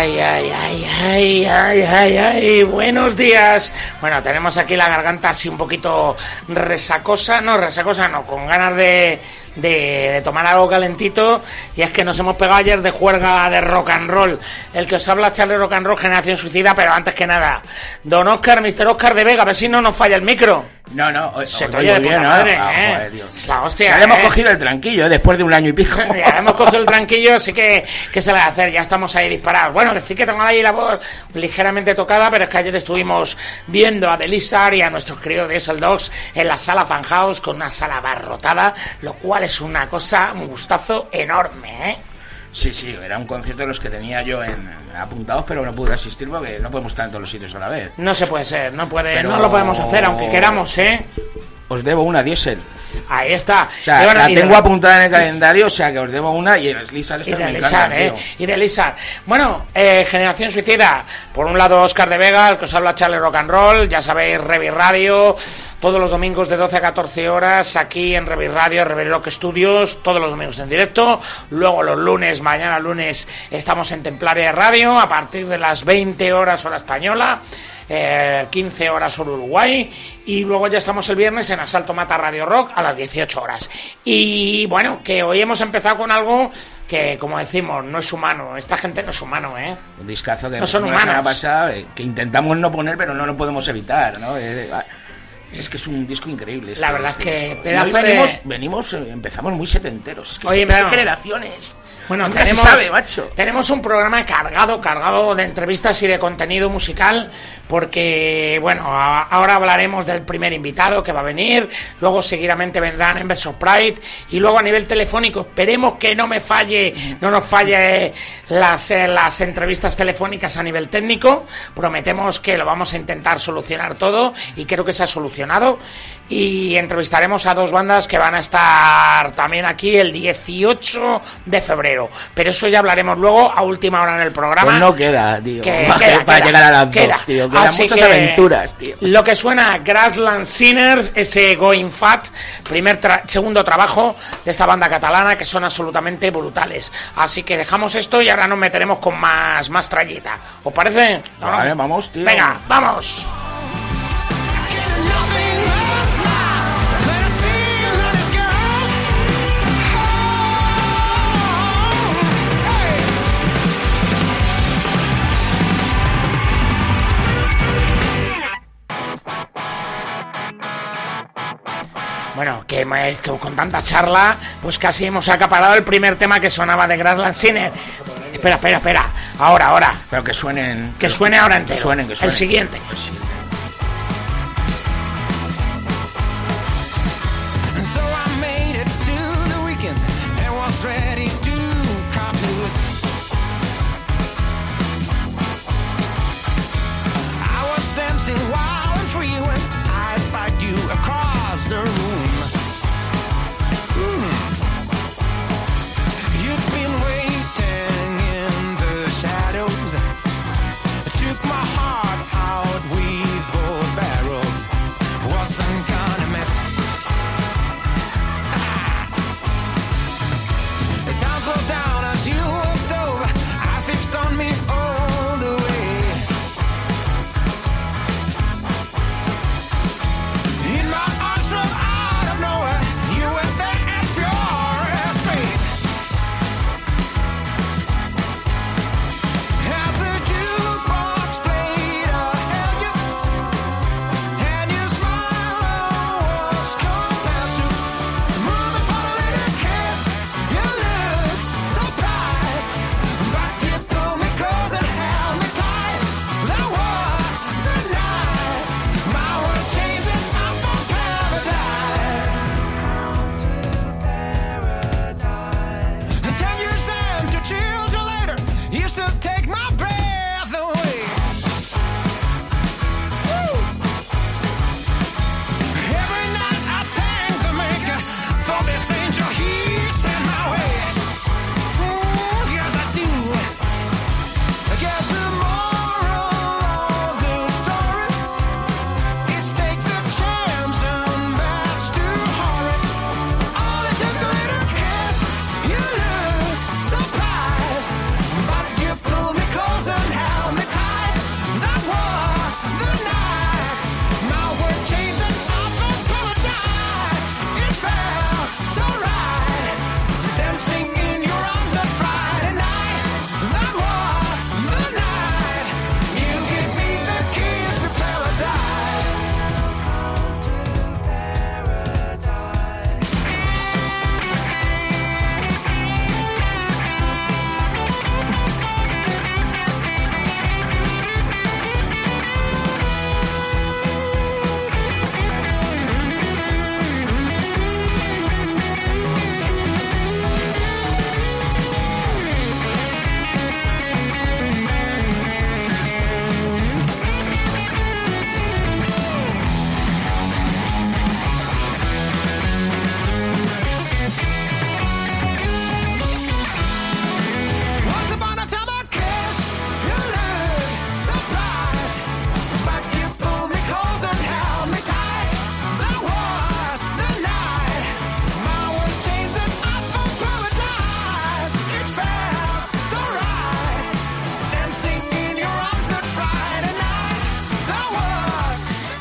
ay, buenos días. Bueno, tenemos aquí la garganta así un poquito resacosa, con ganas de tomar algo calentito, y es que nos hemos pegado ayer de juerga de rock and roll. El que os habla, Charlie Rock and Roll, Generación Suicida, pero antes que nada, don Óscar, Mr. Óscar de Vega, a ver si no nos falla el micro. No, se te oye de puta madre, joder, es la hostia, ya le hemos cogido el tranquillo, después de un año y pico. Ya hemos cogido el tranquillo, así que se le va a hacer, ya estamos ahí disparados. Bueno, decir que tengo ahí la voz ligeramente tocada, pero es que ayer estuvimos viendo a The Lizard y a nuestros queridos Diesel Dogs en la sala Fan House, con una sala abarrotada, lo cual es una cosa, un gustazo enorme, Sí, era un concierto de los que tenía yo apuntados, pero no pude asistir porque no podemos estar en todos los sitios a la vez. No se puede ser, no pero... lo podemos hacer, aunque queramos, Os debo una, Diesel. Ahí está. O sea, la tengo apuntada en el calendario, o sea, que os debo una, y en el Lizard está en el y de Lizard. Bueno, Generación Suicida. Por un lado, Óscar de Vega, el que os habla, Charlie Rock and Roll. Ya sabéis, Revi Radio, todos los domingos de 12 a 14 horas, aquí en Revi Radio, Revi Rock Studios, todos los domingos en directo. Luego los lunes, mañana lunes, estamos en Templaria Radio, a partir de las 20 horas hora española. 15 horas hora Uruguay, y luego ya estamos el viernes en Asalto Mata Radio Rock a las 18 horas. Y bueno, que hoy hemos empezado con algo que, como decimos, no es humano. Esta gente no es humano, Un discazo que no son humanos. La semana pasada, que intentamos no poner, pero no lo podemos evitar, ¿no? Es que es un disco increíble. La verdad es que empezamos muy setenteros. Es que oye, generaciones. Bueno, tenemos un programa cargado de entrevistas y de contenido musical, porque, bueno, ahora hablaremos del primer invitado que va a venir, luego seguidamente vendrán Embers of Pride, y luego a nivel telefónico, esperemos que no nos falle las entrevistas telefónicas a nivel técnico. Prometemos que lo vamos a intentar solucionar todo, y creo que se ha solucionado, y entrevistaremos a dos bandas que van a estar también aquí el 18 de febrero. Pero eso ya hablaremos luego a última hora en el programa. Pues no queda, tío. Para llegar a las 2, tío. Quedan muchas aventuras, tío. Lo que suena, Grassland Sinners, ese Going Fat, segundo trabajo de esta banda catalana, que son absolutamente brutales. Así que dejamos esto y ahora nos meteremos con más trallita. ¿Os parece? Vale, vamos, tío. Venga, vamos. Bueno, que con tanta charla, pues casi hemos acaparado el primer tema que sonaba de Grassland Sinner. Espera. Ahora. Pero que suenen. Que suene ahora entero. Que suenen. El siguiente. My heart out, we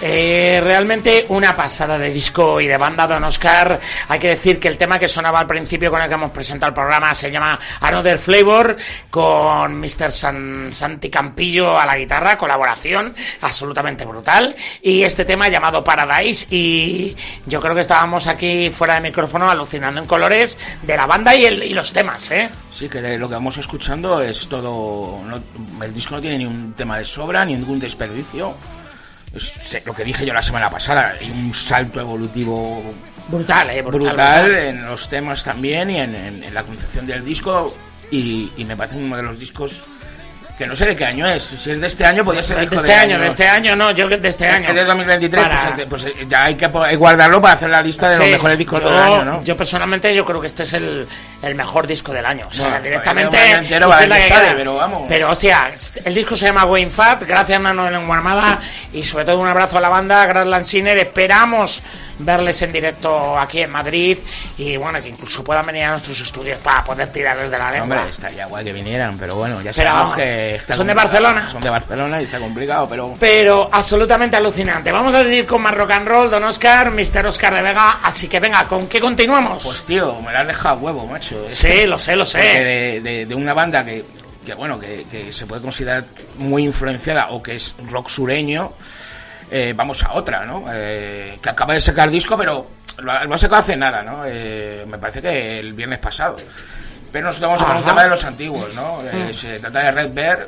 Realmente una pasada de disco y de banda, Don Oscar. Hay que decir que el tema que sonaba al principio con el que hemos presentado el programa se llama Another Flavor, con Mr. Santi Campillo a la guitarra, colaboración absolutamente brutal, y este tema llamado Paradise. Y yo creo que estábamos aquí fuera de micrófono alucinando en colores de la banda y los temas, ¿eh? Sí, que lo que vamos escuchando es todo... el disco no tiene ni un tema de sobra, ni ningún desperdicio. Es lo que dije yo la semana pasada, y un salto evolutivo brutal en los temas también y en la concepción del disco, y me parece uno de los discos que no sé de qué año es. Si es de este año, podría ser de este año, no, yo que de este año. Es de 2023, pues ya hay que guardarlo para hacer la lista de los mejores discos del año, ¿no? Yo personalmente yo creo que este es el mejor disco del año. O sea, directamente... Pero hostia, el disco se llama Wayne Fat, gracias Nano de Lengua Armada, y sobre todo un abrazo a la banda, Grand Sinner. Esperamos verles en directo aquí en Madrid, y bueno, que incluso puedan venir a nuestros estudios para poder tirarles de la lengua. Hombre, estaría guay que vinieran, pero bueno, ya sabemos que son de Barcelona. Son de Barcelona y está complicado, pero absolutamente alucinante. Vamos a seguir con más rock and roll, Don Oscar, Mr. Oscar de Vega. Así que venga, ¿con qué continuamos? Pues tío, me la has dejado huevo, macho. Sí, lo sé. De una banda que se puede considerar muy influenciada, o que es rock sureño, vamos a otra, ¿no? Que acaba de sacar disco, pero lo ha sacado hace nada, ¿no? Me parece que el viernes pasado. Pero nosotros vamos a poner un tema de los antiguos, ¿no? Se trata de Red Bear,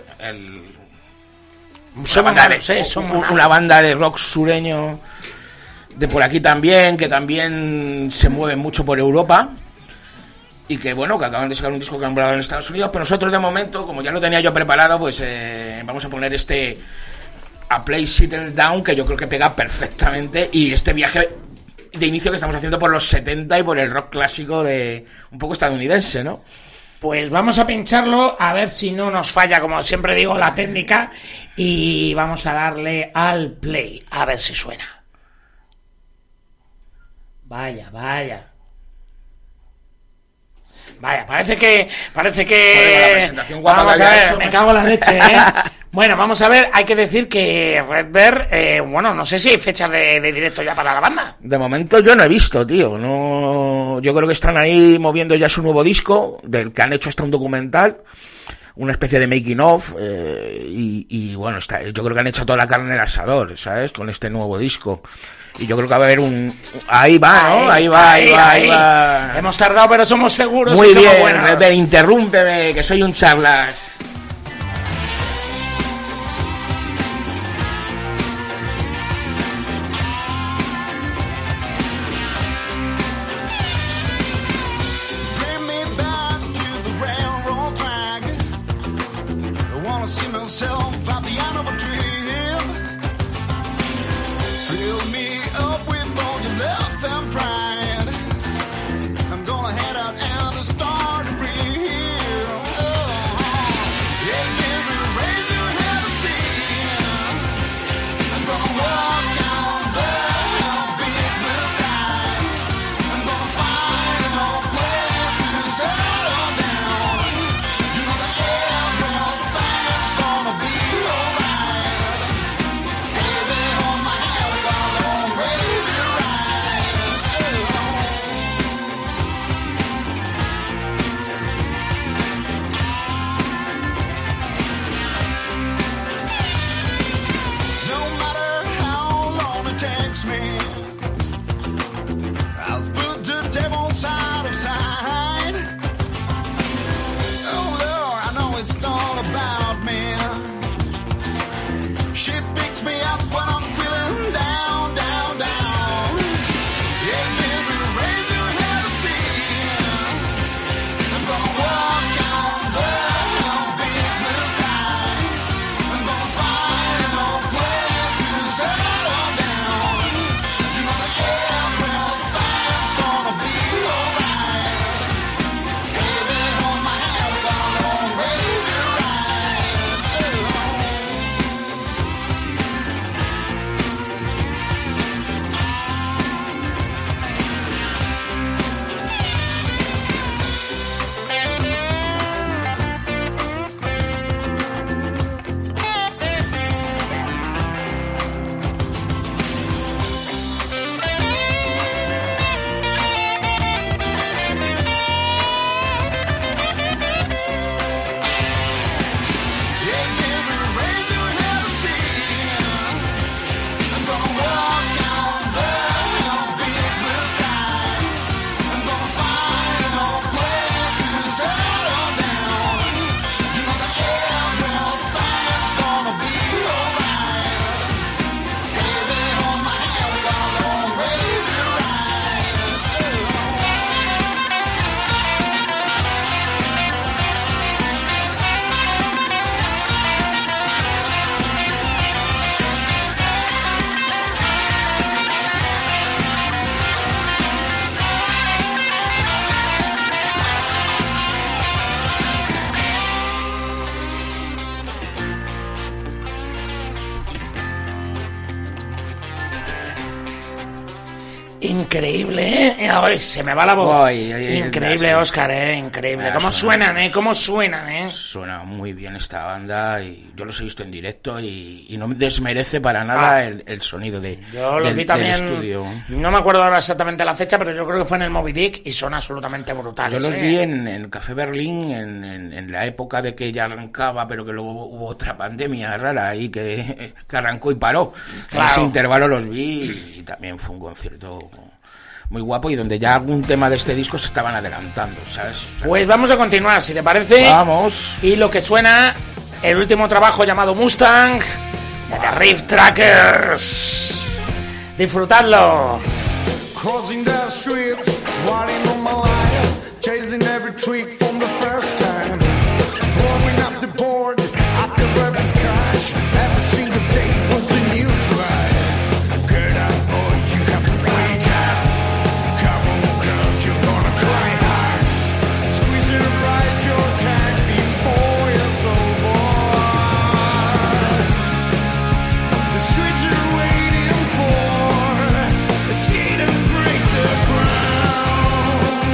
una banda de rock sureño de por aquí también, que también se mueve mucho por Europa, y que bueno, que acaban de sacar un disco que han grabado en Estados Unidos. Pero nosotros de momento, como ya lo tenía yo preparado, pues vamos a poner A Place Settle Down, que yo creo que pega perfectamente, y este viaje de inicio que estamos haciendo por los 70 y por el rock clásico de un poco estadounidense, ¿no? Pues vamos a pincharlo, a ver si no nos falla, como siempre digo, la técnica, y vamos a darle al play, a ver si suena. Vaya, parece que la presentación guapa, vamos a ver, me cago en la leche, ¿eh? Bueno, vamos a ver, hay que decir que Red Bear, bueno, no sé si hay fechas de directo ya para la banda. De momento yo no he visto, tío, no, yo creo que están ahí moviendo ya su nuevo disco, del que han hecho hasta un documental, una especie de making of, y bueno, yo creo que han hecho toda la carne en el asador, ¿sabes? Con este nuevo disco. Y yo creo que va a haber ahí va, ¿no? Ahí va. Hemos tardado, pero somos seguros. Muy y somos bien, buenos. Red Bear, interrúmpeme, que soy un charlas. Increíble, ¿eh? Ay, se me va la voz. Increíble, Óscar, increíble. ¿Cómo suenan, ¿Cómo suenan, Suena muy bien esta banda y yo los he visto en directo y no me desmerece para nada el sonido yo los vi también, del estudio. No me acuerdo ahora exactamente la fecha, pero yo creo que fue en el Moby Dick y son absolutamente brutales. Yo los vi en Café Berlín en la época de que ya arrancaba, pero que luego hubo otra pandemia rara ahí que arrancó y paró. Claro. En ese intervalo los vi y también fue un concierto muy guapo y donde ya algún tema de este disco se estaban adelantando, ¿sabes? Pues vamos a continuar, si te parece. Vamos. Y lo que suena, el último trabajo llamado Mustang, de The Riff Trackers. Disfrutadlo. Crossing the streets, riding on my line, chasing every trick from the first time, blowing up the board after every crash, every single day was a new try. Get up, boy, you have to wake up. Come on, girl, you're gonna try hard. Squeeze it right your time before it's over. The streets are waiting for the skate and break the ground.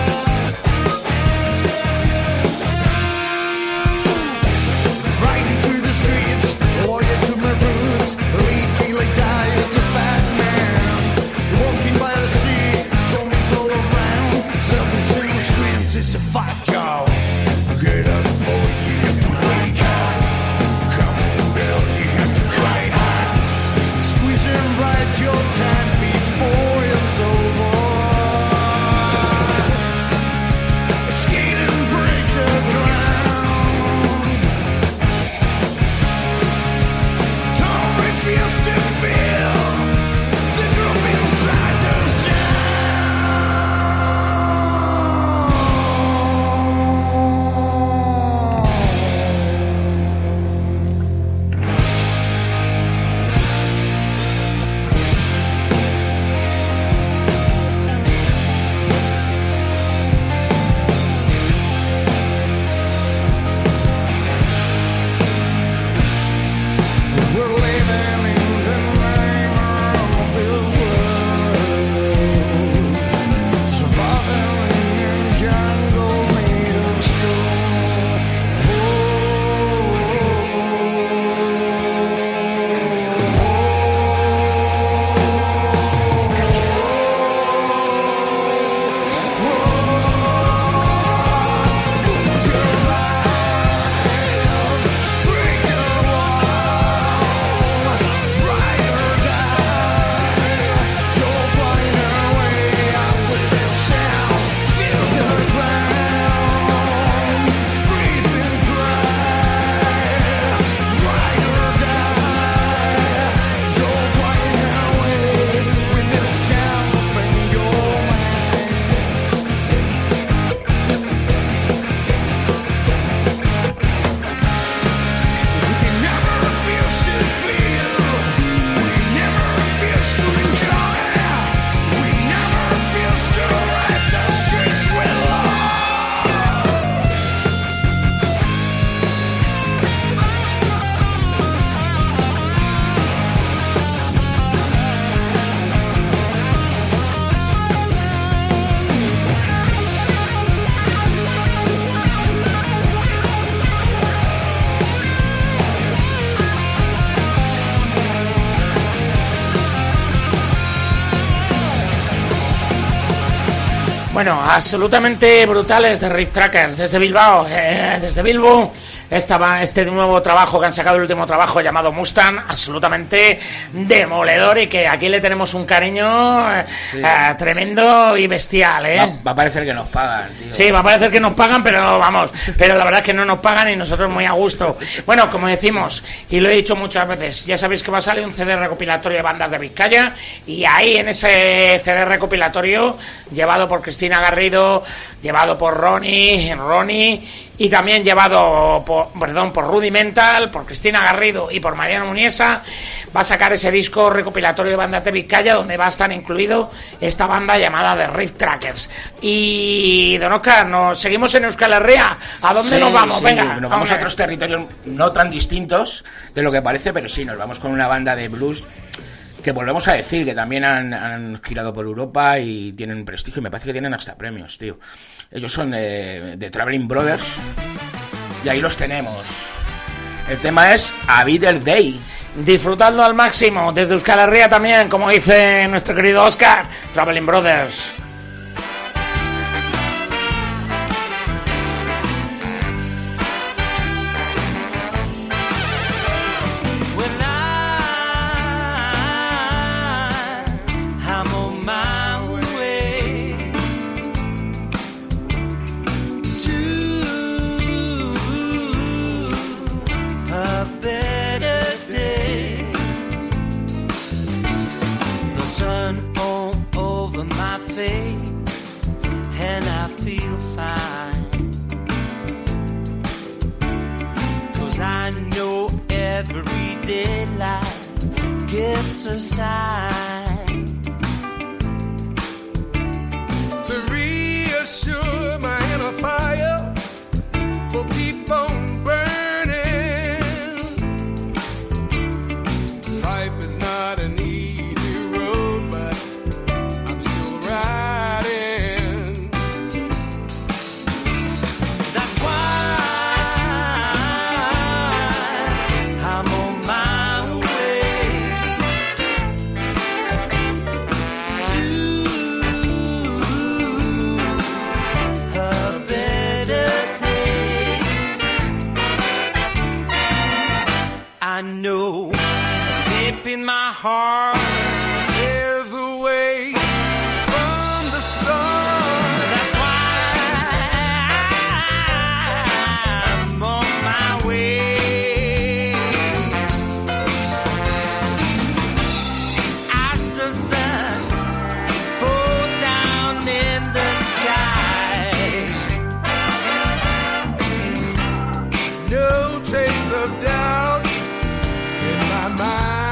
Riding through the streets, loyal to my roots, leave till I die, it's a fact, man. Walking by the sea, zombies all around, self-insane screams, it's a fact, yo. Get up, boy, you have to wake up. Come on, girl, you have to try hard. Squeeze and ride your time before it's over. Skate and break the ground. Don't refuse to feel the groove inside the sound. We're living in the nightmare of this world, surviving in a jungle made of stone. Fool your life, break the wall, ride or die. You'll find a way out with this sound. Feel the ground, breathe and cry. Ride or die. You'll find a way with this sound in your mind. We never refuse to feel. We never refuse to enjoy. We never refuse to ride the streets with love. Bueno, absolutamente brutales de Riff Trackers desde Bilbao, desde Bilbo. Este nuevo trabajo que han sacado, el último trabajo llamado Mustang, absolutamente demoledor y que aquí le tenemos un cariño tremendo y bestial, Va a parecer que nos pagan, tío. Sí, va a parecer que nos pagan, pero vamos, pero la verdad es que no nos pagan y nosotros muy a gusto. Bueno, como decimos, y lo he dicho muchas veces, ya sabéis que va a salir un CD recopilatorio de bandas de Vizcaya y ahí en ese CD recopilatorio, llevado por Cristina Garrido, llevado por Ronnie y también llevado por Rudimental, por Cristina Garrido y por Mariano Muniesa, va a sacar ese disco recopilatorio de bandas de Vizcaya donde va a estar incluido esta banda llamada The Riff Trackers. Y don Óscar, nos seguimos en Euskal Herria. ¿A dónde nos vamos? Sí, venga, nos vamos a otros territorios no tan distintos de lo que parece, pero sí, nos vamos con una banda de blues Que volvemos a decir que también han girado por Europa y tienen prestigio. Me parece que tienen hasta premios, tío. Ellos son de Traveling Brothers. Y ahí los tenemos. El tema es A Better Day. Disfrutando al máximo. Desde Euskal Herria también, como dice nuestro querido Oscar, Traveling Brothers. Everyday life gives a sign to reassure my inner fire will keep on burning. Life is not an easy road, but I'm still riding. That's why I know deep in my heart there's a way from the start. That's why I'm on my way. As the sun falls down in the sky, no trace of doubt in my mind.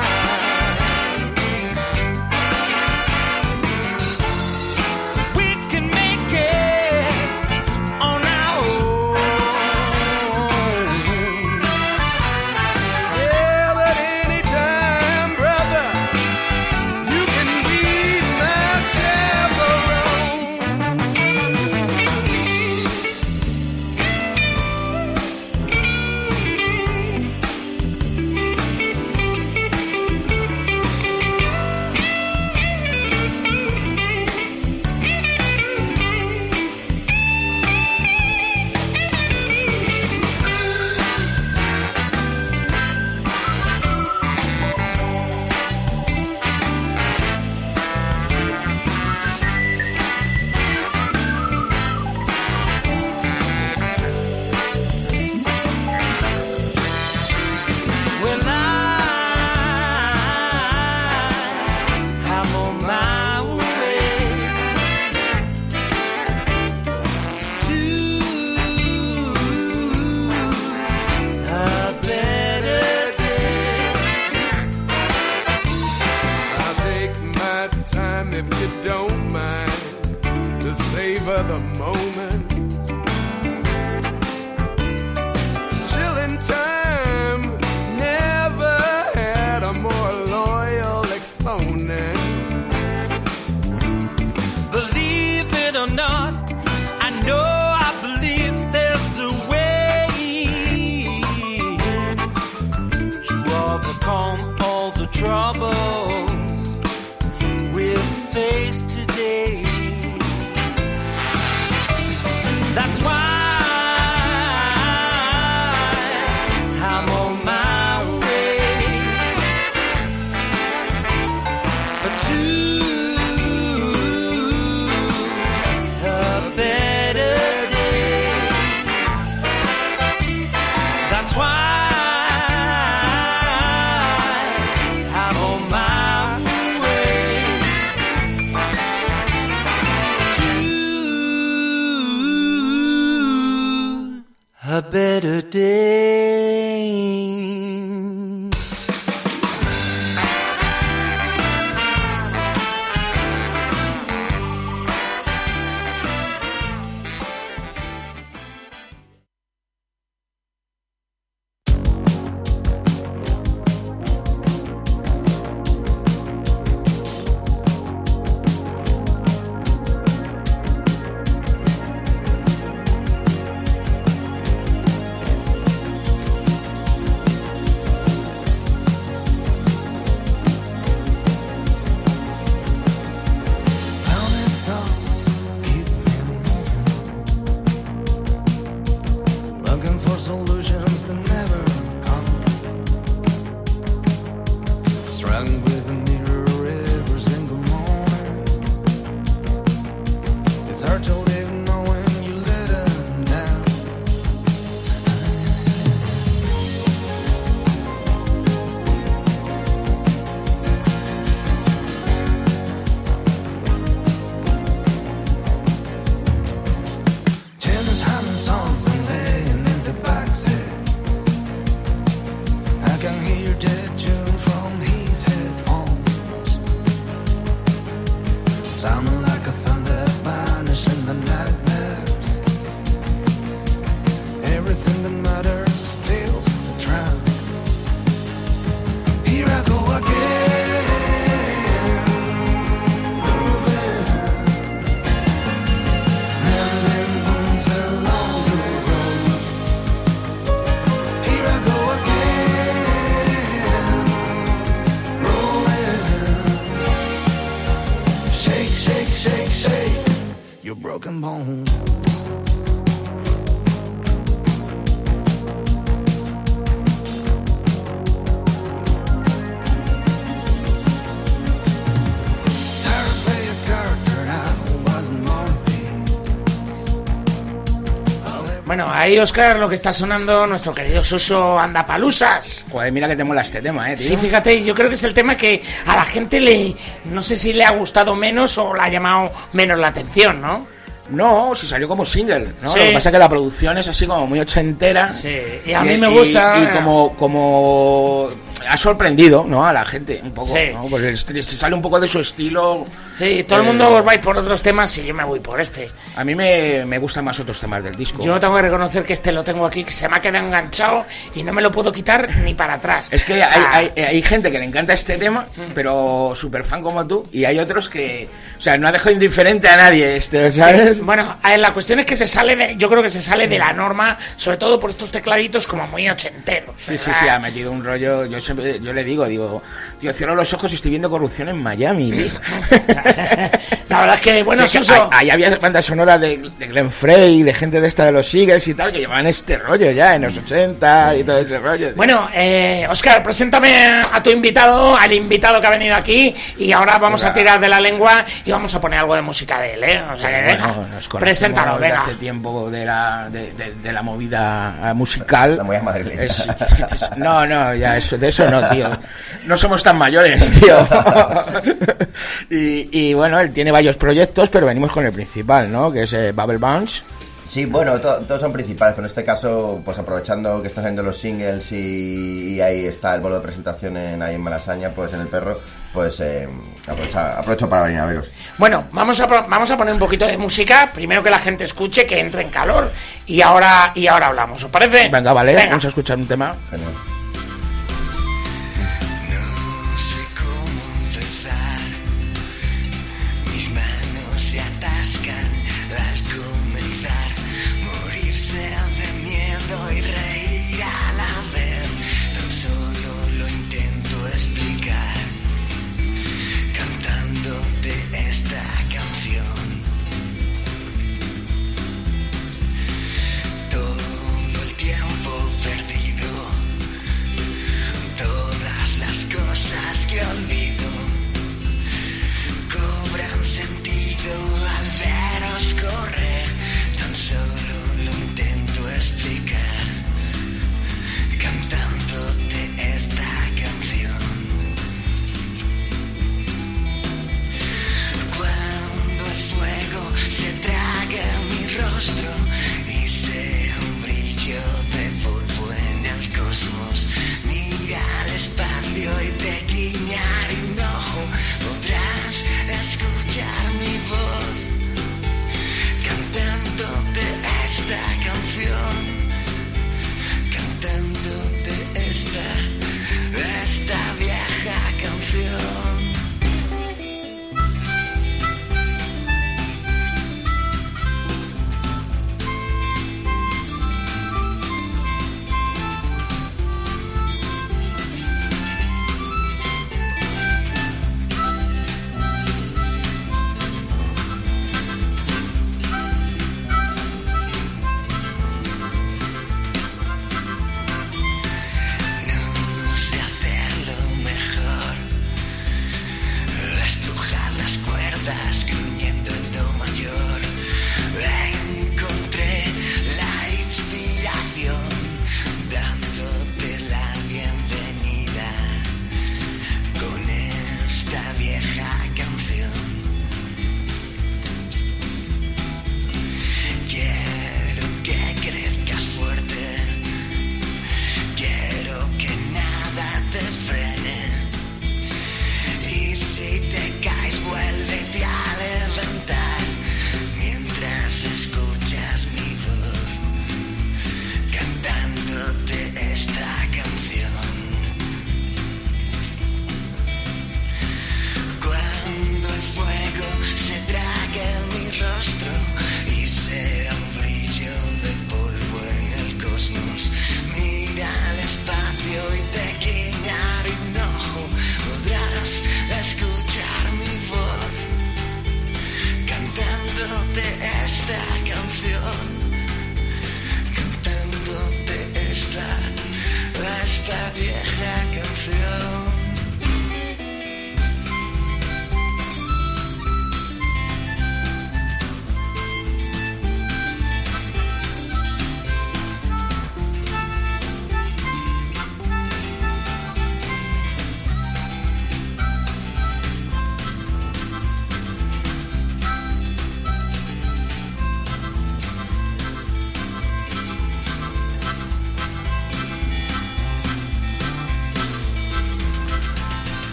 We can make it on our own. Yeah, but anytime, brother, you can be my chaperone. The moment, chilling time, never had a more loyal exponent. Believe it or not, I know I believe there's a way to overcome all the troubles we'll face today. That's why I'm on my way to a better day. That's why I'm on my way to a better day. solutions that never come. Struggling with the mirror every single morning. It's hard to live knowing you let her down. Jim's humming something laying in the backseat. I can hear the tune from his headphones, sounding like a thunder banishing the nightmares. Everything that matters fills the trance. Here I go again, moving, mending wounds along the road. Here I go again, rolling. Shake, shake, shake, shake your broken bones. Tired of playing a character I wasn't born to be. Bueno, ahí, Óscar, lo que está sonando nuestro querido Suso Andapalusas. Joder, mira que te mola este tema, tío. Sí, fíjate, yo creo que es el tema que a la gente no sé si le ha gustado menos o le ha llamado menos la atención, ¿no? No, si salió como single, ¿no? Sí. Lo que pasa es que la producción es así como muy ochentera. Sí, y a mí me gusta. Y como ha sorprendido, ¿no? A la gente un poco, Sí. ¿no? Porque se sale un poco de su estilo. Sí, todo el mundo os vais por otros temas y yo me voy por este. A mí me gustan más otros temas del disco. Yo tengo que reconocer que este lo tengo aquí, que se me ha quedado enganchado y no me lo puedo quitar ni para atrás. Es que O sea, hay gente que le encanta este tema, pero súper fan como tú, y hay otros que, o sea, no ha dejado indiferente a nadie este, ¿sabes? sí, bueno, la cuestión es que yo creo que se sale de la norma, sobre todo por estos tecladitos como muy ochenteros. Sí, ha metido un rollo. Yo le digo, tío, cierro los ojos y estoy viendo corrupción en Miami, tío. La verdad es que, bueno, Sí, Suso, ahí había bandas sonoras de Glenn Frey, de gente de esta de los Eagles y tal, que llevaban este rollo ya en los 80 y todo ese rollo. Tío. bueno, Óscar, preséntame a tu invitado, al invitado que ha venido aquí, y ahora vamos a tirar de la lengua y vamos a poner algo de música de él, ¿eh? O sea que venga, Bueno, nos conocemos preséntalo, desde venga. hace tiempo de la movida musical. La movida madrileña. No, ya de eso no, tío. No somos tan mayores, tío. y bueno, él tiene varios proyectos, pero venimos con el principal, ¿no? Que es Bubble Bounce. Sí, bueno, todos son principales, pero en este caso, pues aprovechando que están saliendo los singles y ahí está el bolo de presentación ahí en Malasaña, pues en el Perro, pues aprovecho para venir a veros. Bueno, vamos a poner un poquito de música, primero que la gente escuche, que entre en calor, y ahora hablamos, ¿os parece? Venga, vale, vamos a escuchar un tema. Genial. No sé cómo empezar. Mis manos se atascan al comenzar. Morirse de miedo y reír a la vez. Tan solo lo intento explicar, cantándote esta canción. Todo el tiempo perdido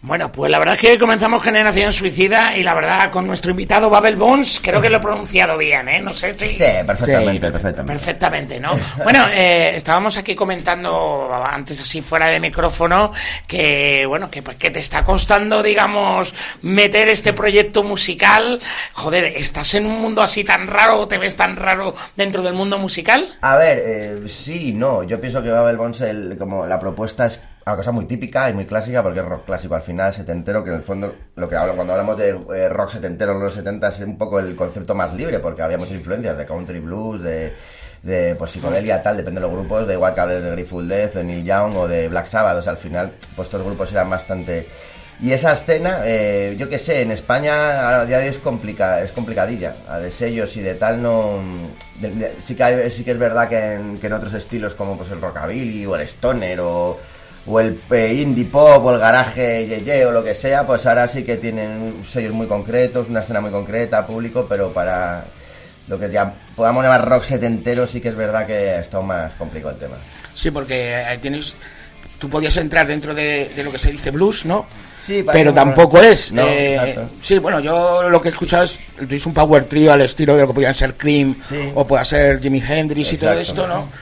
Bueno, pues la verdad es que hoy comenzamos Generación Suicida y la verdad con nuestro invitado Babel Bones, creo que lo he pronunciado bien, ¿eh? No sé si... Sí, perfectamente. Perfectamente, ¿no? Bueno, estábamos aquí comentando antes así fuera de micrófono que, bueno, que te está costando, digamos, meter este proyecto musical. Joder, ¿estás en un mundo así tan raro o te ves tan raro dentro del mundo musical? A ver, sí y no. Yo pienso que Babel Bones, como la propuesta es una cosa muy típica y muy clásica, porque es rock clásico al final, setentero, que en el fondo lo que hablo cuando hablamos de rock setentero en los 70 es un poco el concepto más libre, porque había muchas influencias de country blues, de pues psicodelia, tal, depende de los grupos, de igual que hables de Grateful Dead, de Neil Young o de Black Sabbath. O sea, al final pues estos grupos eran bastante... Y esa escena, yo qué sé, en España a día de hoy es complicadilla, de sellos y de tal no... sí que es verdad que en otros estilos como pues el rockabilly o el stoner o el indie pop o el garaje yeye o lo que sea, pues ahora sí que tienen sellos muy concretos, una escena muy concreta, público, pero para lo que ya podamos llamar rock setentero sí que es verdad que ha estado más complicado el tema. Sí, porque tú podías entrar dentro de lo que se dice blues, ¿no? Sí, pero tampoco es. No, sí, bueno, yo lo que he escuchado es un power trio al estilo de lo que podían ser Cream, sí, o pueda ser Jimi Hendrix. Exacto, y todo esto, ¿no?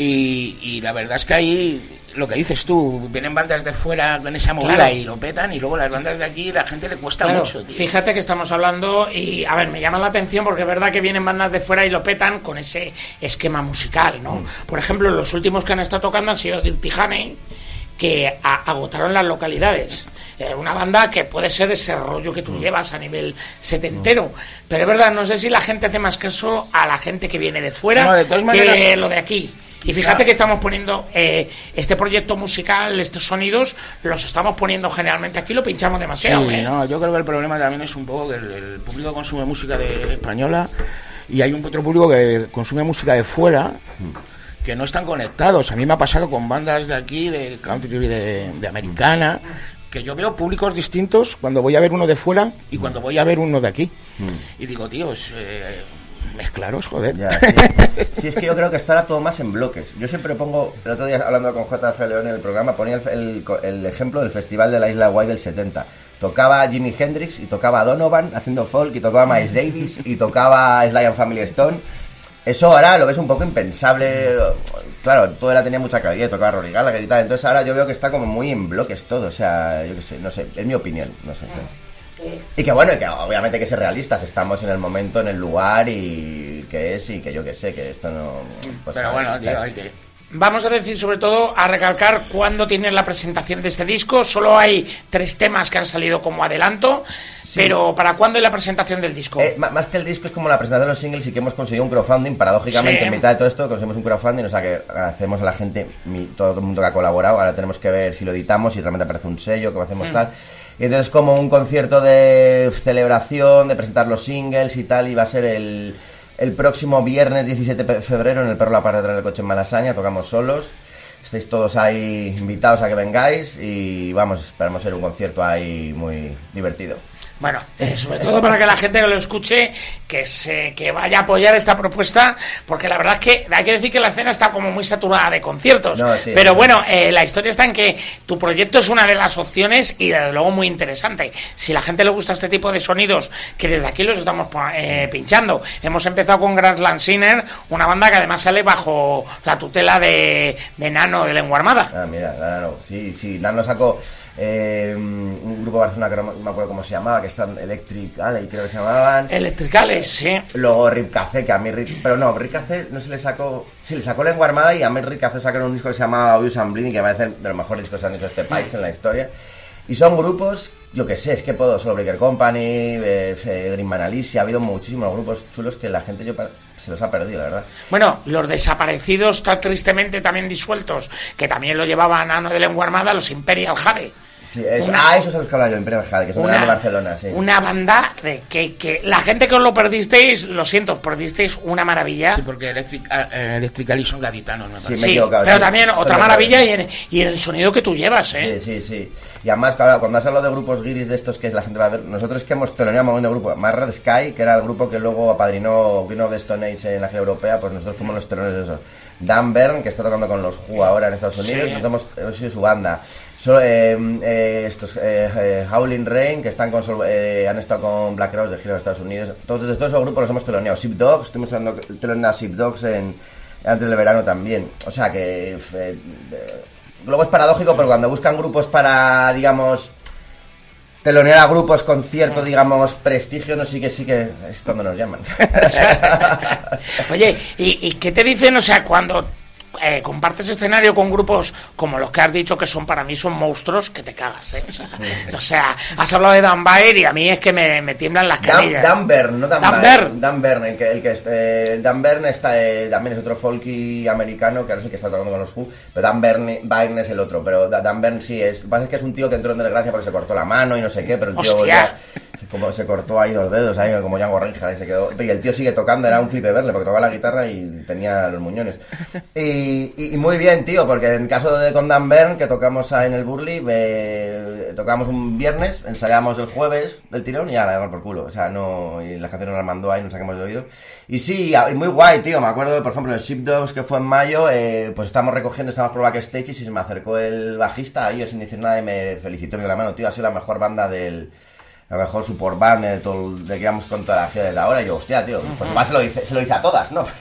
Y la verdad es que ahí, lo que dices tú, vienen bandas de fuera con esa movida, claro, y lo petan, y luego las bandas de aquí la gente le cuesta, claro, mucho, tío. Fíjate que estamos hablando y, a ver, me llama la atención porque es verdad que vienen bandas de fuera y lo petan con ese esquema musical, ¿no? Por ejemplo, los últimos que han estado tocando han sido Dirty Honey, que agotaron las localidades. Una banda que puede ser ese rollo que tú llevas a nivel setentero, pero es verdad, no sé si la gente hace más caso a la gente que viene de fuera, no, de todas maneras, que lo de aquí. Y fíjate que estamos poniendo este proyecto musical, estos sonidos, los estamos poniendo generalmente aquí, lo pinchamos demasiado. Sí, no, yo creo que el problema también es un poco que el público consume música española y hay un otro público que consume música de fuera, que no están conectados. A mí me ha pasado con bandas de aquí, de country, de americana, que yo veo públicos distintos cuando voy a ver uno de fuera y cuando voy a ver uno de aquí. Y digo, tíos, mezclaros, joder. Ya, sí. Sí, es que yo creo que estará todo más en bloques. Yo siempre pongo, el otro día hablando con JF León en el programa, ponía el ejemplo del Festival de la Isla Guay del 70. Tocaba Jimi Hendrix y tocaba Donovan haciendo folk y tocaba Miles Davis y tocaba Sly and Family Stone. Eso ahora lo ves un poco impensable. Claro, todo era, tenía mucha calidad, tocaba Rory Gallagher y tal. Entonces ahora yo veo que está como muy en bloques todo. O sea, yo qué sé, no sé, es mi opinión, no sé. Y que bueno, y que obviamente hay que ser realistas. Estamos en el momento, en el lugar y que es, y que yo qué sé, que esto no... Pues, pero bueno, tío, hay que... Vamos a decir, sobre todo, a recalcar cuándo tienes la presentación de este disco. Solo hay 3 temas que han salido como adelanto, sí, pero ¿para cuándo es la presentación del disco? Más que el disco es como la presentación de los singles, y que hemos conseguido un crowdfunding, paradójicamente, sí, en mitad de todo esto conseguimos un crowdfunding, o sea que agradecemos a la gente, todo el mundo que ha colaborado. Ahora tenemos que ver si lo editamos, si realmente aparece un sello, que hacemos tal. Y entonces como un concierto de celebración, de presentar los singles y tal, y va a ser el próximo viernes 17 de febrero en el Perro La Parte de Atrás del Coche en Malasaña. Tocamos solos, estáis todos ahí invitados a que vengáis y vamos, esperamos ser un concierto ahí muy divertido. Bueno, sobre todo para que la gente que lo escuche, que vaya a apoyar esta propuesta, porque la verdad es que hay que decir que la escena está como muy saturada de conciertos, no, sí, pero bueno, la historia está en que tu proyecto es una de las opciones y desde luego muy interesante. Si la gente le gusta este tipo de sonidos, que desde aquí los estamos pinchando. Hemos empezado con Grassland Sinner, una banda que además sale bajo la tutela de Nano de Lengua Armada. Ah, mira, Nano, sí, Nano sacó... un grupo de Barcelona que no me acuerdo cómo se llamaba, que están Electric Alley, creo que se llamaban. Electric Alley, sí. Luego Rip Café, que a mí pero no, Rip Café no se le sacó, sí, le sacó Lengua Armada, y a mí Rip Café sacaron un disco que se llamaba Obvious and Bleeding, que me parecen de los mejores discos que han hecho este país en la historia. Y son grupos, yo que sé, es que puedo, Solo Breaker Company, Green Man Alicia, ha habido muchísimos grupos chulos que la gente se los ha perdido, la verdad. Bueno, los desaparecidos, tan tristemente también disueltos, que también lo llevaba Nano de Lengua Armada, los Imperial Jade. Sí, esos son los que hablaba yo, Imperial Jade, que son de Barcelona, sí. Una banda de que la gente que os lo perdisteis, lo siento, perdisteis una maravilla. Sí, porque Electric Alley son gaditanos, me parece. Sí, pero sí, también otra maravilla y en el sonido que tú llevas, ¿eh? Sí. Y además, claro, cuando has hablado de grupos guiris de estos que la gente va a ver, nosotros que hemos teloneado un grupo, más Red Sky, que era el grupo que luego apadrinó, vino de Stone Age en la gira europea, pues nosotros fuimos los telones de esos. Dan Bern, que está tocando con los Who ahora en Estados Unidos. Sí. Nosotros hemos sido su banda. Estos Howling Rain, que están han estado con Black Crowes de gira en Estados Unidos. Todos esos grupos los hemos teloneado. Sheep Dogs, estuvimos teloneando a Sheep Dogs antes del verano también. O sea que luego es paradójico, pero cuando buscan grupos para, digamos, telonear a grupos con cierto, digamos, prestigio, no sí que es cuando nos llaman. Oye, ¿y qué te dicen, o sea, cuando compartes escenario con grupos como los que has dicho que para mí son monstruos, que te cagas, ¿eh? O sea, has hablado de Dan Bern y a mí es que me tiemblan las canillas. Dan Bern, no Dan Dan Bern. Bern. Dan Bern, Dan Bern está, también es otro folky americano, que ahora sí que está tocando con los Who, pero Dan Bern es el otro, pero Dan Bern sí es. Lo que pasa es que es un tío que entró en desgracia porque se cortó la mano y no sé qué, pero el tío ¡Hostia! como se cortó ahí 2 dedos, ahí como Django Reinhardt, ahí se quedó. Y el tío sigue tocando, era un flipe verle, porque tocaba la guitarra y tenía los muñones. Y muy bien, tío, porque en caso de con Dan Bern, que tocamos en el Burley, tocamos un viernes, ensayamos el jueves del tirón y ya la damos por culo. O sea, no, y las canciones las mandó ahí, nos saquemos de oído. Y sí, muy guay, tío. Me acuerdo, por ejemplo, en Sheep Dogs, que fue en mayo, pues estábamos recogiendo, estábamos por backstage y se me acercó el bajista, yo sin decir nada, y me felicitó, me dio la mano, tío, ha sido la mejor banda la mejor support band de que íbamos con toda la gira de ahora. Y yo, hostia, tío, pues más se lo dice a todas, ¿no?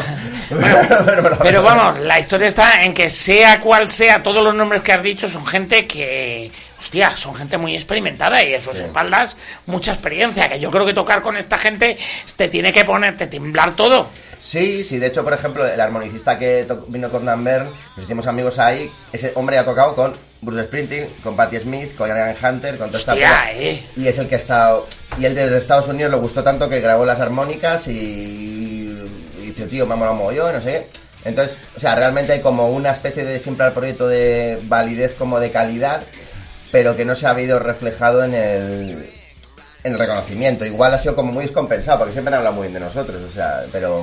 Pero vamos, la historia está en que sea cual sea, todos los nombres que has dicho son gente que, hostia, son gente muy experimentada y a sus espaldas mucha experiencia, que yo creo que tocar con esta gente te tiene que ponerte, temblar todo. Sí, de hecho, por ejemplo, el armonicista que vino con Dan Bern, nos hicimos amigos ahí, ese hombre ha tocado con Bruce Springsteen, con Patti Smith, con Ian Hunter, con toda esta Hostia, y es el que ha estado, y él desde Estados Unidos le gustó tanto que grabó las armónicas y dice, tío, me ha molado un mogollón, no sé qué. Entonces, o sea, realmente hay como una especie de siempre al proyecto de validez como de calidad, pero que no se ha habido reflejado en el reconocimiento. Igual ha sido como muy descompensado, porque siempre han hablado muy bien de nosotros, o sea, pero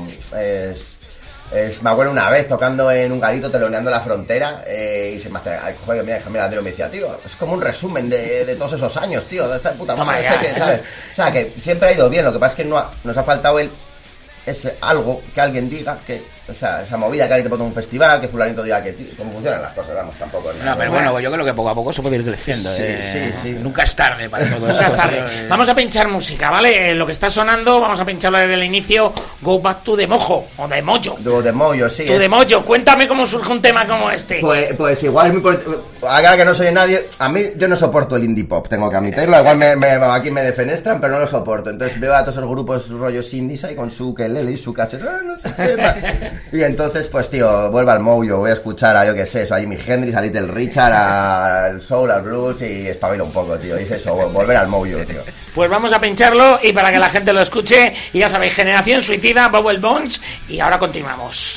me acuerdo una vez tocando en un garito, teloneando la frontera, y se me hace, joder, mira, me decía, tío, es como un resumen de todos esos años, tío, de esta puta madre, ¿sabes? O sea, que siempre ha ido bien, lo que pasa es que nos ha faltado algo que alguien diga que, o sea, esa movida que alguien te pone un festival, que fulanito diga que cómo funcionan las cosas, vamos, tampoco es nada. No, pero bueno, yo creo que poco a poco se puede ir creciendo. Sí. Nunca es tarde para todo Nunca eso. es tarde. Vamos a pinchar música, ¿vale? Lo que está sonando, vamos a pincharlo desde el inicio, Go Back to the Mojo, o de Mojo. De Mojo, sí. To the Mojo, cuéntame cómo surge un tema como este. Pues igual es muy... Ahora que no soy nadie, a mí yo no soporto el indie pop, tengo que admitirlo, igual aquí me defenestran, pero no lo soporto. Entonces veo a todos esos grupos rollos indies ahí con su ukelele y su cassette, no sé qué. Y entonces, pues tío, vuelvo al Mojo, voy a escuchar a, yo qué sé, eso, a Jimi Hendrix, a Little Richard, al soul, al blues y espabilo un poco, tío. Y es eso, volver al Mojo, tío. Pues vamos a pincharlo y para que la gente lo escuche, y ya sabéis, Generación Suicida, Bubble Bones, y ahora continuamos.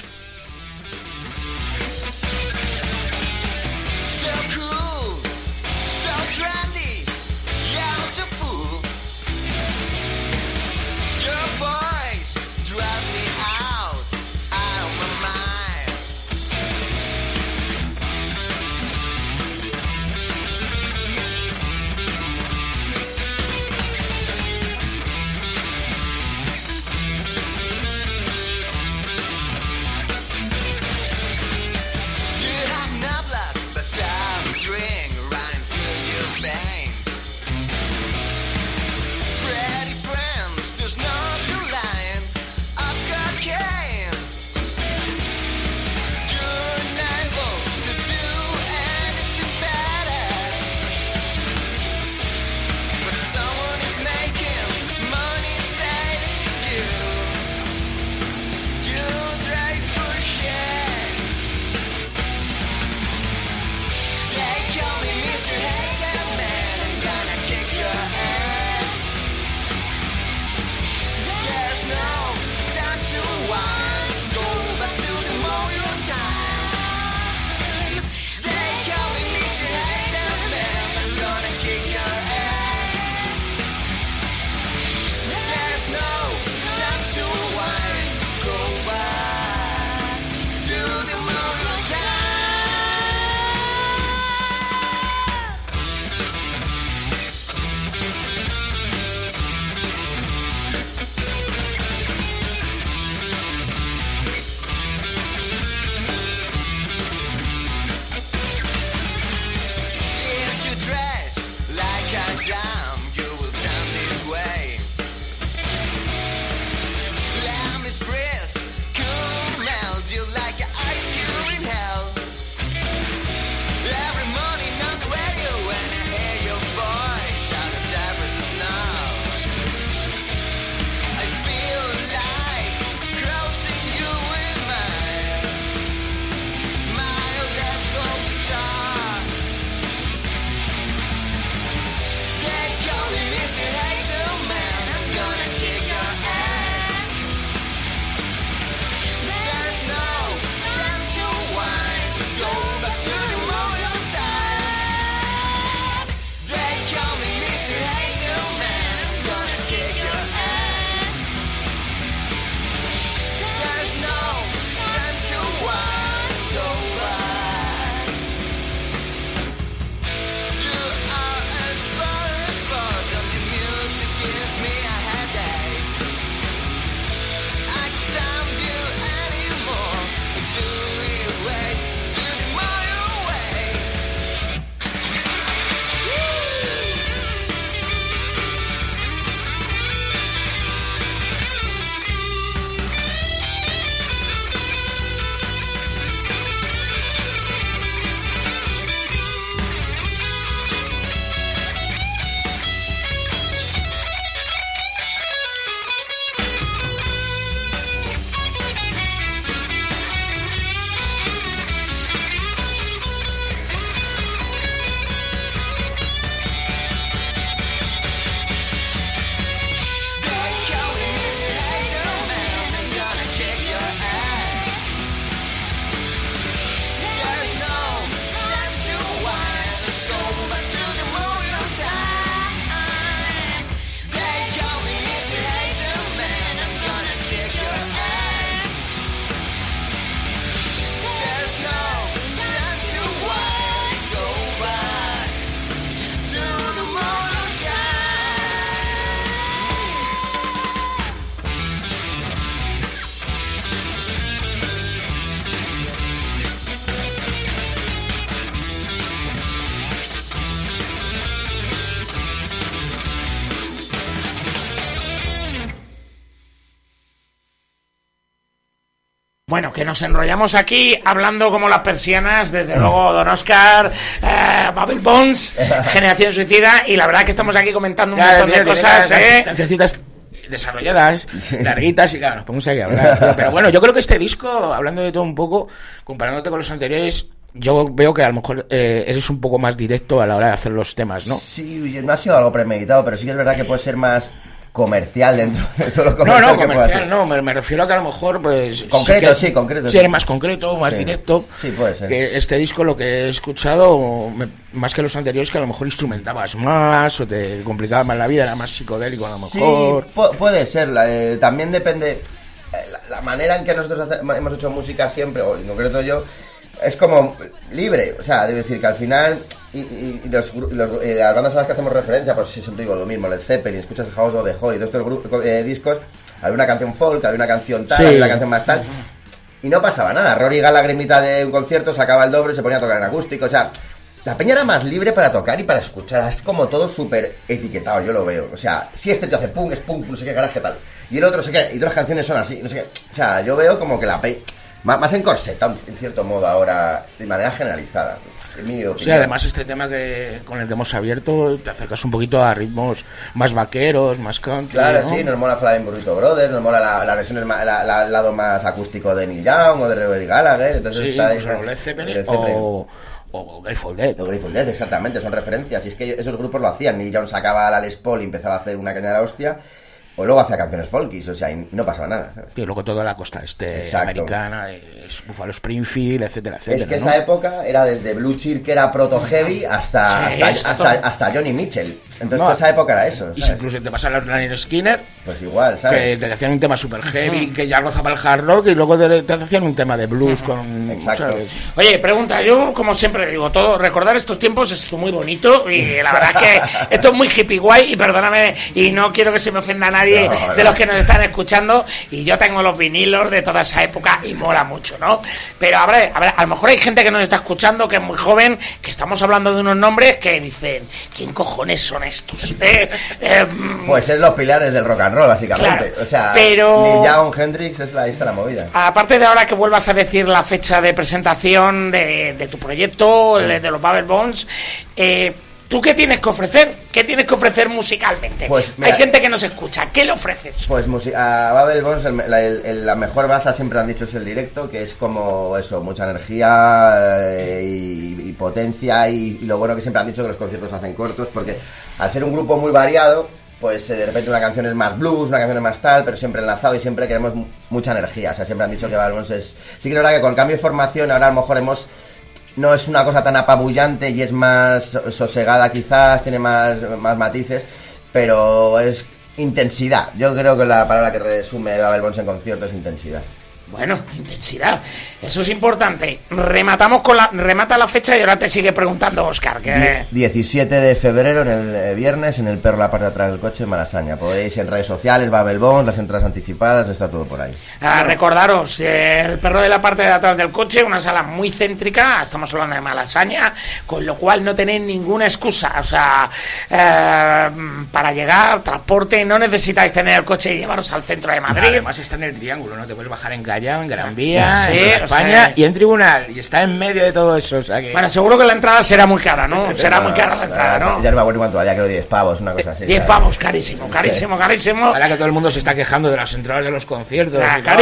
So cool, so trendy, yeah, so fool. Your voice drives me out of my mind. Bueno, que nos enrollamos aquí hablando como las persianas, desde luego Don Oscar, Babel Bones, Generación Suicida, y la verdad que estamos aquí comentando un montón de cosas, cancioncitas desarrolladas, larguitas, y claro, nos ponemos aquí a hablar. Pero bueno, yo creo que este disco, hablando de todo un poco, comparándote con los anteriores, yo veo que a lo mejor eres un poco más directo a la hora de hacer los temas, ¿no? Sí, no ha sido algo premeditado, pero sí que es verdad que puede ser más comercial dentro de todo lo comercial. No, comercial no, me refiero a que a lo mejor pues concreto, sí, concreto. Si eres más concreto, más directo. Sí, puede ser. Que este disco, lo que he escuchado, más que los anteriores, que a lo mejor instrumentabas más o te complicaba más la vida, era más psicodélico a lo mejor. Sí, puede ser. También depende la manera en que nosotros hemos hecho música siempre, o en concreto yo, es como libre, o sea, es decir, que al final las bandas a las que hacemos referencia, pues siempre digo lo mismo, Led Zeppelin, escuchas el House of the Holy, todos estos discos, había una canción folk, había una canción tal, había una canción más tal, y no pasaba nada. Rory Gallagher en mitad de un concierto sacaba el doble y se ponía a tocar en acústico, o sea, la peña era más libre para tocar y para escuchar, es como todo súper etiquetado, yo lo veo, o sea, si este te hace punk, es punk, no sé qué, garaje tal, y el otro no sé qué, y todas las canciones son así, no sé qué, o sea, yo veo como que la más encorsetado, en cierto modo, ahora, de manera generalizada. Sí, además este tema con el que hemos abierto, te acercas un poquito a ritmos más vaqueros, más country. Claro, ¿no? sí, nos mola Flying Burrito Brothers, nos mola la versión, el lado más acústico de Neil Young o de Rory Gallagher. Entonces sí, está incluso Led Zeppelin o Grateful Dead. O Grateful Dead, exactamente, son referencias. Y es que esos grupos lo hacían. Neil Young sacaba la Les Paul y empezaba a hacer una caña de la hostia. O luego hacía canciones folkies, o sea, y no pasaba nada, ¿sabes? Y luego toda la costa americana, Buffalo Springfield, etcétera, etcétera. Es que esa época era desde Blue Cheer, que era proto-heavy, hasta Johnny Mitchell. Entonces esa época era eso, ¿sabes? Y si incluso te pasas a los Lynyrd Skynyrd, pues igual, ¿sabes? Que te hacían un tema super heavy, que ya rozaba el hard rock, y luego te hacían un tema de blues con... Exacto. ¿sabes? Oye, pregunta, yo como siempre digo, recordar estos tiempos es muy bonito, y la verdad es que esto es muy hippie guay, y perdóname, y no quiero que se me ofenda a nadie de los que nos están escuchando, y yo tengo los vinilos de toda esa época y mola mucho, ¿no? Pero a ver, a lo mejor hay gente que nos está escuchando que es muy joven, que estamos hablando de unos nombres que dicen, ¿quién cojones son estos? Pues es los pilares del rock and roll, básicamente. Claro, o sea, pero Neil Young, Hendrix, ahí está la movida. Aparte de ahora que vuelvas a decir la fecha de presentación de tu proyecto, de los Babel Bones, ¿tú qué tienes que ofrecer? ¿Qué tienes que ofrecer musicalmente? Pues, mira, hay gente que nos escucha. ¿Qué le ofreces? Pues a Babel Bones la mejor baza, siempre han dicho, es el directo, que es como eso, mucha energía y potencia, y lo bueno que siempre han dicho que los conciertos se hacen cortos, porque al ser un grupo muy variado, pues de repente una canción es más blues, una canción es más tal, pero siempre enlazado y siempre queremos mucha energía. O sea, siempre han dicho que Babel Bones es... Sí que es verdad que con el cambio de formación ahora a lo mejor no es una cosa tan apabullante y es más sosegada quizás, tiene más matices, pero es intensidad. Yo creo que la palabra que resume Babel Bones en concierto es intensidad. Bueno, intensidad, eso es importante. Remata la fecha y ahora te sigue preguntando Óscar. 17 de febrero, en el viernes, en el Perro, la parte de atrás del coche, en Malasaña. Podéis en redes sociales, Babel Bones, las entradas anticipadas, está todo por ahí. Recordaros, el Perro de la parte de atrás del coche, una sala muy céntrica, estamos hablando de Malasaña, con lo cual no tenéis ninguna excusa. O sea, para llegar, transporte, no necesitáis tener el coche y llevaros al centro de Madrid. Además está en el triángulo, ¿no? Te puedes bajar en en Gran Vía, sí, en España, y en Tribunal, y está en medio de todo eso, o sea que... Bueno, seguro que la entrada será muy cara, ¿no? Será muy cara la entrada, ¿no? Ya no me acuerdo cuánto valía, creo 10 pavos, una cosa así. 10 pavos, carísimo. Ahora que todo el mundo se está quejando de las entradas de los conciertos.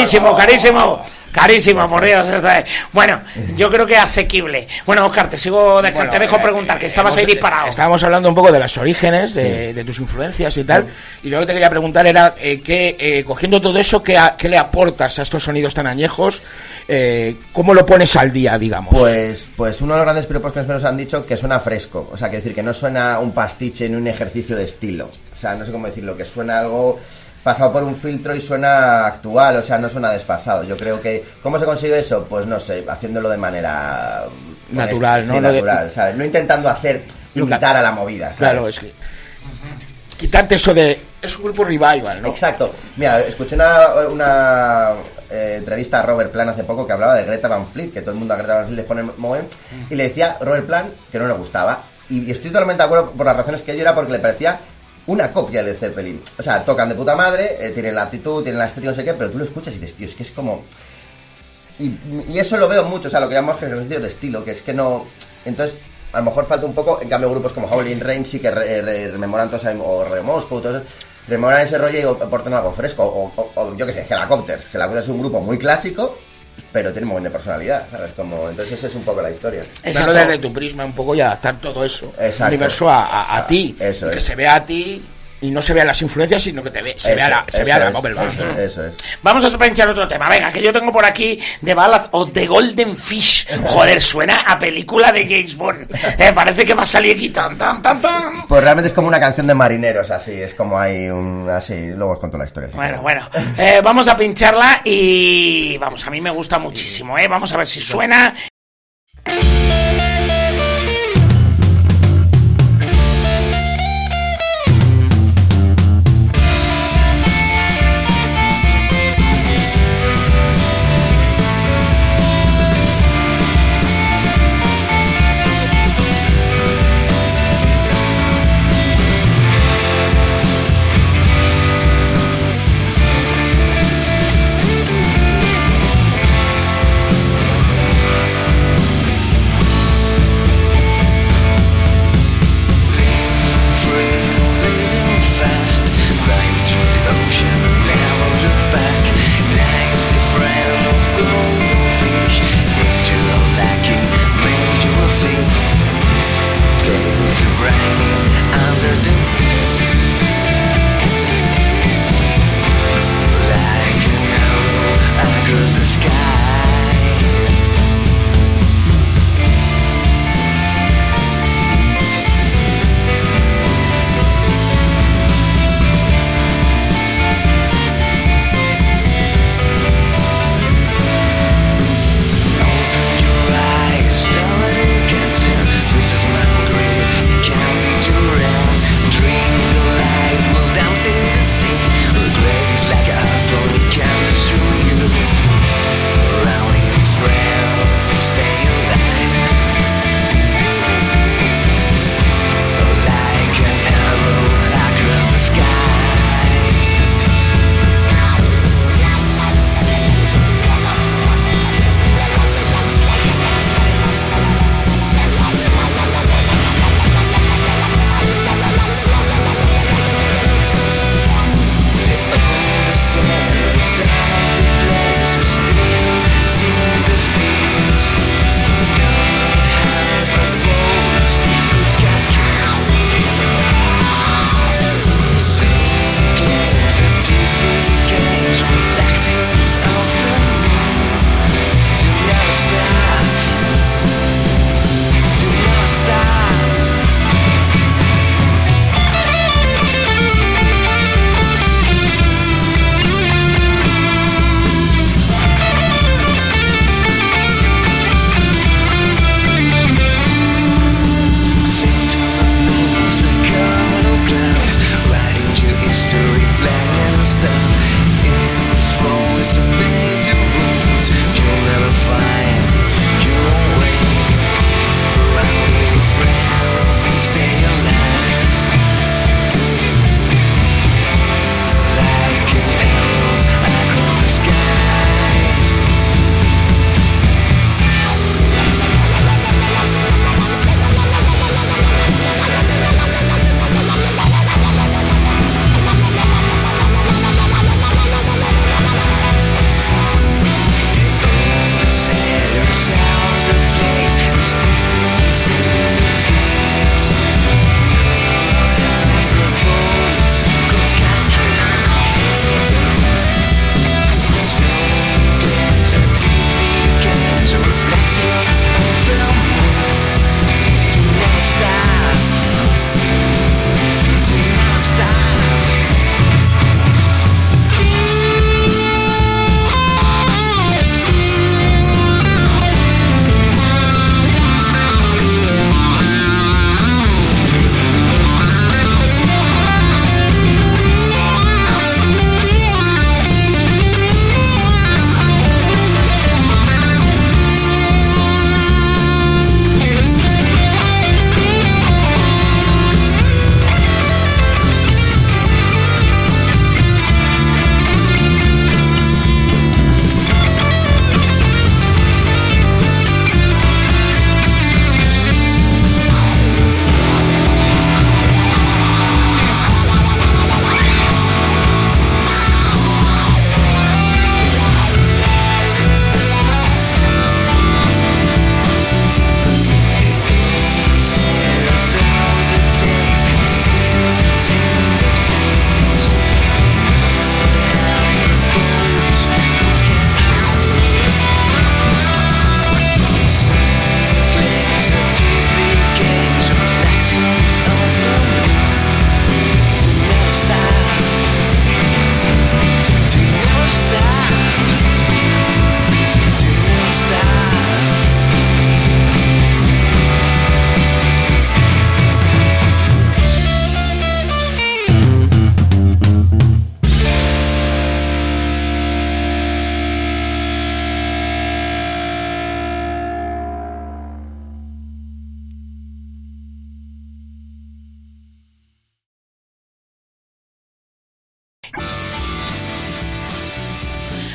Carísimo, por Dios. Bueno, yo creo que asequible. Bueno, Óscar, te dejo preguntar, que estabas ahí disparado. Estábamos hablando un poco de los orígenes, de tus influencias y tal, y luego te quería preguntar era, cogiendo todo eso, ¿qué le aportas a estos sonidos tan añejos? ¿Cómo lo pones al día, digamos? Pues uno de los grandes piropos que nos han dicho, que suena fresco, o sea, que decir que no suena un pastiche ni un ejercicio de estilo, o sea, no sé cómo decirlo, que suena algo pasado por un filtro y suena actual, o sea, no suena desfasado. Yo creo que, ¿cómo se consigue eso? Pues no sé, haciéndolo de manera natural, ¿no? Sí, natural, ¿sabes? No intentando imitar a la movida, ¿sabes? Claro, es que quitarte eso de... Es un grupo revival, ¿no? Exacto. Mira, escuché una entrevista a Robert Plant hace poco que hablaba de Greta Van Fleet, que todo el mundo a Greta Van Fleet le pone moment, y le decía Robert Plant que no le gustaba. Y estoy totalmente de acuerdo por las razones que yo era, porque le parecía una copia de Led Zeppelin. O sea, tocan de puta madre, tienen la actitud, tienen la estética, no sé qué, pero tú lo escuchas y dices, tío, es que es como... y eso lo veo mucho, o sea, lo que llamamos ejercicio de estilo, que es que no... Entonces, a lo mejor falta un poco, en cambio grupos como Howling Rain sí que rememoran todo ese, o Remosco, todo eso, rememoran ese rollo y aportan algo fresco, o yo qué sé, Helicopters, que es un grupo muy clásico, pero tiene muy buena personalidad, ¿sabes? Como, entonces esa es un poco la historia. Pero desde tu prisma un poco y adaptar todo eso, el universo a ti, eso que es. se vea a ti y no se vean las influencias, sino que se vea la Bubble Band. Eso es. Vamos a pinchar otro tema, venga, que yo tengo por aquí The Ballad of the Golden Fish. Joder, suena a película de James Bond. Parece que va a salir aquí tan. Pues realmente es como una canción de marineros, así, es como hay un... así, luego os cuento la historia. Bueno, vamos a pincharla y... vamos, a mí me gusta muchísimo, vamos a ver si suena...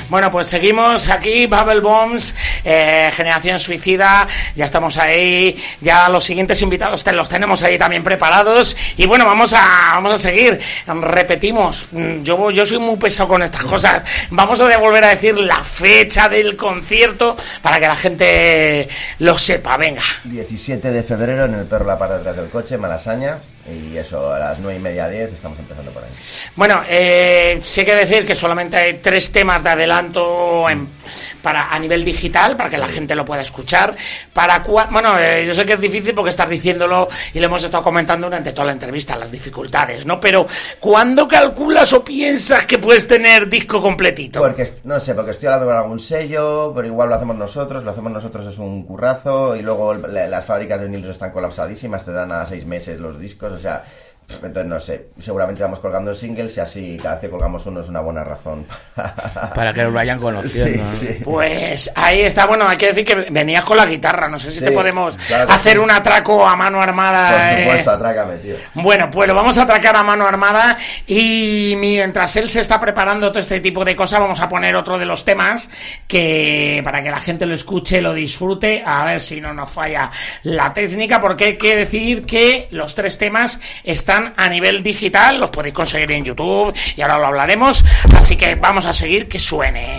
Bueno, pues seguimos aquí, Bubble Bombs, Generación Suicida, ya estamos ahí, ya los siguientes invitados los tenemos ahí también preparados, y bueno, vamos a seguir, repetimos, yo soy muy pesado con estas cosas, vamos a volver a decir la fecha del concierto para que la gente lo sepa, venga. 17 de febrero en el Perro La Parte de Atrás del Coche, Malasaña, y eso, a las 9:30, 10, estamos empezando por ahí. Bueno, sí hay que decir que solamente hay 3 temas de adelanto a nivel digital, para que la gente lo pueda escuchar. Yo sé que es difícil porque estás diciéndolo y lo hemos estado comentando durante toda la entrevista, las dificultades, ¿no? Pero, ¿cuándo calculas o piensas que puedes tener disco completito? Porque, no sé, porque estoy hablando con algún sello, pero igual lo hacemos nosotros es un currazo, y luego las fábricas de vinilos están colapsadísimas, te dan a 6 meses los discos, o sea, entonces no sé, seguramente vamos colgando singles y así cada vez que colgamos uno es una buena razón para que lo vayan conociendo. Sí, sí. Pues ahí está, bueno, hay que decir que venías con la guitarra, no sé si Sí, te podemos claro, hacer sí. un atraco a mano armada. Por supuesto, atrácame, tío. Bueno, pues lo vamos a atracar a mano armada, y mientras él se está preparando todo este tipo de cosas, vamos a poner otro de los temas que para que la gente lo escuche, lo disfrute, a ver si no nos falla la técnica, porque hay que decir que los 3 temas están a nivel digital, los podéis conseguir en YouTube y ahora lo hablaremos, así que vamos a seguir, que suene.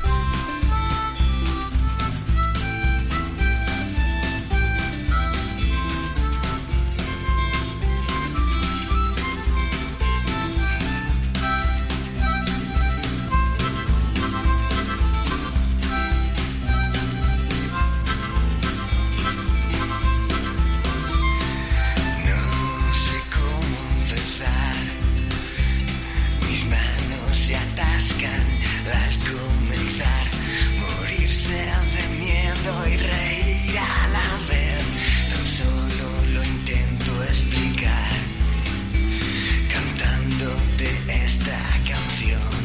No sé cómo empezar. Mis manos se atascan al comenzar. Morirse de miedo y reír a la vez. Tan solo lo intento explicar, cantándote esta canción.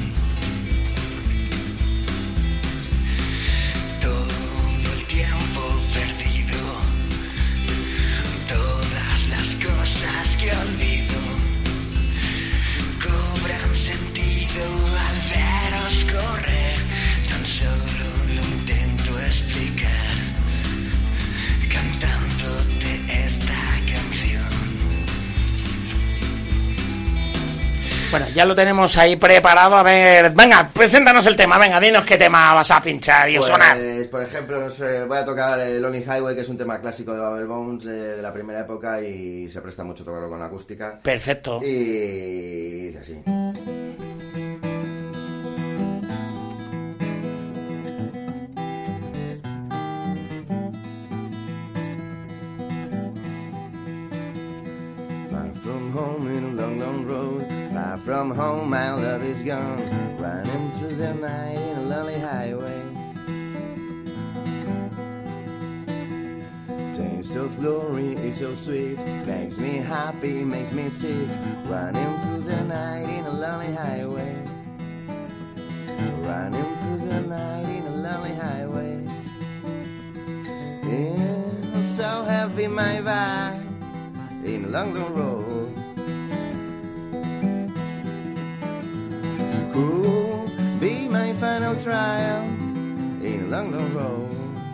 Todo el tiempo perdido, todas las cosas que olvido cobran sentido al veros correr. Tan solo lo intento explicar, cantándote esta canción. Bueno, ya lo tenemos ahí preparado, a ver, venga, preséntanos el tema, venga, dinos qué tema vas a pinchar y sonar. Pues, por ejemplo, no sé, voy a tocar el Lonely Highway, que es un tema clásico de Bubble Bones de la primera época y se presta mucho tocarlo con la acústica. Perfecto. Y dice así. Far from home in a long, long road. Far from home, my love is gone. Running through the night in a lonely highway. Taste of glory is so sweet. Makes me happy, makes me sick. Running through the night in a lonely highway. Running through the night in a lonely highway. Yeah, so heavy my vibe in a long, long road. Could be my final trial in a long, long road.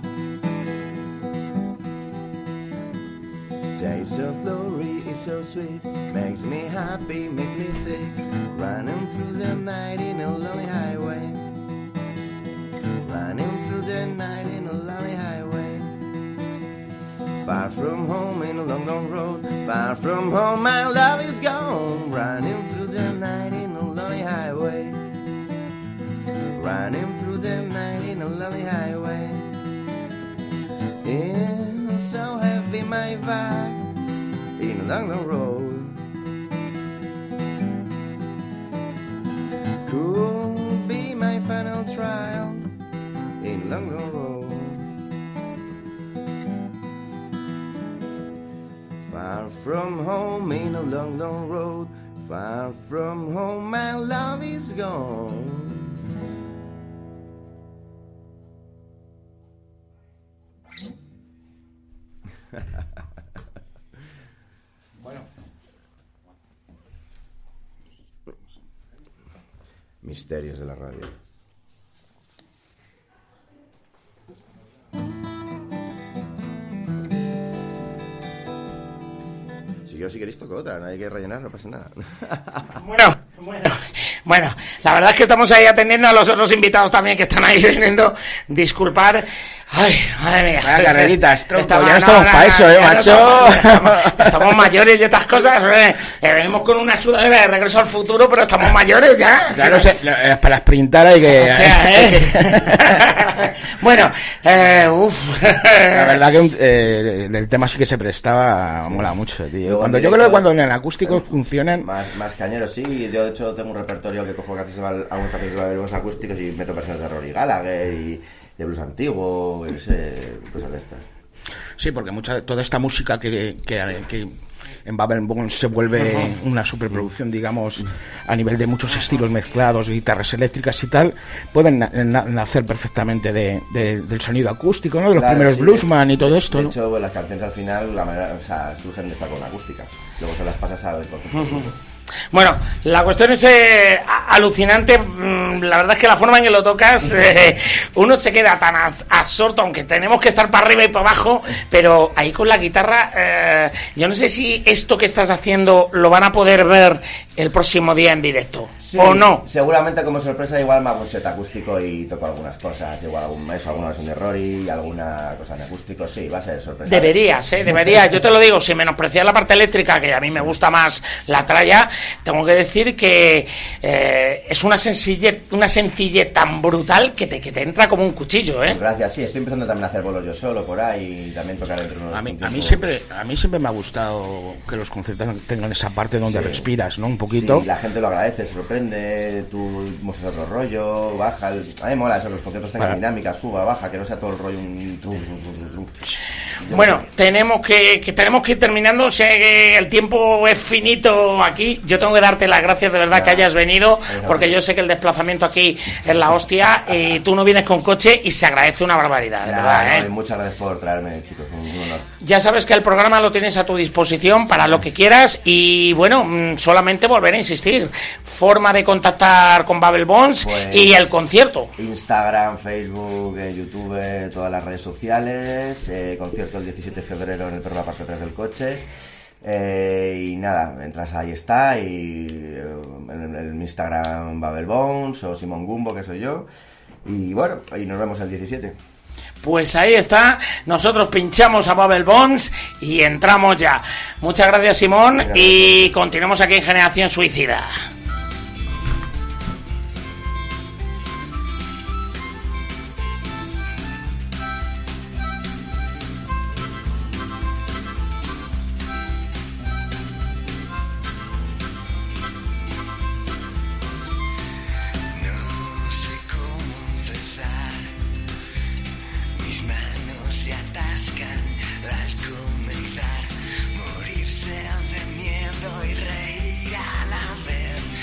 Taste of glory is so sweet, makes me happy, makes me sick. Running through the night in a lonely highway. Running through the night in a lonely highway. Far from home in a long, long road. Far from home, my love is gone. Running through the night in a lonely highway. Running through the night in a lonely highway. Yeah, so heavy my vibe in a long, long road. Could be my final trial in a long, long road. Far from home in a long, long road. Far from home, my love is gone. Bueno, Misterios de la radio. yo si queréis toco otra, no hay que rellenar, no pasa nada. Bueno, la verdad es que estamos ahí atendiendo a los otros invitados también que están ahí viniendo. Disculpar. Ay, madre mía. Vaya carreritas, tronco, ya no estamos para eso, macho. Estamos mayores y estas cosas. Venimos con una sudadera de Regreso al Futuro, pero estamos mayores ya. Claro, para sprintar hay que... Hostia, Bueno, La verdad que el tema sí que se prestaba, mola mucho, tío. Yo creo que cuando en el acústico funcionan... Más cañeros, sí. Yo, de hecho, tengo un repertorio que cojo algunos capítulos de blues acústicos y meto versiones de Rory Gallagher y de blues antiguo, cosas de estas. Sí, porque toda esta música que en Babel Bones se vuelve una superproducción, digamos, a nivel de muchos estilos mezclados, guitarras eléctricas y tal, pueden nacer perfectamente del sonido acústico, ¿no? De los primeros bluesman y todo esto, ¿no? De hecho, las canciones al final, la manera, surgen de estar con acústica. Luego se las pasas al concepto. Bueno, la cuestión es alucinante. La verdad es que la forma en que lo tocas, uno se queda tan absorto, aunque tenemos que estar para arriba y para abajo, pero ahí con la guitarra, yo no sé si esto que estás haciendo lo van a poder ver el próximo día en directo. Sí, ¿o no? Seguramente como sorpresa igual me hago un set acústico y toco algunas cosas, igual alguna versión de Rory, alguna cosa en acústico, sí, va a ser sorpresa. Deberías, yo te lo digo, sin menospreciar la parte eléctrica, que a mí me gusta más la tralla, tengo que decir que es una sencillez tan brutal que te entra como un cuchillo, ¿eh? Gracias, sí, estoy empezando también a hacer bolos yo solo por ahí y también tocar entre unos... A mí siempre me ha gustado que los conciertos tengan esa parte donde respiras, ¿no? Un poquito. Sí, la gente lo agradece, se sorprende, tú muestras otro rollo, baja... A mí me mola eso, que los conciertos tengan dinámicas, suba, baja, que no sea todo el rollo un... Bueno, tenemos que ir terminando, o sea que el tiempo es finito aquí. Yo tengo que darte las gracias de verdad que hayas venido, porque yo sé que el desplazamiento aquí es la hostia y tú no vienes con coche y se agradece una barbaridad, de verdad, ¿eh? Muchas gracias por traerme, chicos, un honor. Ya sabes que el programa lo tienes a tu disposición para lo que quieras y bueno, solamente volver a insistir. Forma de contactar con Babel Bones pues, y el concierto. Instagram, Facebook, YouTube, todas las redes sociales, concierto el 17 de febrero en el Perro La Parte 3 del Coche. Y nada, entras ahí está y en Instagram Babel Bones o Simón Gumbo, que soy yo, y bueno, ahí nos vemos el 17. Pues ahí está, nosotros pinchamos a Babel Bones y entramos ya. Muchas gracias, Simón, y continuamos aquí en Generación Suicida. Morirse de miedo y reír a la vez.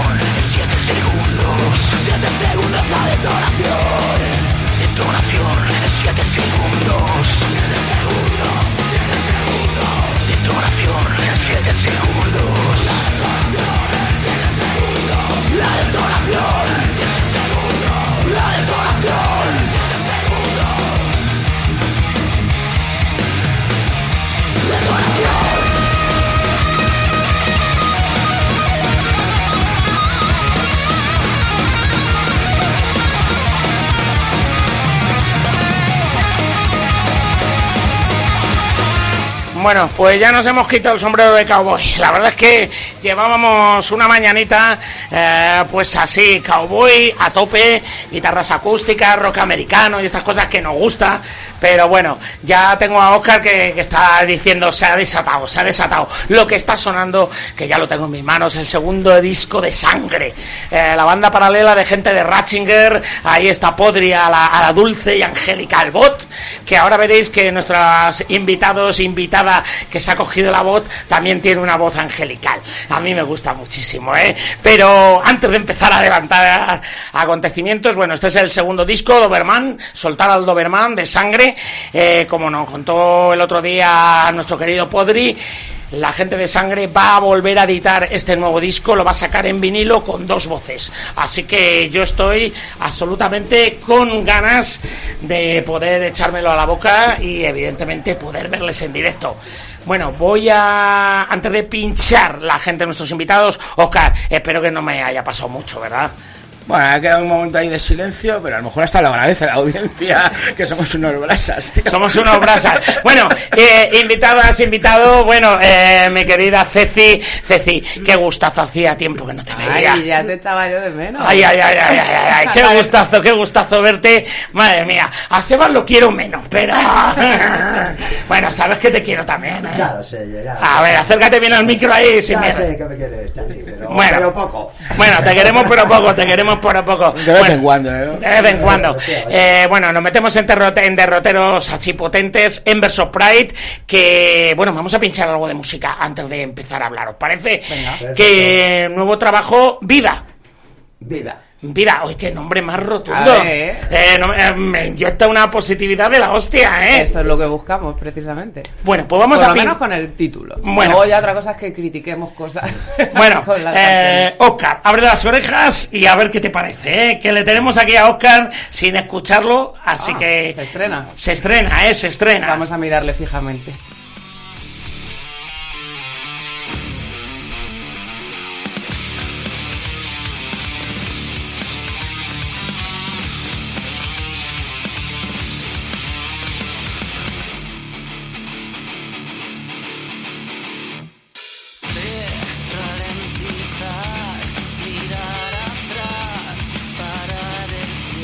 Bueno, pues ya nos hemos quitado el sombrero de cowboy. La verdad es que llevábamos una mañanita, pues así, cowboy a tope, guitarras acústicas, rock americano y estas cosas que nos gusta. Pero bueno, ya tengo a Óscar que está diciendo, se ha desatado. Lo que está sonando, que ya lo tengo en mis manos, el segundo disco de Sangre. La banda paralela de gente de Ratzinger, ahí está Podri a la dulce y angélica Bot, que ahora veréis que nuestros invitada que se ha cogido la voz también tiene una voz angelical. A mí me gusta muchísimo, Pero antes de empezar a adelantar acontecimientos, bueno, este es el segundo disco, Doberman, Soltar al Doberman de Sangre, como nos contó el otro día nuestro querido Podri. La gente de Sangre va a volver a editar este nuevo disco, lo va a sacar en vinilo con 2 voces. Así que yo estoy absolutamente con ganas de poder echármelo a la boca y evidentemente poder verles en directo. Bueno, antes de pinchar la gente de nuestros invitados, Óscar, espero que no me haya pasado mucho, ¿verdad? Bueno, ha quedado un momento ahí de silencio, pero a lo mejor hasta lo agradece la audiencia, que somos unos brasas, tío. Somos unos brasas. Bueno, invitado, bueno, mi querida Ceci, qué gustazo, hacía tiempo que no te veía. Ay, ya te echaba yo de menos. Ay, qué gustazo verte. Madre mía, a Sebas lo quiero menos, pero... Bueno, sabes que te quiero también, Ya lo sé, ya. A ver, acércate bien al micro ahí, sin miedo. Ya sé que me quieres, Charlie, pero poco. Bueno, te queremos pero poco, De vez en cuando, De vez en cuando. Bueno, nos metemos en derroteros así potentes, Embers of Pride, que, bueno, vamos a pinchar algo de música antes de empezar a hablar, ¿os parece? Venga. Que nuevo trabajo, Vida. Vida, uy, qué nombre más rotundo. Me inyecta una positividad de la hostia, Eso es lo que buscamos, precisamente. Bueno, pues vamos Por a... lo menos con el título. Bueno. Luego ya otra cosa es que critiquemos cosas. Bueno, con las canciones. Óscar, abre las orejas y a ver qué te parece, Que le tenemos aquí a Óscar sin escucharlo, así que... Se estrena. Se estrena. Vamos a mirarle fijamente.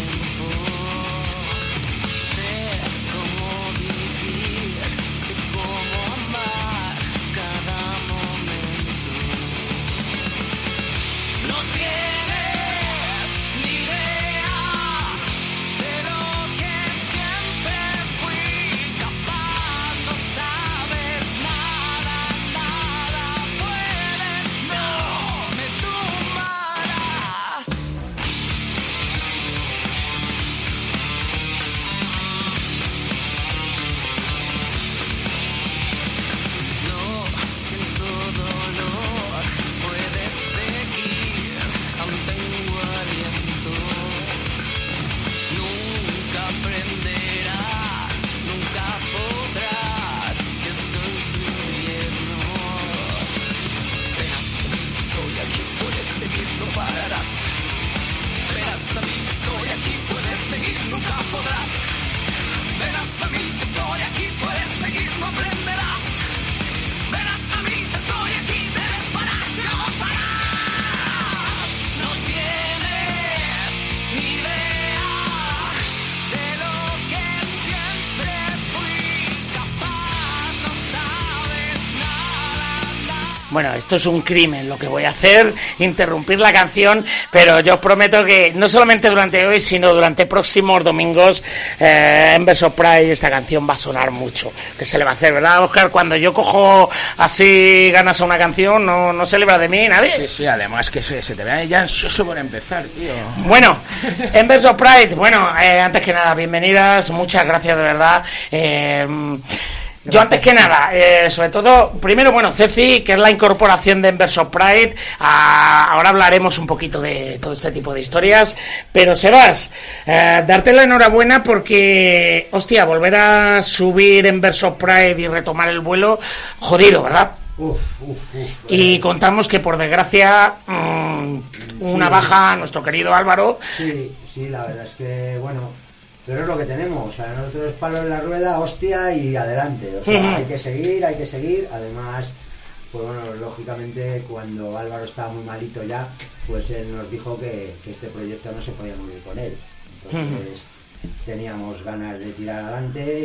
Sé cómo vivir, sé cómo Bueno, esto es un crimen lo que voy a hacer, interrumpir la canción, pero yo os prometo que no solamente durante hoy, sino durante próximos domingos en Embers of Pride esta canción va a sonar mucho. Que se le va a hacer, ¿verdad, Óscar? Cuando yo cojo así ganas a una canción, no se libra de mí nadie. Sí, además que se te ve ya ansioso por empezar, tío. Bueno, Embers of Pride, bueno, antes que nada, bienvenidas, muchas gracias de verdad. Yo antes que nada, sobre todo, primero, bueno, Ceci, que es la incorporación de Embers of Pride, ahora hablaremos un poquito de todo este tipo de historias, pero Sebas, darte la enhorabuena porque, hostia, volver a subir Embers of Pride y retomar el vuelo, jodido, ¿verdad? Y contamos que por desgracia una baja a nuestro querido Álvaro. Sí, la verdad es que, bueno, pero es lo que tenemos, o sea, nosotros palo en la rueda, hostia, y adelante, o sea, hay que seguir, además, pues bueno, lógicamente cuando Álvaro estaba muy malito ya, pues él nos dijo que este proyecto no se podía morir con él, entonces teníamos ganas de tirar adelante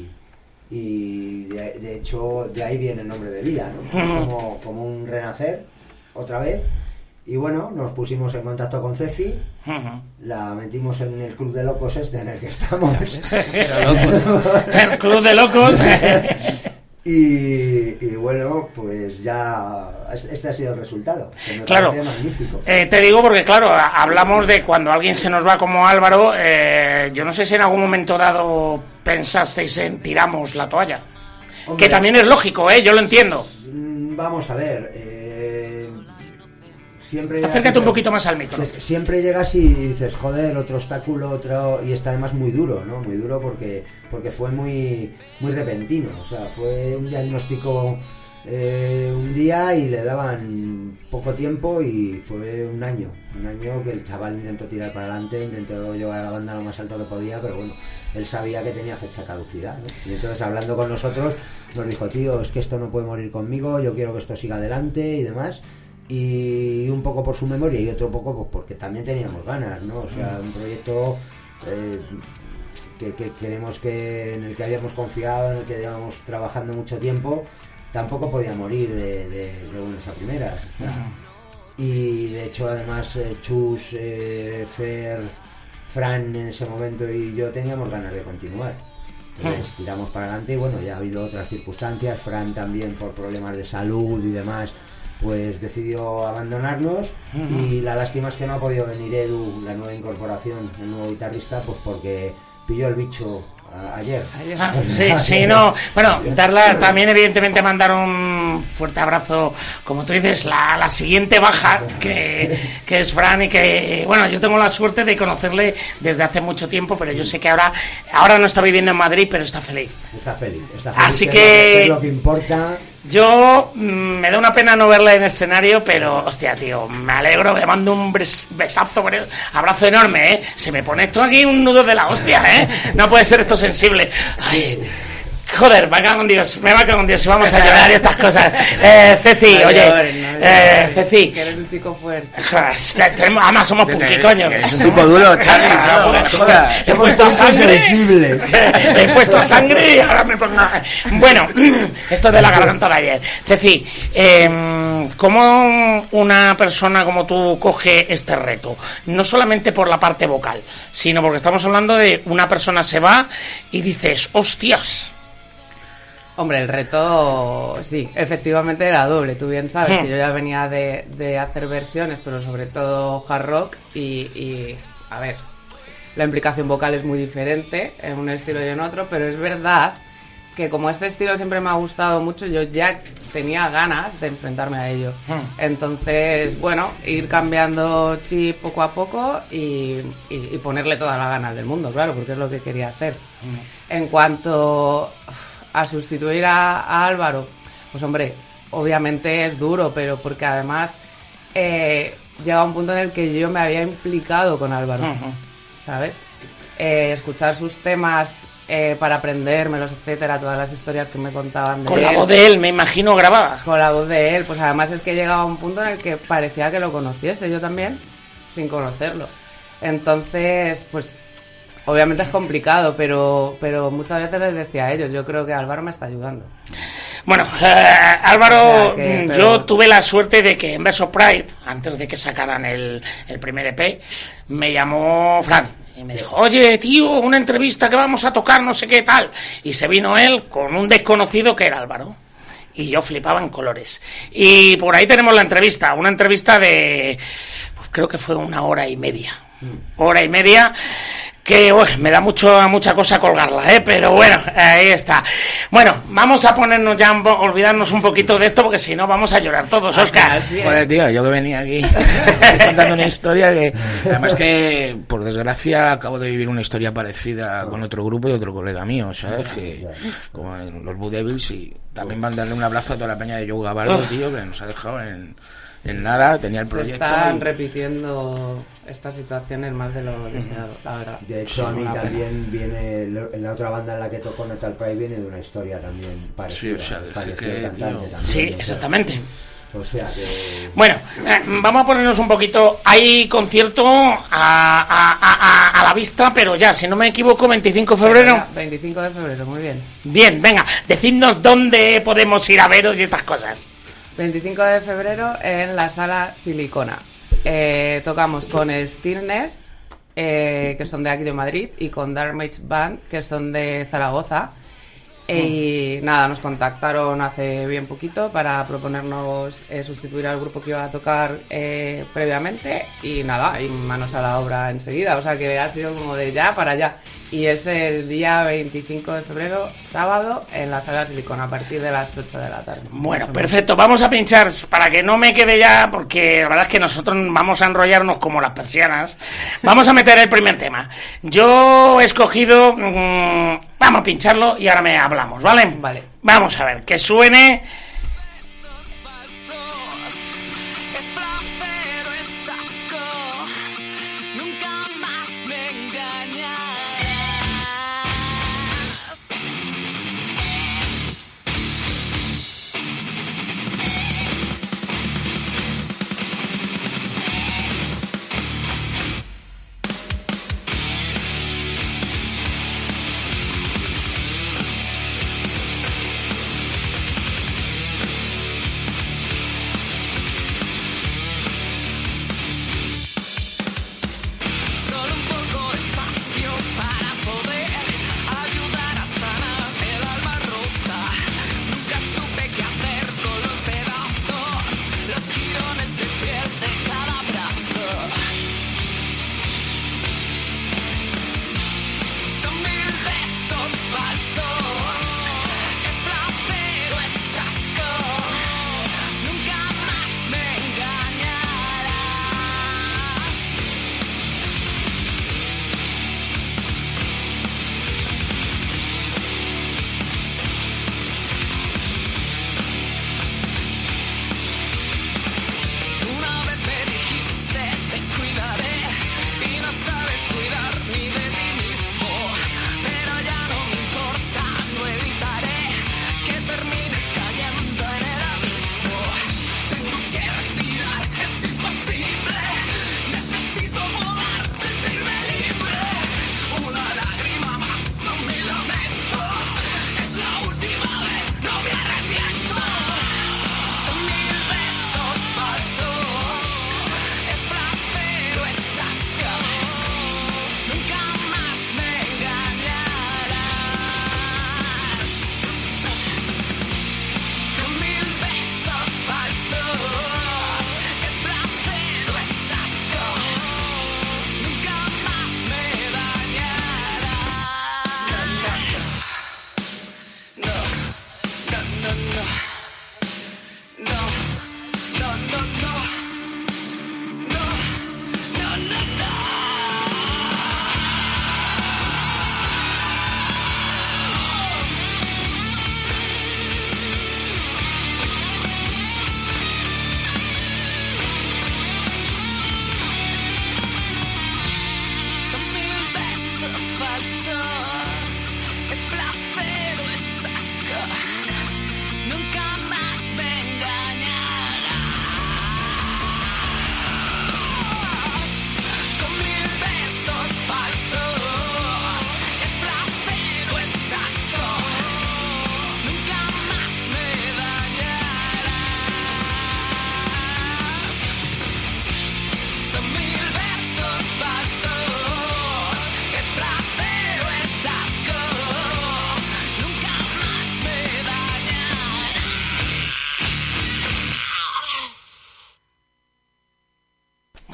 y de hecho de ahí viene el nombre de Vía, ¿no? Como un renacer, otra vez. Y bueno, nos pusimos en contacto con Ceci, la metimos en el club de locos en el que estamos. El club de locos. Y bueno, pues ya este ha sido el resultado. Que me claro, parece magnífico. Te digo porque claro, hablamos de cuando alguien se nos va como Álvaro, yo no sé si en algún momento dado pensasteis en tiramos la toalla. Hombre, que también es lógico, yo lo entiendo. Vamos a ver, acércate un poquito más al micro. Siempre llegas y dices, joder, otro obstáculo, y está además muy duro, ¿no? Muy duro porque fue muy repentino, o sea, fue un diagnóstico un día y le daban poco tiempo y fue un año que el chaval intentó tirar para adelante, intentó llevar a la banda lo más alto que podía, pero bueno, él sabía que tenía fecha de caducidad, ¿no? Y entonces hablando con nosotros nos dijo, tío, es que esto no puede morir conmigo, yo quiero que esto siga adelante y demás. Y un poco por su memoria y otro poco pues porque también teníamos ganas, ¿no? O sea, un proyecto que creemos que en el que habíamos confiado, en el que llevamos trabajando mucho tiempo, tampoco podía morir de buenas a primeras. Y de hecho además Chus, Fer, Fran en ese momento y yo teníamos ganas de continuar. Entonces tiramos para adelante y bueno, ya ha habido otras circunstancias, Fran también por problemas de salud y demás pues decidió abandonarnos y la lástima es que no ha podido venir Edu, la nueva incorporación, el nuevo guitarrista, pues porque pilló el bicho ayer. Sí, no. Bueno, también evidentemente mandar un fuerte abrazo, como tú dices, la siguiente baja, que es Fran, y que, bueno, yo tengo la suerte de conocerle desde hace mucho tiempo, pero yo sé que ahora no está viviendo en Madrid, pero está feliz. Está feliz. Así que es lo que importa. Yo me da una pena no verla en escenario, pero hostia, tío, me alegro, me mando un besazo, abrazo enorme, se me pone esto aquí un nudo de la hostia, no puede ser esto sensible. Ay, joder, me va a cagar con Dios, vamos a llorar y estas cosas. Ceci, Ceci, que eres un chico fuerte. Además somos punky, coño. Es un tipo duro, Charlie. He puesto sangre. He puesto sangre y ahora me pongo. Bueno, esto de la garganta de ayer. Ceci, ¿cómo una persona como tú coge este reto? No solamente por la parte vocal, sino porque estamos hablando de una persona se va y dices, hostias. Hombre, el reto, sí, efectivamente era doble. Tú bien sabes que yo ya venía de hacer versiones, pero sobre todo hard rock y, a ver, la implicación vocal es muy diferente en un estilo y en otro, pero es verdad que como este estilo siempre me ha gustado mucho, yo ya tenía ganas de enfrentarme a ello. Entonces, bueno, ir cambiando chip poco a poco y ponerle todas las ganas del mundo, claro, porque es lo que quería hacer. En cuanto a sustituir a Álvaro, pues hombre, obviamente es duro, pero porque además llega un punto en el que yo me había implicado con Álvaro, ¿sabes? Escuchar sus temas para aprendérmelos, etcétera, todas las historias que me contaban de él. Con la voz de él, me imagino, grabada. Con la voz de él, pues además es que llegaba un punto en el que parecía que lo conociese yo también, sin conocerlo. Entonces, pues obviamente es complicado, pero muchas veces les decía a ellos, yo creo que Álvaro me está ayudando. Bueno, Álvaro, O sea que, pero- yo tuve la suerte de que en Verso Pride, antes de que sacaran el primer EP, me llamó Fran y me dijo, oye, tío, una entrevista que vamos a tocar, no sé qué tal. Y se vino él con un desconocido que era Álvaro. Y yo flipaba en colores. Y por ahí tenemos la entrevista, una entrevista de, pues creo que fue 1 hora y media. 1 hora y media, que me da mucha cosa colgarla, pero bueno, ahí está. Bueno, vamos a ponernos ya, olvidarnos un poquito de esto, porque si no vamos a llorar todos, Óscar. Joder, tío, yo que venía aquí contando una historia que, además que, por desgracia, acabo de vivir una historia parecida con otro grupo y otro colega mío, ¿sabes? Que, como en los Blue Devils, y también van a darle un abrazo a toda la peña de Joe Gabardo, tío, que nos ha dejado en nada, tenía el Se proyecto. están y- repitiendo estas situaciones más de lo deseado, la verdad. De hecho, a Es mí una pena. también viene, en la otra banda en la que tocó Natal Pride viene de una historia también parecida. Sí, o sea, falleció que, el cantante tío. también, Sí, o sea, exactamente. O sea que... Bueno, vamos a ponernos un poquito. Hay concierto a la vista, pero ya, si no me equivoco, 25 de febrero. Ya, 25 de febrero, muy bien. Bien, venga, decidnos dónde podemos ir a veros y estas cosas. 25 de febrero en la sala Silicona. Tocamos con Stillness, que son de aquí de Madrid, y con Damage Band, que son de Zaragoza. Y nada, nos contactaron hace bien poquito para proponernos sustituir al grupo que iba a tocar previamente. Y nada, y manos a la obra enseguida. O sea que ha sido como de ya para allá. Y es el día 25 de febrero, sábado, en la sala Silicona, a partir de las 8 de la tarde. Bueno, perfecto, vamos a pinchar para que no me quede ya, porque la verdad es que nosotros vamos a enrollarnos como las persianas. Vamos a meter el primer tema. Yo he escogido, vamos a pincharlo y ahora me hablamos, ¿vale? Vale. Vamos a ver, que suene. Es placer, es asco. Nunca más me engañarás. Thank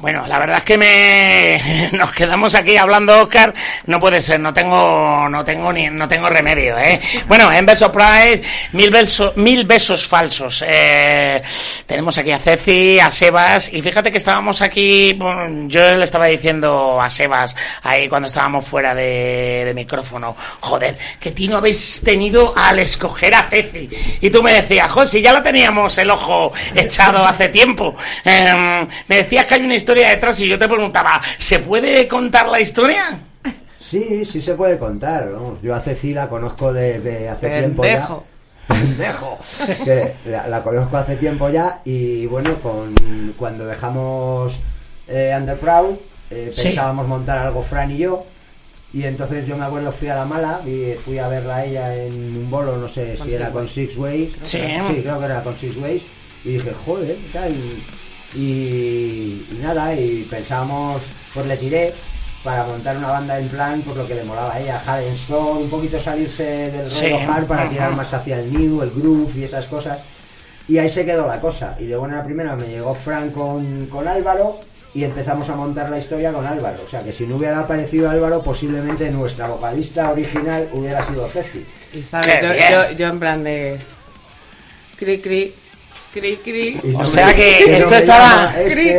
Bueno, la verdad es que nos quedamos aquí hablando, Óscar. No puede ser, no tengo remedio, ¿eh? Bueno, en Best of Pride, 1000 besos falsos. Tenemos aquí a Ceci, a Sebas, y fíjate que estábamos aquí, bueno, yo le estaba diciendo a Sebas ahí cuando estábamos fuera de micrófono, joder, que no habéis tenido al escoger a Ceci. Y tú me decías, José, ya la teníamos el ojo echado hace tiempo. Me decías que hay una historia detrás y yo te preguntaba, ¿se puede contar la historia? Sí se puede contar, vamos. Yo a Ceci la conozco desde hace tiempo ya. Pendejo. Que la conozco hace tiempo ya y bueno, cuando dejamos Underground, pensábamos montar algo Fran y yo. Y entonces yo me acuerdo, fui a La Mala y fui a verla a ella en un bolo, no sé si era con Six Ways. Sí, creo que era con Six Ways. Y dije, joder, tal. Y nada, y pensábamos, pues le tiré para montar una banda en plan, por lo que le molaba a ella, Hard and Stone, un poquito salirse del rollo hard para tirar más hacia el new, el groove y esas cosas. Y ahí se quedó la cosa. Y de buena primera me llegó Fran con Álvaro y empezamos a montar la historia con Álvaro. O sea que si no hubiera aparecido Álvaro, posiblemente nuestra vocalista original hubiera sido Ceci. Y sabes, yo en plan de cri cri No o sea que esto estaba...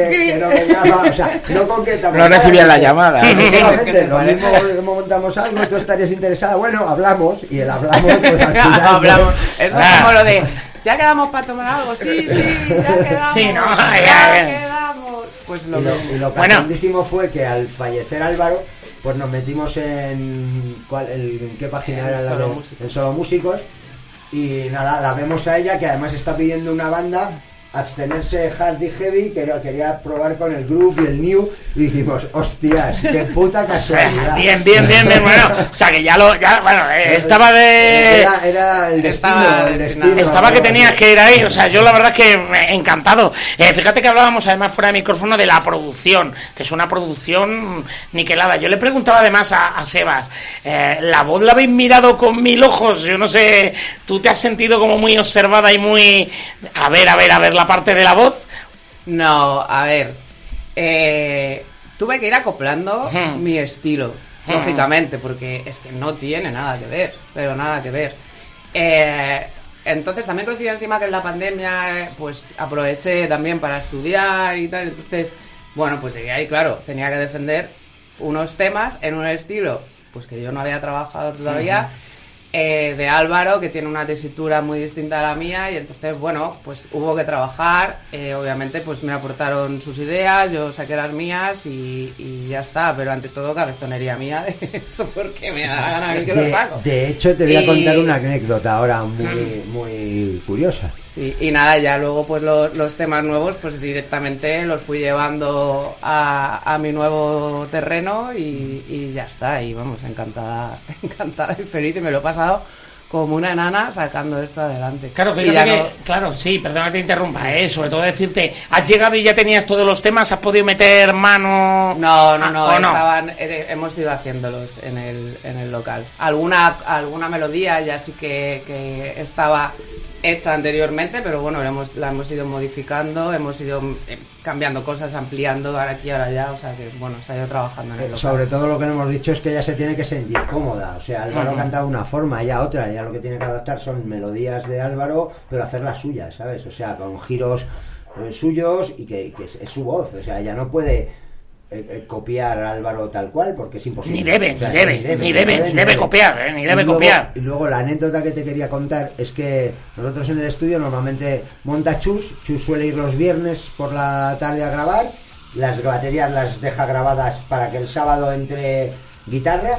No recibía la llamada. Efectivamente, lo mismo montamos algo, tú estarías interesada. Bueno, hablamos, y el hablamos, pues al final... hablamos. Esto es como lo de, ya quedamos para tomar algo, sí, ya quedamos. Sí, no, ya quedamos. Pues y lo cachondísimo fue que al fallecer Álvaro, pues nos metimos en qué página era la de... En Solo Músicos. Y nada, la vemos a ella, que además está pidiendo una banda, abstenerse hard y heavy, que quería probar con el groove y el new, y dijimos, hostias, qué puta casualidad. Bien, bueno, o sea que estaba de... Era el destino. Estaba que tenías que ir ahí, o sea, yo la verdad es que encantado. Fíjate que hablábamos además fuera de micrófono de la producción, que es una producción niquelada. Yo le preguntaba además a Sebas, ¿la voz la habéis mirado con 1000 ojos? Yo no sé, ¿tú te has sentido como muy observada y muy... A ver la parte de la voz? No, a ver, tuve que ir acoplando mi estilo, lógicamente, porque es que no tiene nada que ver, pero nada que ver. Entonces también coincidió encima que en la pandemia pues aproveché también para estudiar y tal, entonces, bueno, pues llegué ahí, claro, tenía que defender unos temas en un estilo pues que yo no había trabajado todavía, de Álvaro, que tiene una tesitura muy distinta a la mía, y entonces, bueno, pues hubo que trabajar, obviamente pues me aportaron sus ideas, yo saqué las mías y ya está, pero ante todo cabezonería mía de esto, porque me da la gana a mí que lo saco. De hecho, te voy a contar una anécdota ahora muy curiosa. Y nada, ya luego pues los temas nuevos pues directamente los fui llevando a mi nuevo terreno y ya está, y vamos, encantada y feliz, y me lo he pasado como una enana sacando esto adelante. Claro, fíjate que, claro, sí, perdona que te interrumpa, sobre todo decirte, has llegado y ya tenías todos los temas, ¿has podido meter mano? No, hemos ido haciéndolos en el local. Alguna melodía ya sí que estaba hecha anteriormente, pero bueno, la hemos ido modificando, hemos ido cambiando cosas, ampliando ahora aquí, ahora allá, o sea que bueno, se ha ido trabajando en el local. Sobre todo lo que no hemos dicho es que ella se tiene que sentir cómoda, o sea, Álvaro cantaba una forma, ella otra, ella lo que tiene que adaptar son melodías de Álvaro, pero hacer las suyas, ¿sabes? O sea, con giros suyos y que es su voz, o sea, ella no puede copiar a Álvaro tal cual, porque es imposible. Ni debe copiar. Y luego la anécdota que te quería contar es que nosotros en el estudio normalmente monta Chus suele ir los viernes por la tarde a grabar, las baterías las deja grabadas para que el sábado entre guitarra,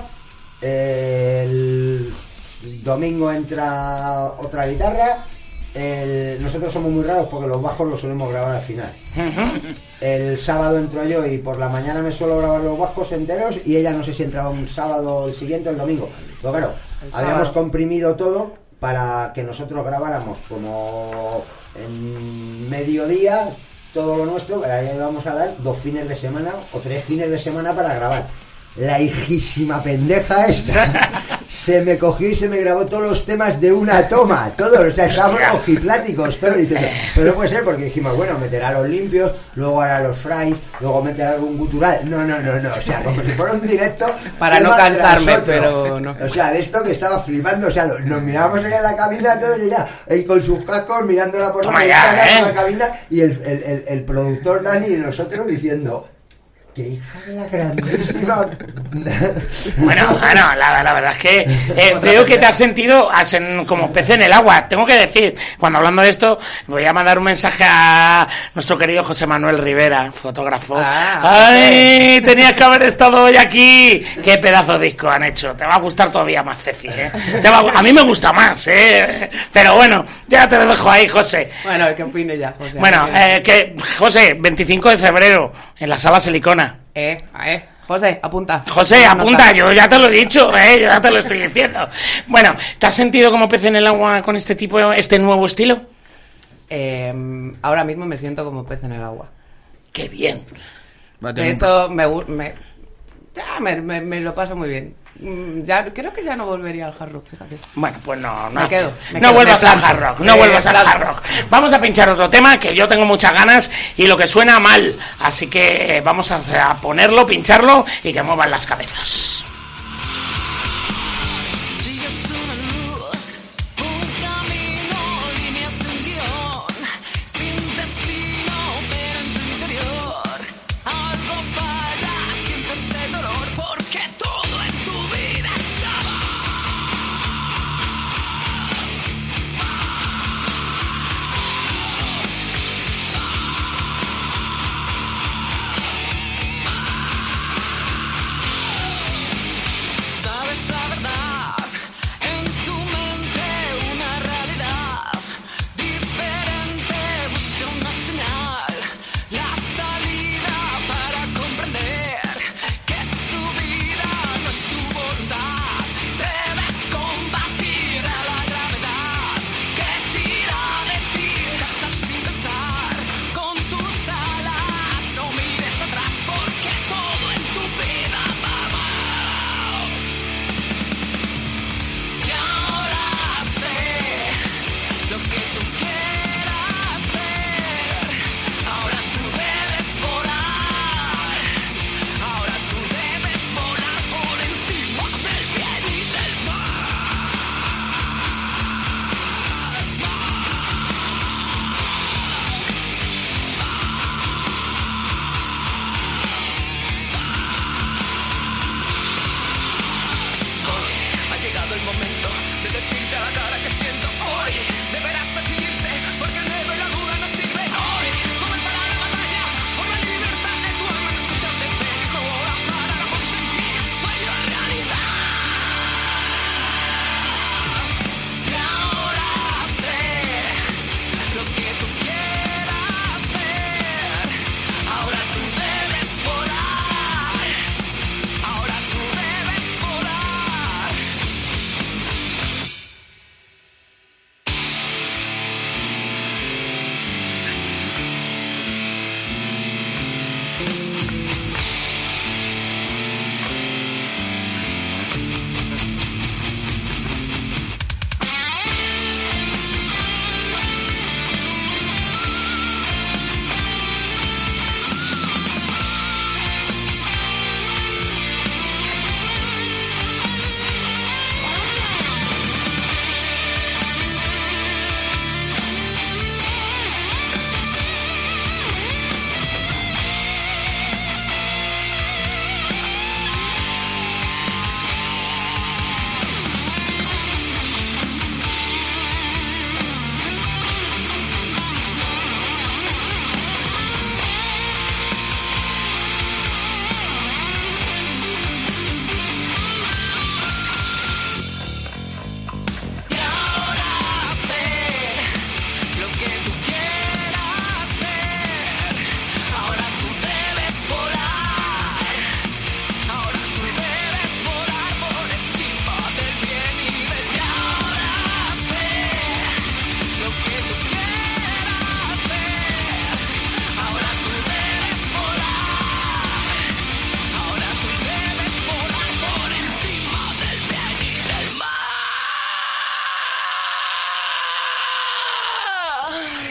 el domingo entra otra guitarra. Nosotros somos muy raros porque los bajos los solemos grabar al final. El sábado entro yo y por la mañana me suelo grabar los bajos enteros, y ella no sé si entraba un sábado, el siguiente o el domingo. Pero claro, habíamos comprimido todo para que nosotros grabáramos como en mediodía todo lo nuestro, pero ahí vamos a dar 2 fines de semana o 3 fines de semana para grabar. la hijísima pendeja esta se me cogió y se me grabó todos los temas de una toma, todos, o sea, estábamos ojipláticos, todos diciendo, pero no puede ser, porque dijimos, bueno, meterá los limpios, luego hará los fries, luego meterá algún gutural, no, o sea, como si fuera un directo para no cansarme, pero no. O sea, de esto que estaba flipando, o sea, nos mirábamos en la cabina todos y ya, y con sus cascos mirándola por la ventana, por la cabina, y el productor Dani y nosotros diciendo, ¡qué hija de la grandísima! Bueno, la verdad es que veo que te has sentido como pez en el agua. Tengo que decir, cuando hablando de esto, voy a mandar un mensaje a nuestro querido José Manuel Rivera, fotógrafo. ¡Ay! Tenías que haber estado hoy aquí. ¡Qué pedazo de disco han hecho! Te va a gustar todavía más, Ceci, ¿eh? A mí me gusta más, ¿eh? Pero bueno, ya te lo dejo ahí, José. Bueno, que opine ya, José. Bueno, José, 25 de febrero, en la Sala Silicona. José, apunta. José, apunta, yo ya te lo he dicho, yo ya te lo estoy diciendo. Bueno, ¿te has sentido como pez en el agua con este nuevo estilo? Ahora mismo me siento como pez en el agua. ¡Qué bien! De hecho, me lo paso muy bien. Ya creo que ya no volvería al hard rock, fíjate. Bueno, pues no quedo, vuelvas al hard rock, no vuelvas al hard rock. Vamos a pinchar otro tema que yo tengo muchas ganas y lo que suena mal, así que vamos a ponerlo, pincharlo y que muevan las cabezas.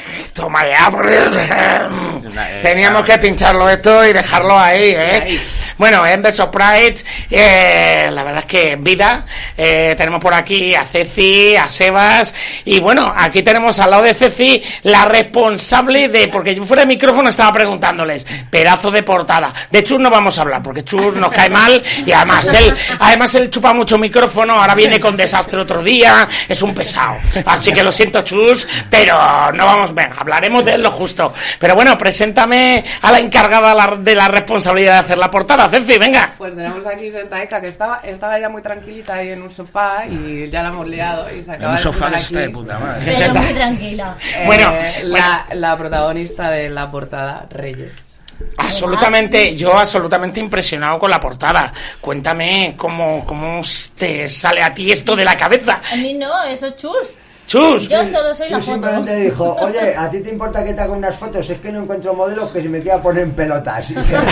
Toma ya, por Dios. Teníamos que pincharlo esto y dejarlo ahí, ¿eh? Bueno, en Best of Pride, la verdad es que vida. Tenemos por aquí a Ceci, a Sebas. Y bueno, aquí tenemos al lado de Ceci la responsable de... Porque yo fuera de micrófono estaba preguntándoles, pedazo de portada. De Chus no vamos a hablar, porque Chus nos cae mal. Y además él chupa mucho micrófono. Ahora viene con desastre otro día. Es un pesado. Así que lo siento, Chus, pero no vamos... Venga, hablaremos de él lo justo. Pero bueno, preséntame a la encargada de la responsabilidad de hacer la portada, Ceci, venga. Pues tenemos aquí sentadita, que estaba ya muy tranquilita ahí en un sofá y ya la hemos liado y se acaba En un sofá que aquí. está de puta madre. Pero muy tranquila. Bueno, la protagonista de la portada, Reyes. Yo absolutamente impresionado con la portada. Cuéntame cómo te sale a ti esto de la cabeza. A mí no, eso es Chus. Chus. Yo solo soy la Tú foto. simplemente dijo, oye, ¿a ti te importa que te haga unas fotos? Es que no encuentro modelos que se me quiera poner en pelotas. Y dije,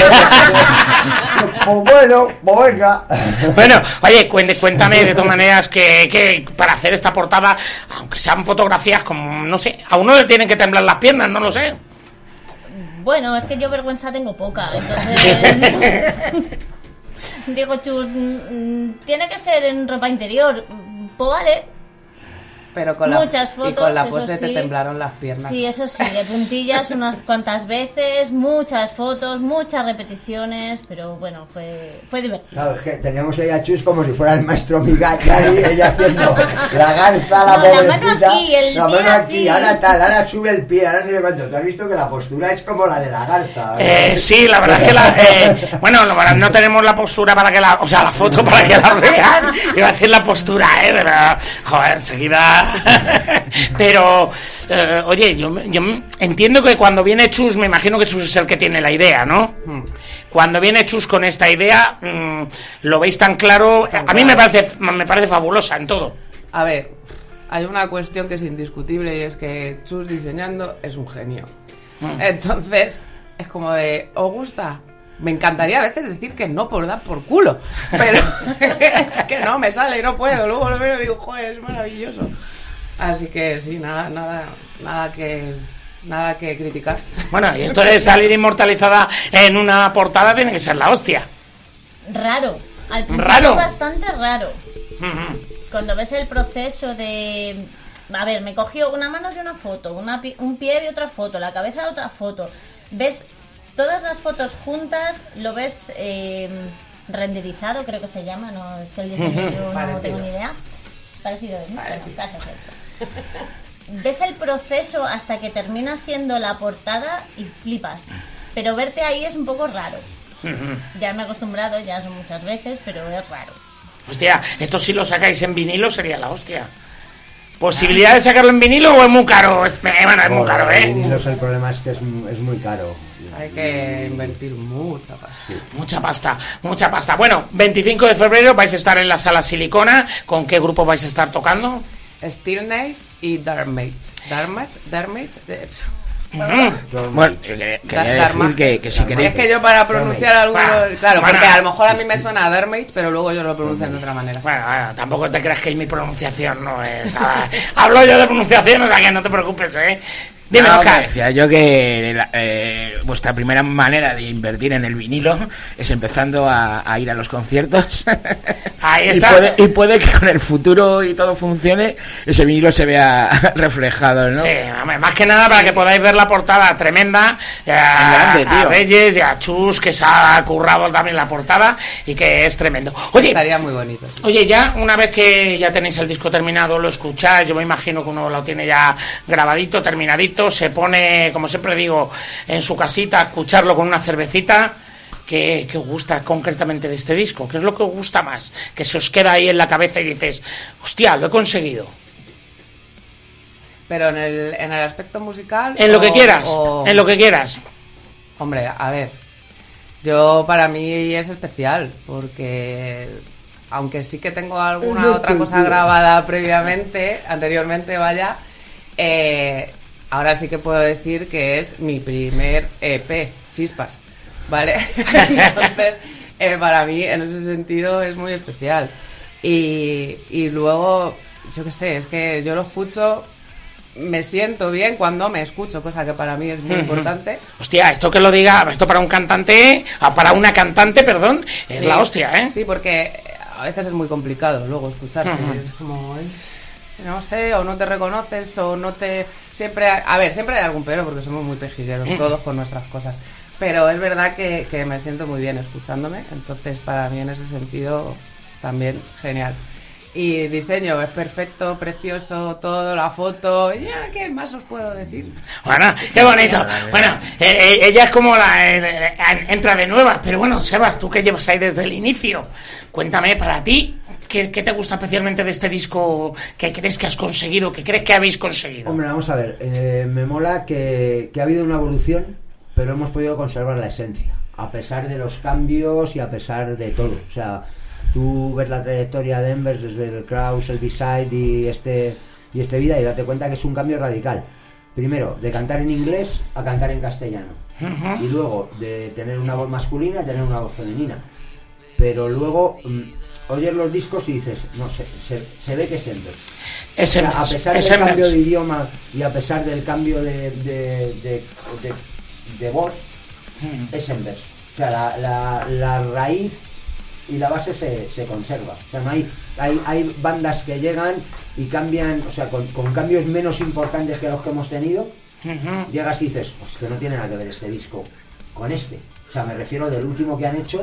pues bueno, pues venga. Bueno, oye, cuéntame de todas maneras que para hacer esta portada, aunque sean fotografías como, no sé, a uno le tienen que temblar las piernas, no lo sé. Bueno, es que yo vergüenza tengo poca, entonces... Digo, Chus, tiene que ser en ropa interior. Pues vale. Pero Muchas fotos, y con la eso pose te sí. temblaron las piernas. Sí, eso sí, de puntillas unas cuantas veces, muchas fotos, muchas repeticiones, pero bueno, fue divertido. Claro, es que teníamos ahí a Chus como si fuera el maestro Miyagi, ella haciendo la garza, la No, la pobrecita. mano aquí, el la pie mano aquí, así. ahora tal, ahora sube el pie, ahora no sé cuánto. ¿Tú has visto que la postura es como la de la garza? Sí, la verdad es que bueno, no tenemos la postura para que la foto para que la vean. Iba a decir la postura, pero joder, enseguida. Pero oye, yo entiendo que cuando viene Chus, me imagino que Chus es el que tiene la idea, ¿no? Cuando viene Chus con esta idea, lo veis tan claro. A mí me parece fabulosa en todo. A ver, hay una cuestión que es indiscutible y es que Chus diseñando es un genio. Entonces, es como de, ¿os gusta? Me encantaría a veces decir que no por dar por culo, pero es que no me sale y no puedo. Luego lo veo y digo, joder, es maravilloso. Así que sí, nada que criticar. Bueno, y esto de salir inmortalizada en una portada tiene que ser la hostia. Raro. Al principio ¿Raro? es bastante raro. Cuando ves el proceso de... A ver, me cogió una mano de una foto, un pie de otra foto, la cabeza de otra foto. Ves todas las fotos juntas, lo ves renderizado, creo que se llama, no es que el diseño yo no tengo ni idea. Parecido, ¿no? Bueno, casi perfecto. Ves el proceso hasta que termina siendo la portada y flipas. Pero verte ahí es un poco raro. Ya me he acostumbrado, ya son muchas veces, pero es raro. Hostia, esto si lo sacáis en vinilo sería la hostia. ¿Posibilidad de sacarlo en vinilo o es muy caro? Bueno, es muy caro, ¿eh? Vinilos, el problema es que es muy caro. Hay que invertir mucha pasta. Mucha pasta. Bueno, 25 de febrero vais a estar en la Sala Silicona. ¿Con qué grupo vais a estar tocando? Steel Nails y Darmage. Bueno, quería decir que si queréis... Es que yo para pronunciar algunos... Claro, Bueno, porque a lo mejor a mí me suena a Darmage, pero luego yo lo pronuncio de otra manera. Bueno, tampoco te creas que mi pronunciación no es... hablo yo de pronunciación, o sea que no te preocupes, ¿eh? Dime, No, Oscar. que decía yo que vuestra primera manera de invertir en el vinilo es empezando a ir a los conciertos. Ahí está. Y puede que con el futuro y todo funcione, ese vinilo se vea reflejado, ¿no? Sí, hombre, más que nada para que podáis ver la portada tremenda. grande, A tío. Reyes y a Chus, que se ha currado también la portada y que es tremendo. Oye, Estaría muy bonito. Oye, ya una vez que ya tenéis el disco terminado, lo escucháis, yo me imagino que uno lo tiene ya grabadito, terminadito, se pone, como siempre digo, en su casita a escucharlo con una cervecita. ¿Qué os gusta concretamente de este disco? ¿Qué es lo que os gusta más? Que se os queda ahí en la cabeza y dices, hostia, lo he conseguido. Pero en el aspecto musical... En lo que quieras, en lo que quieras. Hombre, a ver, yo para mí es especial, porque aunque sí que tengo alguna otra cosa grabada anteriormente, vaya, ahora sí que puedo decir que es mi primer EP, Chispas, ¿vale? Entonces, para mí en ese sentido es muy especial. Y luego, yo qué sé, es que yo lo escucho me siento bien cuando me escucho, cosa que para mí es muy importante. Hostia, esto que lo diga, esto para un cantante, para una cantante, perdón, es Sí, la hostia, ¿eh? Sí, porque a veces es muy complicado luego escucharte. Es como, no sé, o no te reconoces, o no te... Siempre hay algún pero, porque somos muy pejigueros todos con nuestras cosas. Pero es verdad que me siento muy bien escuchándome, entonces para mí en ese sentido también genial. Y diseño es perfecto, precioso, todo, la foto, ya, ¿qué más os puedo decir? Bueno, qué bonito. Bueno, ella es como entra de nuevas, pero bueno, Sebas, tú que llevas ahí desde el inicio, cuéntame para ti, ¿qué te gusta especialmente de este disco? ¿Qué crees que has conseguido? ¿Qué crees que habéis conseguido? Hombre, vamos a ver, me mola que ha habido una evolución, pero hemos podido conservar la esencia, a pesar de los cambios y a pesar de todo. O sea, tú ves la trayectoria de Embers desde el Kraus, el B-Side y este Vida, y date cuenta que es un cambio radical. Primero, de cantar en inglés a cantar en castellano. Y luego, de tener una voz masculina a tener una voz femenina. Pero luego, oyes los discos y dices, no sé, se ve que es Embers. O sea, a pesar del cambio de idioma y a pesar del cambio de voz, es Embers. O sea, la raíz y la base se conserva. O sea, no hay bandas que llegan y cambian, o sea, con cambios menos importantes que los que hemos tenido. Llegas y dices, pues que no tiene nada que ver este disco con este. O sea, me refiero del último que han hecho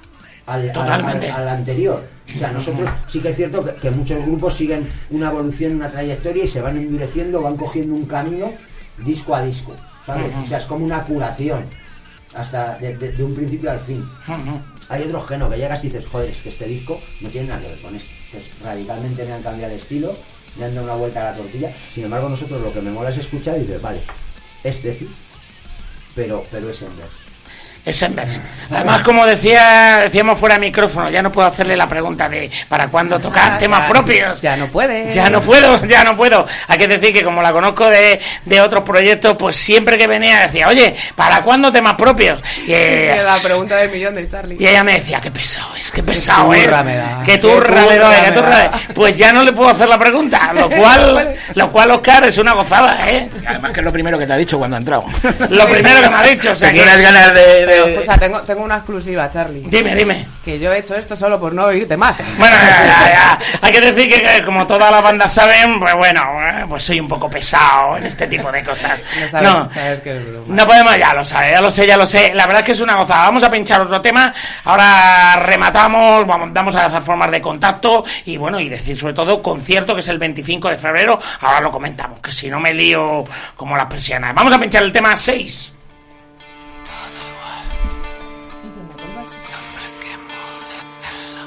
al anterior. O sea, nosotros sí que es cierto que muchos grupos siguen una evolución, una trayectoria y se van endureciendo, van cogiendo un camino disco a disco, ¿sabes? O sea, es como una curación hasta de un principio al fin. Hay otros que no, que llegas y dices, joder, es que este disco no tiene nada que ver con esto. Entonces, radicalmente me han cambiado el estilo, me han dado una vuelta a la tortilla. Sin embargo, nosotros lo que me mola es escuchar y dices, vale, es Deci, pero es Embers. Es Embers. Además, como decíamos fuera de micrófono, ya no puedo hacerle la pregunta de ¿para cuándo tocar temas propios? Ya no puede. Ya no puedo. Hay que decir que como la conozco de otros proyectos, pues siempre que venía decía, oye, ¿para cuándo temas propios? Y la pregunta del millón de Charlie. Y ella me decía, qué pesado es. Que turra me da. Pues ya no le puedo hacer la pregunta, lo cual Oscar es una gozada, ¿eh? Además que es lo primero que te ha dicho cuando ha entrado. Lo primero que me ha dicho, o sea, tienes ganas de... Pero, escucha, tengo una exclusiva, Charlie. Dime. Que yo he hecho esto solo por no oírte más. Bueno, ya. Hay que decir que como todas las bandas saben, pues bueno, pues soy un poco pesado en este tipo de cosas. Sabes que es broma. No podemos, ya lo sé. La verdad es que es una gozada. Vamos a pinchar otro tema. Ahora rematamos, vamos a hacer formas de contacto y bueno, y decir sobre todo concierto que es el 25 de febrero. Ahora lo comentamos, que si no me lío como las persianas. Vamos a pinchar el tema 6. Sombras que enmudecen la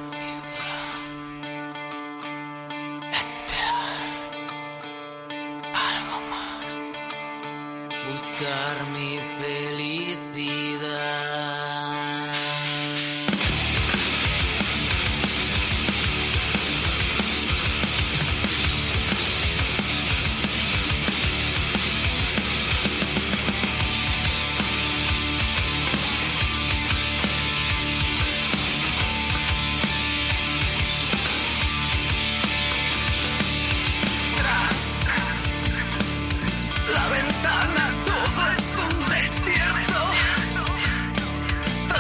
ciudad. Esperar algo más. Buscar mi felicidad. La ventana todo es un desierto.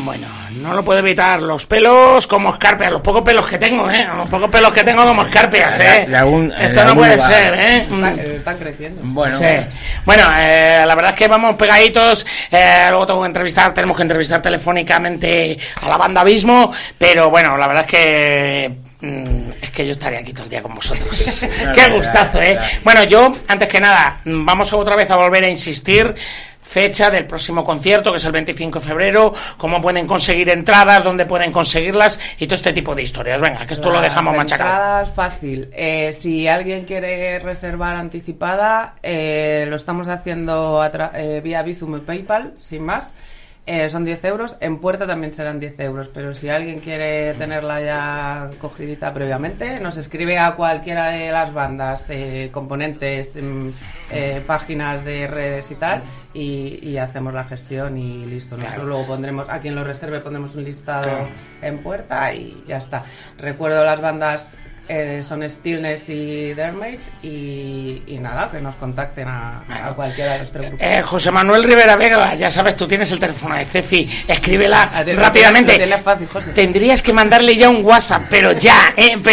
Bueno, no lo puedo evitar. Los pelos como escarpias, los pocos pelos que tengo, los pocos pelos que tengo como escarpias, Esto no puede ser, Están creciendo. Bueno, sí. Bueno, la verdad es que vamos pegaditos. Luego tenemos que entrevistar telefónicamente a la banda Abismo, pero bueno, la verdad es que yo estaría aquí todo el día con vosotros. Qué gustazo, Bueno, yo, antes que nada, vamos otra vez a volver a insistir. Fecha del próximo concierto, que es el 25 de febrero, cómo pueden conseguir entradas, dónde pueden conseguirlas y todo este tipo de historias. Venga, que esto lo dejamos machacado. Entradas fácil. Si alguien quiere reservar anticipada, lo estamos haciendo vía Bizum y PayPal, sin más. Son 10 euros, en puerta también serán 10 euros, pero si alguien quiere tenerla ya cogidita previamente, nos escribe a cualquiera de las bandas, componentes, páginas de redes y tal, y hacemos la gestión y listo. Nosotros luego pondremos, a quien lo reserve pondremos un listado en puerta y ya está. Recuerdo las bandas son Stillness y Dermates y nada, que nos contacten a cualquiera de nuestro grupo. José Manuel Rivera Vega, ya sabes, tú tienes el teléfono de Ceci, escríbela rápidamente. Fácil, José. Tendrías que mandarle ya un WhatsApp, pero ya,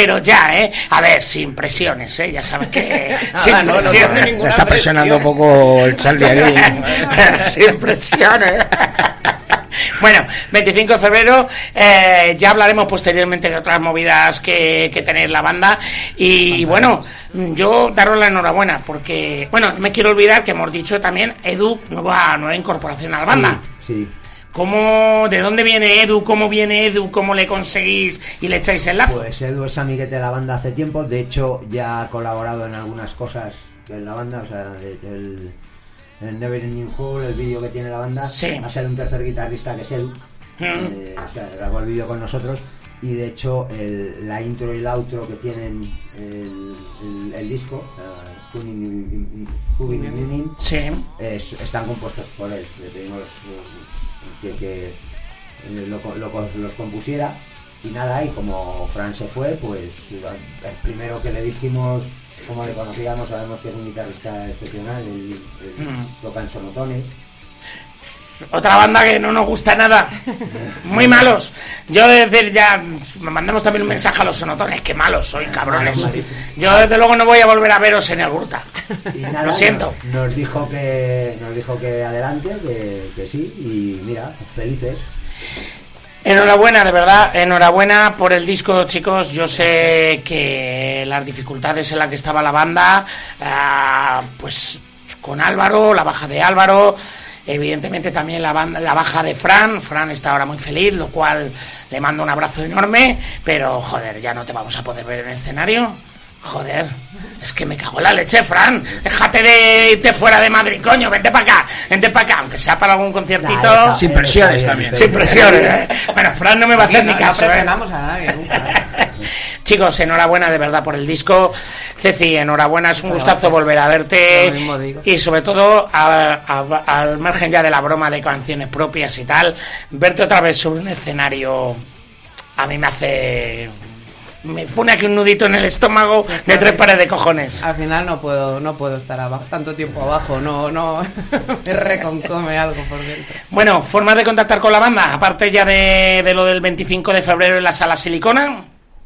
a ver, sin presiones, ya sabes que sin presiones. Me está presionando un poco el Charlie aquí. Sin presiones. Bueno, 25 de febrero, ya hablaremos posteriormente de otras movidas que tenéis la banda y bueno, yo daros la enhorabuena porque, bueno, no me quiero olvidar que hemos dicho también Edu, nueva incorporación a la banda. Sí. ¿De dónde viene Edu? ¿Cómo viene Edu? ¿Cómo le conseguís y le echáis el lazo? Pues Edu es amiguete de la banda hace tiempo, de hecho ya ha colaborado en algunas cosas en la banda, o sea, el Never Ending Hole, el vídeo que tiene la banda, va a ser un tercer guitarrista que es Edu, o sea, grabó el vídeo con nosotros y de hecho la intro y el outro que tienen el disco, están compuestos por él. Le pedimos que los compusiera y nada, y como Fran se fue, pues el primero que le dijimos, como le conocíamos, sabemos que es un guitarrista excepcional, él toca en sonotones. Otra banda que no nos gusta nada, muy malos. Yo desde ya me mandamos también un mensaje a los sonotones, que malos soy, cabrones. Yo desde luego no voy a volver a veros en el Gruta. Y nada, lo siento. Nos dijo que adelante, que sí, y mira, felices. Enhorabuena, de verdad, enhorabuena por el disco, chicos. Yo sé que las dificultades en las que estaba la banda, pues con Álvaro, la baja de Álvaro, evidentemente también la baja de Fran está ahora muy feliz, lo cual le mando un abrazo enorme, pero joder, ya no te vamos a poder ver en el escenario. Joder, es que me cago en la leche, Fran. Déjate de irte fuera de Madrid, coño. Vente para acá, aunque sea para algún conciertito. Sin presiones también. Sin presiones. Bueno, Fran no me va a hacer ni caso. No presionamos a nadie nunca. Chicos, enhorabuena de verdad por el disco. Ceci, enhorabuena, es un gustazo volver a verte. Y sobre todo, al margen ya de la broma de canciones propias y tal, verte otra vez sobre un escenario a mí me pone aquí un nudito en el estómago de 3 pares de cojones. Al final no puedo estar tanto tiempo abajo, no me reconcome algo por dentro. Bueno, formas de contactar con la banda, aparte ya de lo del 25 de febrero en la Sala Silicona.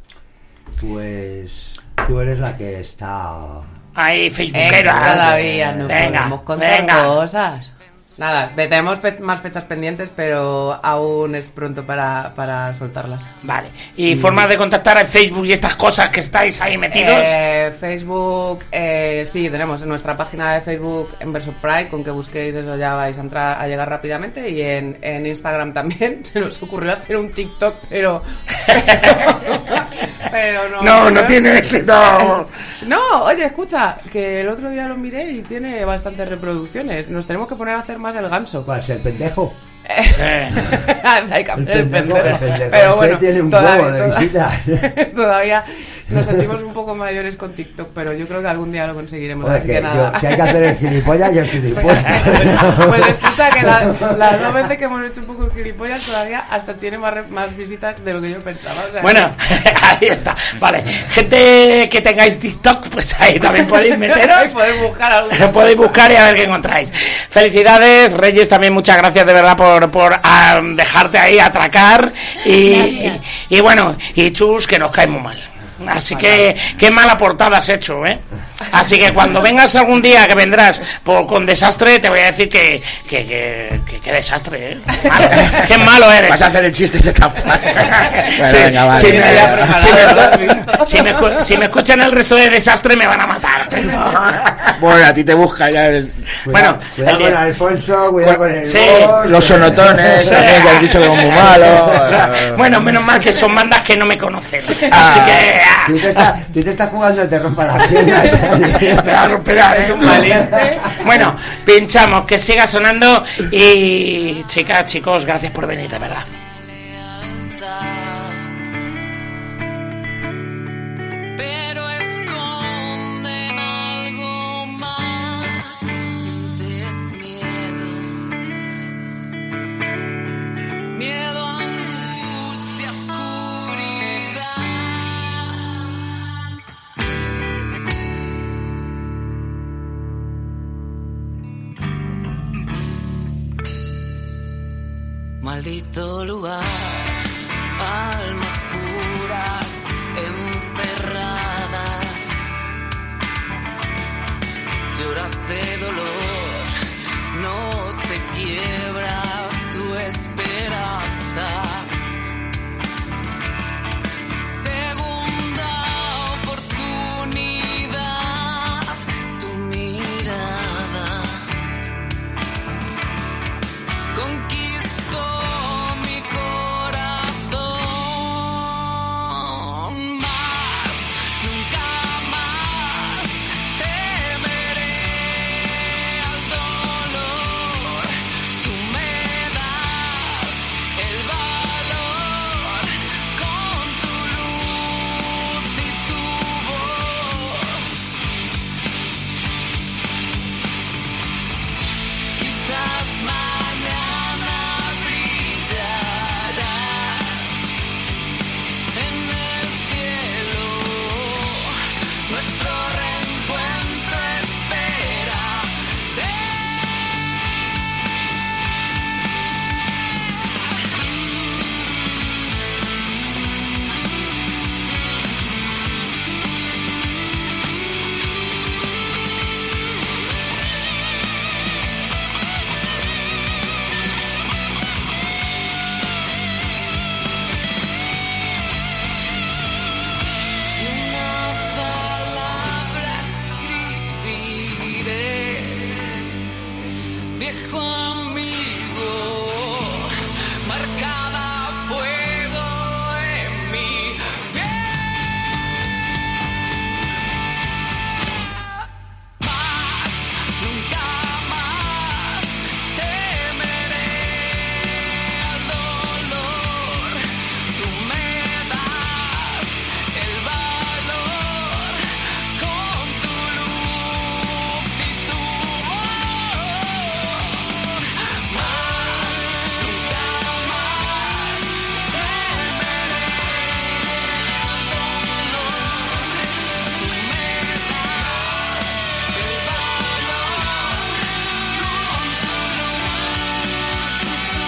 Pues tú eres la que está ahí, facebookera. Todavía no podemos contar cosas. Nada, tenemos más fechas pendientes, pero aún es pronto para soltarlas. Vale. ¿Y formas de contactar en Facebook y estas cosas que estáis ahí metidos? Facebook, sí, tenemos en nuestra página de Facebook Enverso Pride, con que busquéis eso ya vais a llegar rápidamente, y en Instagram también. Se nos ocurrió hacer un TikTok, pero no tiene éxito. No, oye, escucha, que el otro día lo miré y tiene bastantes reproducciones. Nos tenemos que poner a hacer más el ganso. ¿Cuál es el pendejo? Hay que hacer el pendejo. Pero bueno, tiene un huevo de visitas. Todavía nos sentimos un poco mayores con TikTok, pero yo creo que algún día lo conseguiremos. Joder, Así que nada. si hay que hacer el gilipollas, yo el gilipollas. Pues escucha que las 2 veces que hemos hecho un poco el gilipollas todavía hasta tiene más visitas de lo que yo pensaba. O sea, bueno, ahí está. Vale, gente que tengáis TikTok, pues ahí también podéis meteros. podéis buscar algo. Podéis buscar y a ver qué encontráis. Felicidades, Reyes, también muchas gracias de verdad por dejarte ahí atracar. Y bueno, y Chus, que nos cae muy mal. Así que qué mala portada has hecho, ¿eh? Así que cuando vengas algún día, que vendrás con desastre, te voy a decir que desastre, ¿eh? Malo, qué malo eres. Vas a hacer el chiste ese campo. Si me escuchan el resto de desastre me van a matar. Bueno, a ti te busca ya el... Cuidado con Alfonso, cuidado con el Boss. Los sonotones, también que has dicho que son muy malos. Bueno, menos mal que son bandas que no me conocen. Así que... Tú te estás jugando a te rompa la pierna. Me va a romper, es un valiente. Bueno, pinchamos, que siga sonando. Y chicas, chicos, gracias por venir, de verdad. Pero esconden algo más. Sientes miedo, angustia, oscuridad. Maldito lugar, almas puras encerradas, lloras de dolor, no se quiebra tu esperanza. Segunda oportunidad, tu mirada conquistó mi corazón. Más, nunca más temeré al dolor. Tú me das el valor con tu luz y tu voz. Quizás mañana brillarás en el cielo. Nuestro reencuentro espera. Y una palabra escribiré, viejo amigo, marcada a fuego en mi piel. Más, nunca más temeré al dolor. Tú me das el valor con tu luz y tu voz. Más, nunca más temeré al dolor. Tú me das el valor con tu luz y tu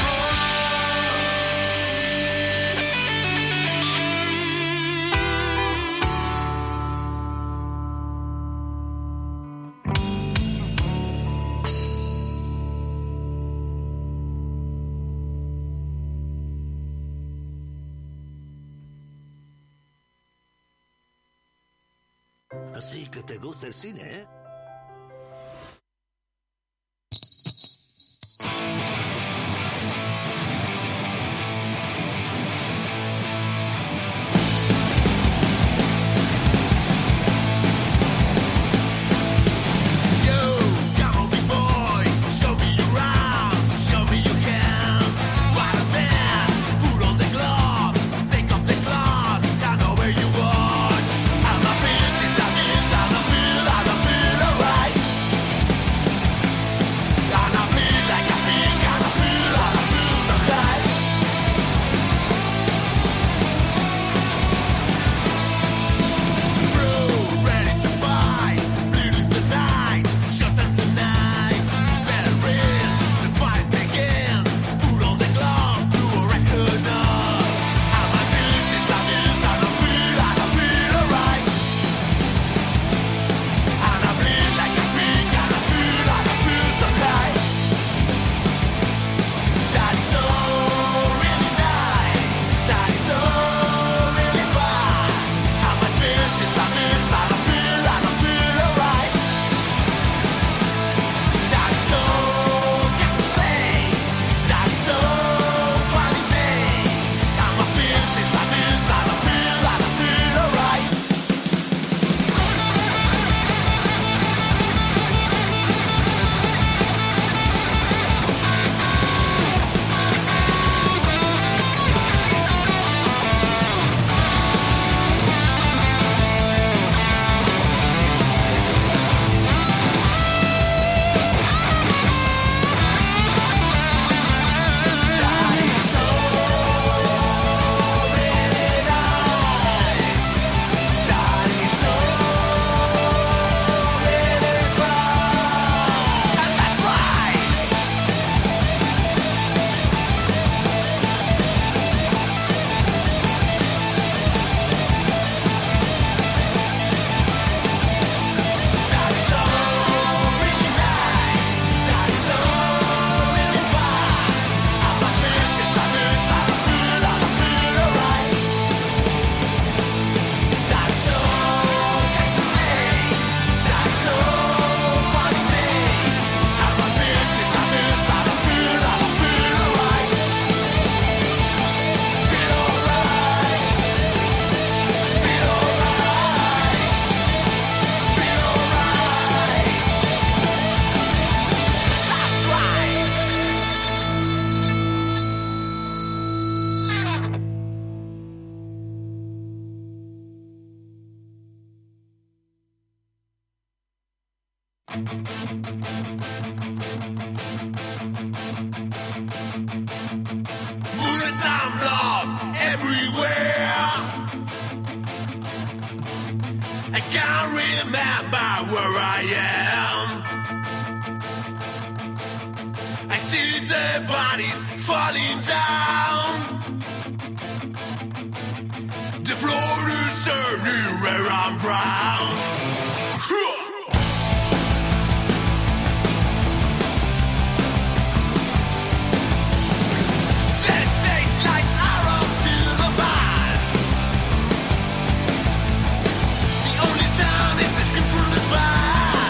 Así que te gusta el cine, ¿eh? Yo, come on, big boy, show me your arms, show me your hands. Right there, put on the gloves, take off the cloth, hand over your wall. Moving time love everywhere. I can't remember where I am. I see the bodies falling down. The floor is turning red and brown. The stage lights are off to the bars. The only sound is a scream from the bar.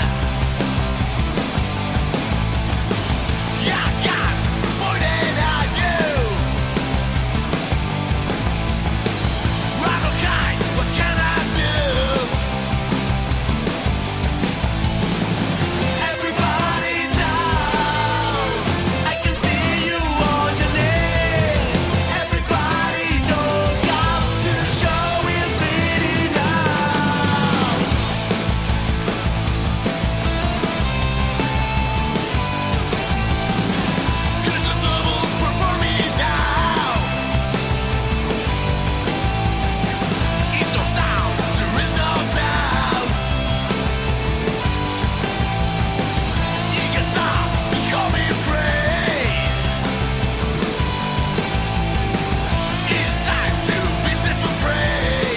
Yeah, God, pointed at you. Run or hide, what can I do? Everybody down. I can see you on your knees. Everybody know God, the show is bleeding now. Cause the double performing now. It's no sound, there is no doubt. You can stop becoming free. It's time to be set for free.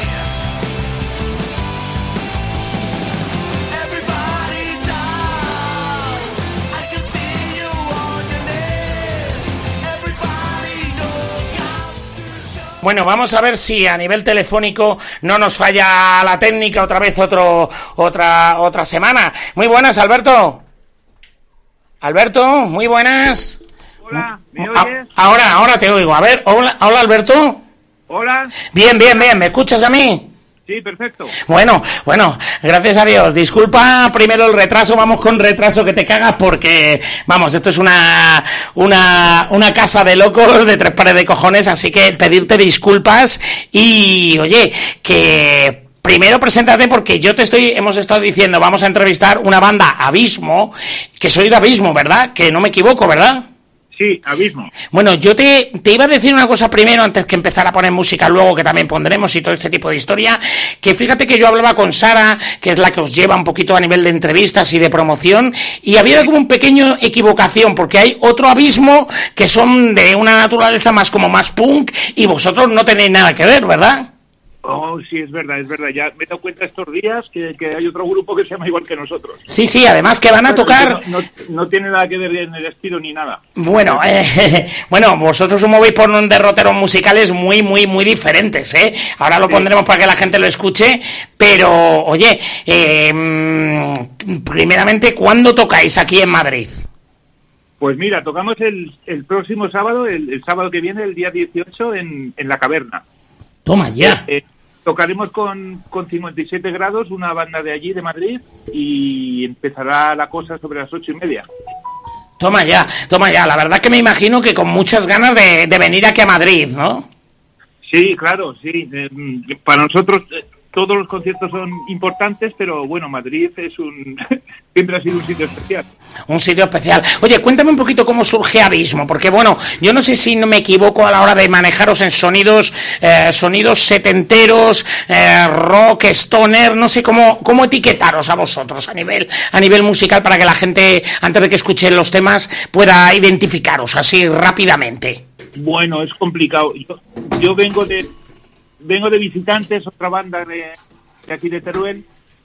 Everybody down. I can see you on your knees. Everybody know God. Bueno, vamos a ver si a nivel telefónico no nos falla la técnica otra vez otra semana. Muy buenas, Alberto. Alberto, muy buenas. Hola, ¿me Ah, oyes? ahora te oigo. A ver, hola Alberto. Hola, Bien, ¿me escuchas a mí? sí, perfecto. Bueno, gracias a Dios. Disculpa primero el retraso, vamos con retraso que te cagas porque, vamos, esto es una casa de locos de tres pares de cojones, así que pedirte disculpas y, oye, que primero preséntate porque hemos estado diciendo, vamos a entrevistar una banda Abismo, que soy de Abismo, ¿verdad? Que no me equivoco, ¿verdad? Sí, Abismo. Bueno, yo te iba a decir una cosa primero, antes que empezar a poner música luego, que también pondremos y todo este tipo de historia, que fíjate que yo hablaba con Sara, que es la que os lleva un poquito a nivel de entrevistas y de promoción, y había como un pequeño equivocación, porque hay otro Abismo que son de una naturaleza más punk, y vosotros no tenéis nada que ver, ¿verdad? Oh, sí, es verdad. Ya me he dado cuenta estos días que hay otro grupo que se llama igual que nosotros. Sí, además que van a tocar... No tiene nada que ver en el estilo ni nada. Bueno, vosotros os movéis por derroteros musicales muy diferentes, ¿eh? Ahora lo pondremos para que la gente lo escuche, pero, oye, primeramente, ¿cuándo tocáis aquí en Madrid? Pues mira, tocamos el próximo sábado, el sábado que viene, el día 18, en La Caverna. Toma ya. Tocaremos con 57 grados, una banda de allí, de Madrid, y empezará la cosa sobre las 8:30. Toma ya. La verdad que me imagino que con muchas ganas de venir aquí a Madrid, ¿no? Sí, claro, sí. Para nosotros todos los conciertos son importantes, pero bueno, Madrid siempre ha sido un sitio especial. Un sitio especial. Oye, cuéntame un poquito cómo surge Abismo, porque bueno, yo no sé si no me equivoco a la hora de manejaros en sonidos setenteros, rock, stoner, no sé cómo etiquetaros a vosotros a nivel musical para que la gente, antes de que escuche los temas, pueda identificaros así rápidamente. Bueno, es complicado. Yo vengo de Visitantes, otra banda de aquí de Teruel,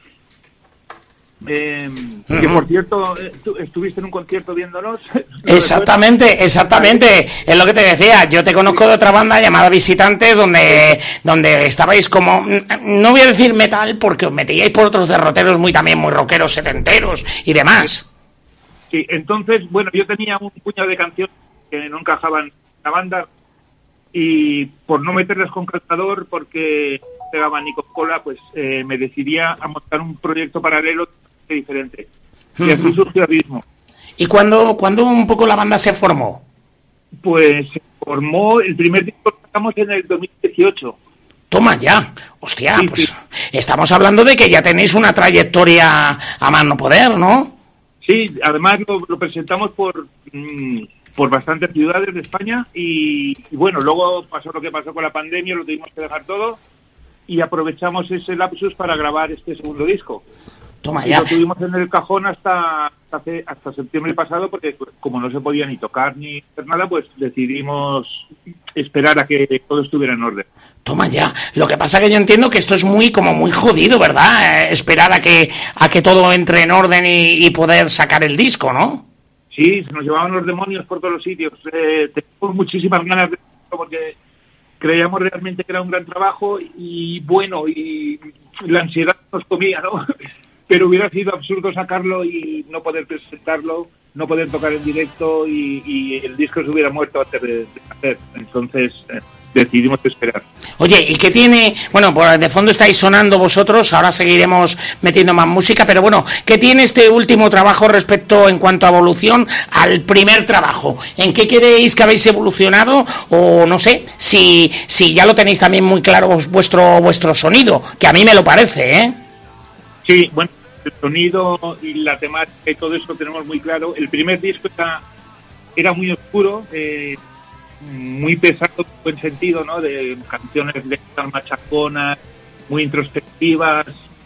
que por cierto estuviste en un concierto viéndonos. Exactamente, es lo que te decía. Yo te conozco de otra banda llamada Visitantes, donde estabais como, no voy a decir metal, porque os metíais por otros derroteros muy rockeros, setenteros y demás. Sí, entonces, bueno, yo tenía un puñado de canciones que no encajaban en la banda, y por no meterles con calzador, porque pegaban ni con cola, pues me decidía a montar un proyecto paralelo diferente. Y así surgió Abismo. ¿Y cuándo un poco la banda se formó? Pues se formó, el primer disco lo sacamos en el 2018. Toma ya, hostia, Sí, pues sí. estamos hablando de que ya tenéis una trayectoria a más no poder, ¿no? Sí, además lo presentamos por bastantes ciudades de España y bueno, luego pasó lo que pasó con la pandemia, lo tuvimos que dejar todo y aprovechamos ese lapsus para grabar este segundo disco. Toma y ya. lo tuvimos en el cajón hasta septiembre pasado porque como no se podía ni tocar ni hacer nada, pues decidimos esperar a que todo estuviera en orden. Toma ya. Lo que pasa que yo entiendo que esto es muy jodido, ¿verdad? Esperar a que todo entre en orden y poder sacar el disco, ¿no? Sí, se nos llevaban los demonios por todos los sitios. Tenemos muchísimas ganas de esto porque creíamos realmente que era un gran trabajo y bueno, y la ansiedad nos comía, ¿no? Pero hubiera sido absurdo sacarlo y no poder presentarlo, no poder tocar en directo y el disco se hubiera muerto antes de hacer. Entonces decidimos esperar. Oye, ¿y qué tiene? Bueno, por de fondo estáis sonando vosotros, ahora seguiremos metiendo más música, pero bueno, ¿qué tiene este último trabajo respecto en cuanto a evolución al primer trabajo? ¿En qué creéis que habéis evolucionado? O no sé, si ya lo tenéis también muy claro vuestro sonido, que a mí me lo parece, ¿eh? Sí, bueno, el sonido y la temática y todo eso tenemos muy claro. El primer disco era muy oscuro, muy pesado en buen sentido, ¿no? De canciones de machaconas, muy introspectivas.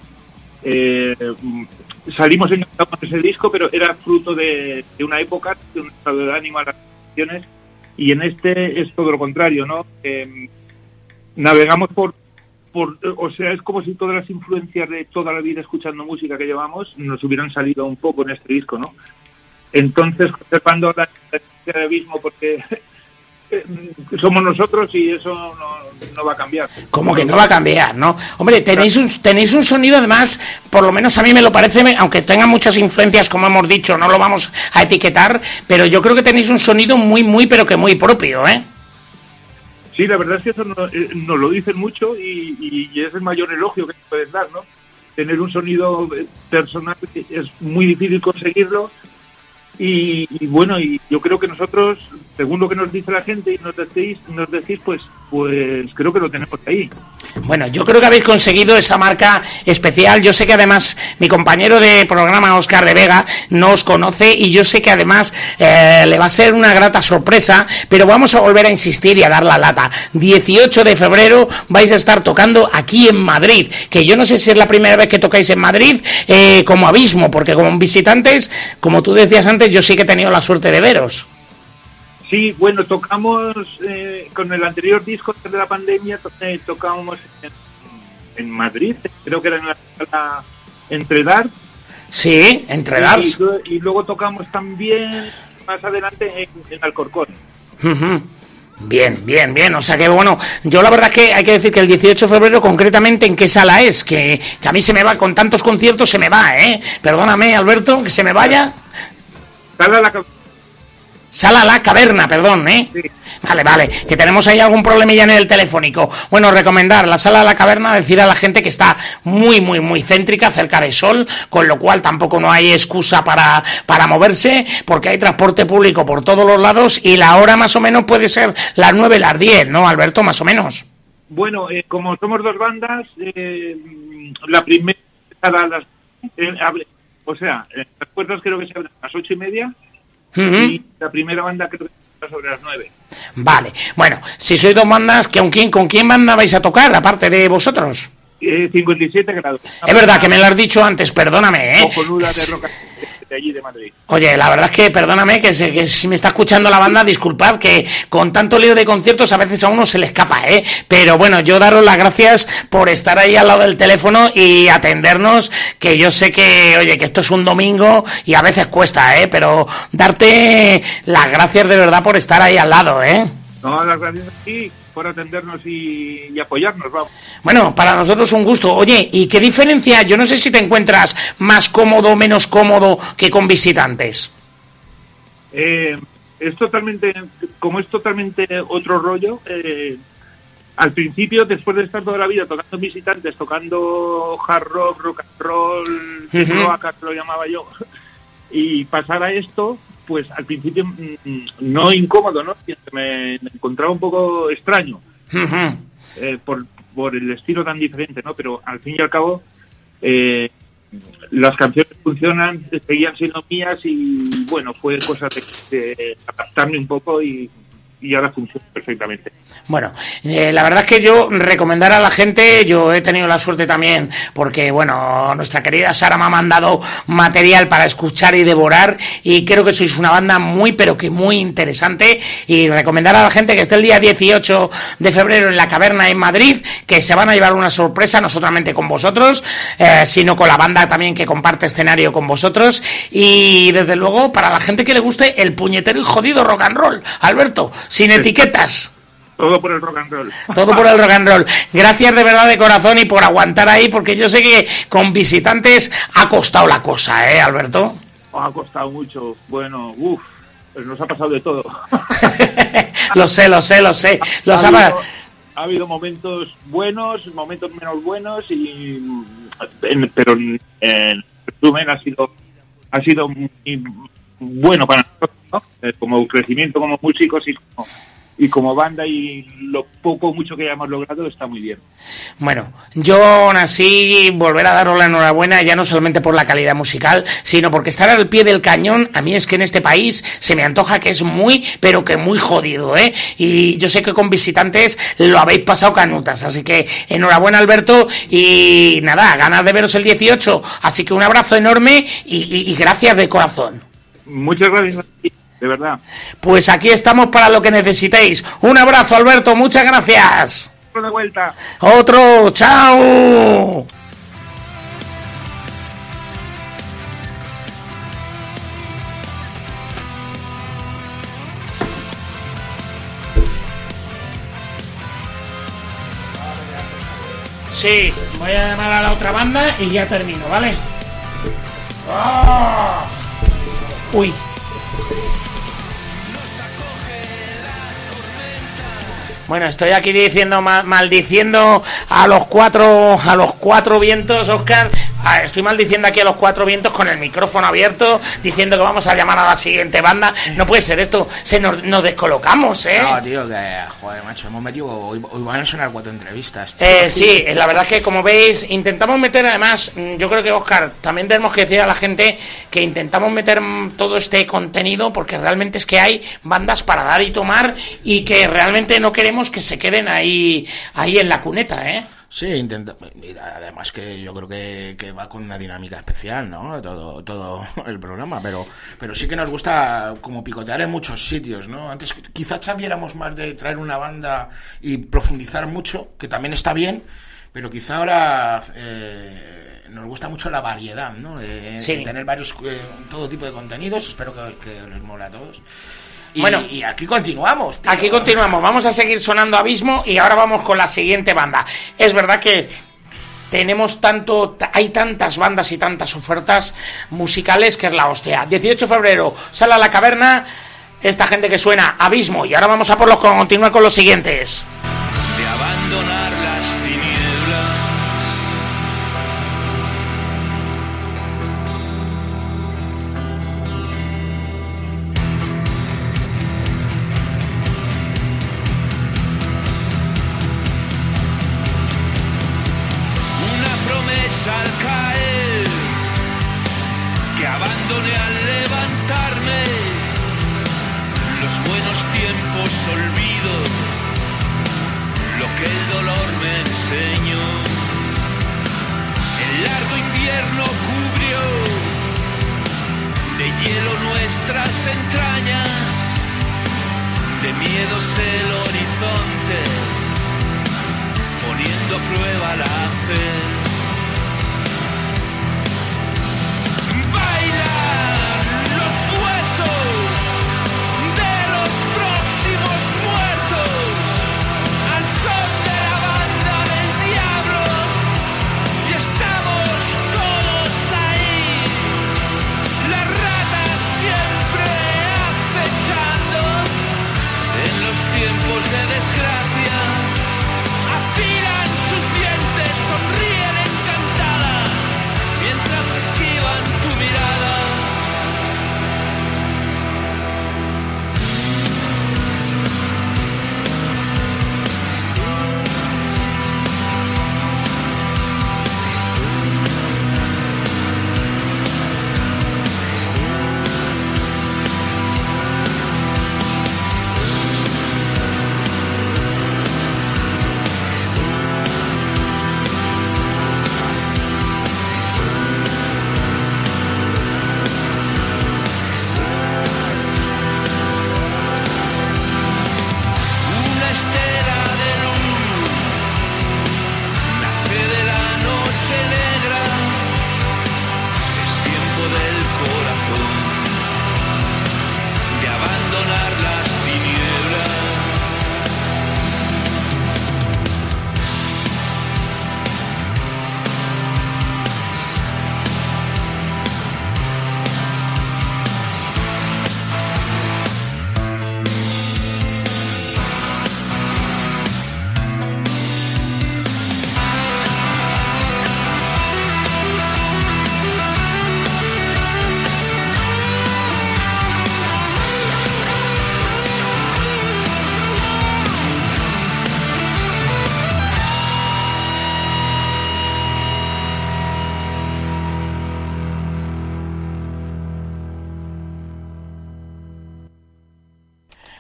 Salimos encantados con ese disco, pero era fruto de una época, de un estado de ánimo a las canciones, y en este es todo lo contrario, ¿no? Navegamos o sea, es como si todas las influencias de toda la vida escuchando música que llevamos nos hubieran salido un poco en este disco, ¿no? Entonces, conservando la esencia de abismo, porque somos nosotros y eso no va a cambiar. ¿Cómo que no va a cambiar, no? Hombre, tenéis un sonido, además, por lo menos a mí me lo parece, aunque tenga muchas influencias, como hemos dicho, no lo vamos a etiquetar, pero yo creo que tenéis un sonido muy, pero que muy propio, ¿eh? Sí, la verdad es que eso nos lo dicen mucho y es el mayor elogio que te puedes dar, ¿no? Tener un sonido personal es muy difícil conseguirlo y bueno, y yo creo que nosotros, según lo que nos dice la gente y nos decís, pues creo que lo tenemos ahí. Bueno, yo creo que habéis conseguido esa marca especial. Yo sé que además mi compañero de programa, Óscar de Vega, no os conoce y yo sé que además le va a ser una grata sorpresa, pero vamos a volver a insistir y a dar la lata. 18 de febrero vais a estar tocando aquí en Madrid, que yo no sé si es la primera vez que tocáis en Madrid como Abismo, porque como visitantes, como tú decías antes, yo sí que he tenido la suerte de veros. Sí, bueno, tocamos con el anterior disco antes de la pandemia, tocábamos en Madrid, creo que era en la sala Entredar. Sí, Entredar. Y luego tocamos también más adelante en Alcorcón. Uh-huh. Bien, o sea que bueno, yo la verdad es que hay que decir que el 18 de febrero concretamente en qué sala es, que a mí se me va, con tantos conciertos se me va, perdóname Alberto, que se me vaya. Sala La Caverna, perdón, Sí. Vale, que tenemos ahí algún problemilla en el telefónico. Bueno, recomendar la Sala La Caverna, decir a la gente que está muy céntrica, cerca de Sol, con lo cual tampoco no hay excusa para moverse, porque hay transporte público por todos los lados y la hora más o menos puede ser las 9, las 10, ¿no, Alberto? Más o menos. Bueno, como somos dos bandas, la primera a las... las puertas creo que se abren a las 8:30. Uh-huh. Y la primera banda creo que está sobre las 9. Vale, bueno, si sois dos bandas, ¿con quién banda vais a tocar, aparte de vosotros? 57 grados. Es verdad que me lo has dicho antes, perdóname, Cojonuda de roca de allí de Madrid. Oye, la verdad es que, perdóname, que si me está escuchando la banda, disculpad que con tanto lío de conciertos a veces a uno se le escapa, pero bueno, yo daros las gracias por estar ahí al lado del teléfono y atendernos, que yo sé que, oye, que esto es un domingo y a veces cuesta, pero darte las gracias de verdad por estar ahí al lado, No, las gracias a ti por atendernos y apoyarnos, vamos. Bueno, para nosotros un gusto. Oye, ¿y qué diferencia? Yo no sé si te encuentras más cómodo o menos cómodo que con visitantes. Es totalmente otro rollo. Al principio, después de estar toda la vida tocando visitantes, tocando hard rock, rock and roll, rock, lo llamaba yo, y pasar a esto, pues al principio no incómodo, ¿no? Me encontraba un poco extraño por el estilo tan diferente, ¿no? Pero al fin y al cabo las canciones funcionan, seguían siendo mías y bueno, fue cosa de adaptarme un poco y ahora funciona perfectamente. Bueno, la verdad es que yo recomendar a la gente, yo he tenido la suerte también, porque bueno, nuestra querida Sara me ha mandado material para escuchar y devorar, y creo que sois una banda muy, pero que muy interesante, y recomendar a la gente que esté el día 18 de febrero en la Caverna en Madrid, que se van a llevar una sorpresa, no solamente con vosotros, sino con la banda también que comparte escenario con vosotros, y desde luego para la gente que le guste el puñetero y jodido rock and roll, Alberto, sin etiquetas. Todo por el rock and roll. Todo por el rock and roll. Gracias de verdad de corazón y por aguantar ahí, porque yo sé que con visitantes ha costado la cosa, Alberto. Ha costado mucho. Bueno, pues nos ha pasado de todo. Lo sé. Ha habido momentos buenos, momentos menos buenos, pero en resumen ha sido muy bueno para nosotros, ¿no? Como crecimiento como músicos y como banda, y lo poco o mucho que hayamos logrado está muy bien. Bueno, yo aún así volver a daros la enhorabuena, ya no solamente por la calidad musical, sino porque estar al pie del cañón, a mí es que en este país se me antoja que es muy, pero que muy jodido, y yo sé que con visitantes lo habéis pasado canutas, así que enhorabuena, Alberto, y nada, ganas de veros el 18, así que un abrazo enorme y gracias de corazón. Muchas gracias a ti, de verdad. Pues aquí estamos para lo que necesitéis. Un abrazo, Alberto, muchas gracias. Otro de vuelta. Otro, chao. Sí, voy a llamar a la otra banda y ya termino, ¿vale? ¡Oh! Uy. Bueno, estoy aquí diciendo maldiciendo a los cuatro vientos, Óscar. Estoy maldiciendo aquí a los cuatro vientos con el micrófono abierto, diciendo que vamos a llamar a la siguiente banda. No puede ser esto, nos descolocamos, No, tío, que joder, macho, hemos metido, hoy van a sonar 4 entrevistas, tío. Sí, la verdad es que como veis, intentamos meter, además, yo creo que, Óscar, también tenemos que decir a la gente que intentamos meter todo este contenido, porque realmente es que hay bandas para dar y tomar, y que realmente no queremos que se queden ahí en la cuneta, Sí, además que yo creo que va con una dinámica especial, ¿no? Todo el programa, pero sí que nos gusta como picotear en muchos sitios, ¿no? Antes quizá sabiéramos más de traer una banda y profundizar mucho, que también está bien, pero quizá ahora nos gusta mucho la variedad, ¿no? Sí. De tener varios, todo tipo de contenidos. Espero que les mola a todos. Y aquí continuamos, tío. Aquí continuamos, vamos a seguir sonando Abismo y ahora vamos con la siguiente banda. Es verdad que hay tantas bandas y tantas ofertas musicales que es la hostia. 18 de febrero, sale a la Caverna esta gente que suena Abismo, y ahora vamos a continuar con los siguientes. De abandonar las tinieblas. Al caer, que abandone al levantarme, los buenos tiempos olvido, lo que el dolor me enseñó. El largo invierno cubrió de hielo nuestras entrañas, de miedos el horizonte, poniendo a prueba la fe. Tiempos de desgracia, afilan sus dientes, sonríen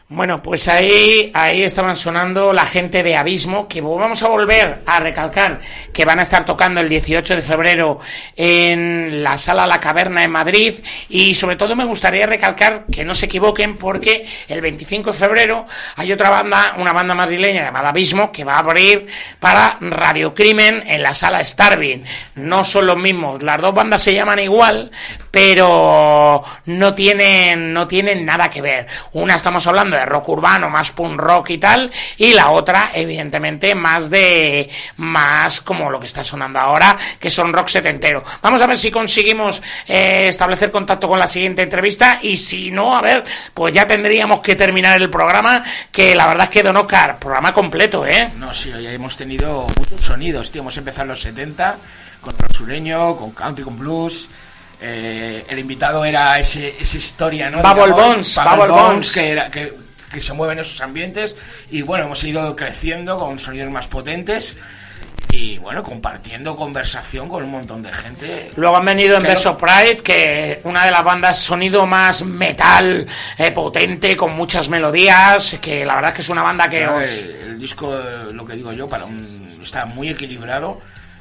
Bueno, pues ahí estaban sonando la gente de Abismo, que vamos a volver a recalcar que van a estar tocando el 18 de febrero en la Sala La Caverna en Madrid, y sobre todo me gustaría recalcar que no se equivoquen, porque el 25 de febrero hay otra banda, una banda madrileña llamada Abismo, que va a abrir para Radio Crimen en la Sala Starving. No son los mismos, las dos bandas se llaman igual, pero no tienen nada que ver. Una estamos hablando de rock urbano, más punk rock y tal, y la otra evidentemente más como lo que está sonando ahora, que son rock setentero. Vamos a ver si conseguimos establecer contacto con la siguiente entrevista, y si no, a ver, pues ya tendríamos que terminar el programa, que la verdad es que Don Óscar, programa completo, No, sí, hoy hemos tenido muchos sonidos, tío. Hemos empezado en los 70 con rock sureño, con country, con blues. El invitado era esa historia, ¿no? Bubble Bones, que se mueve en esos ambientes, y bueno, hemos ido creciendo con sonidos más potentes y bueno, compartiendo conversación con un montón de gente. Luego han venido en Birds of Prey, que una de las bandas sonido más metal, potente, con muchas melodías, que la verdad es que es una banda que el disco, lo que digo yo, está muy equilibrado.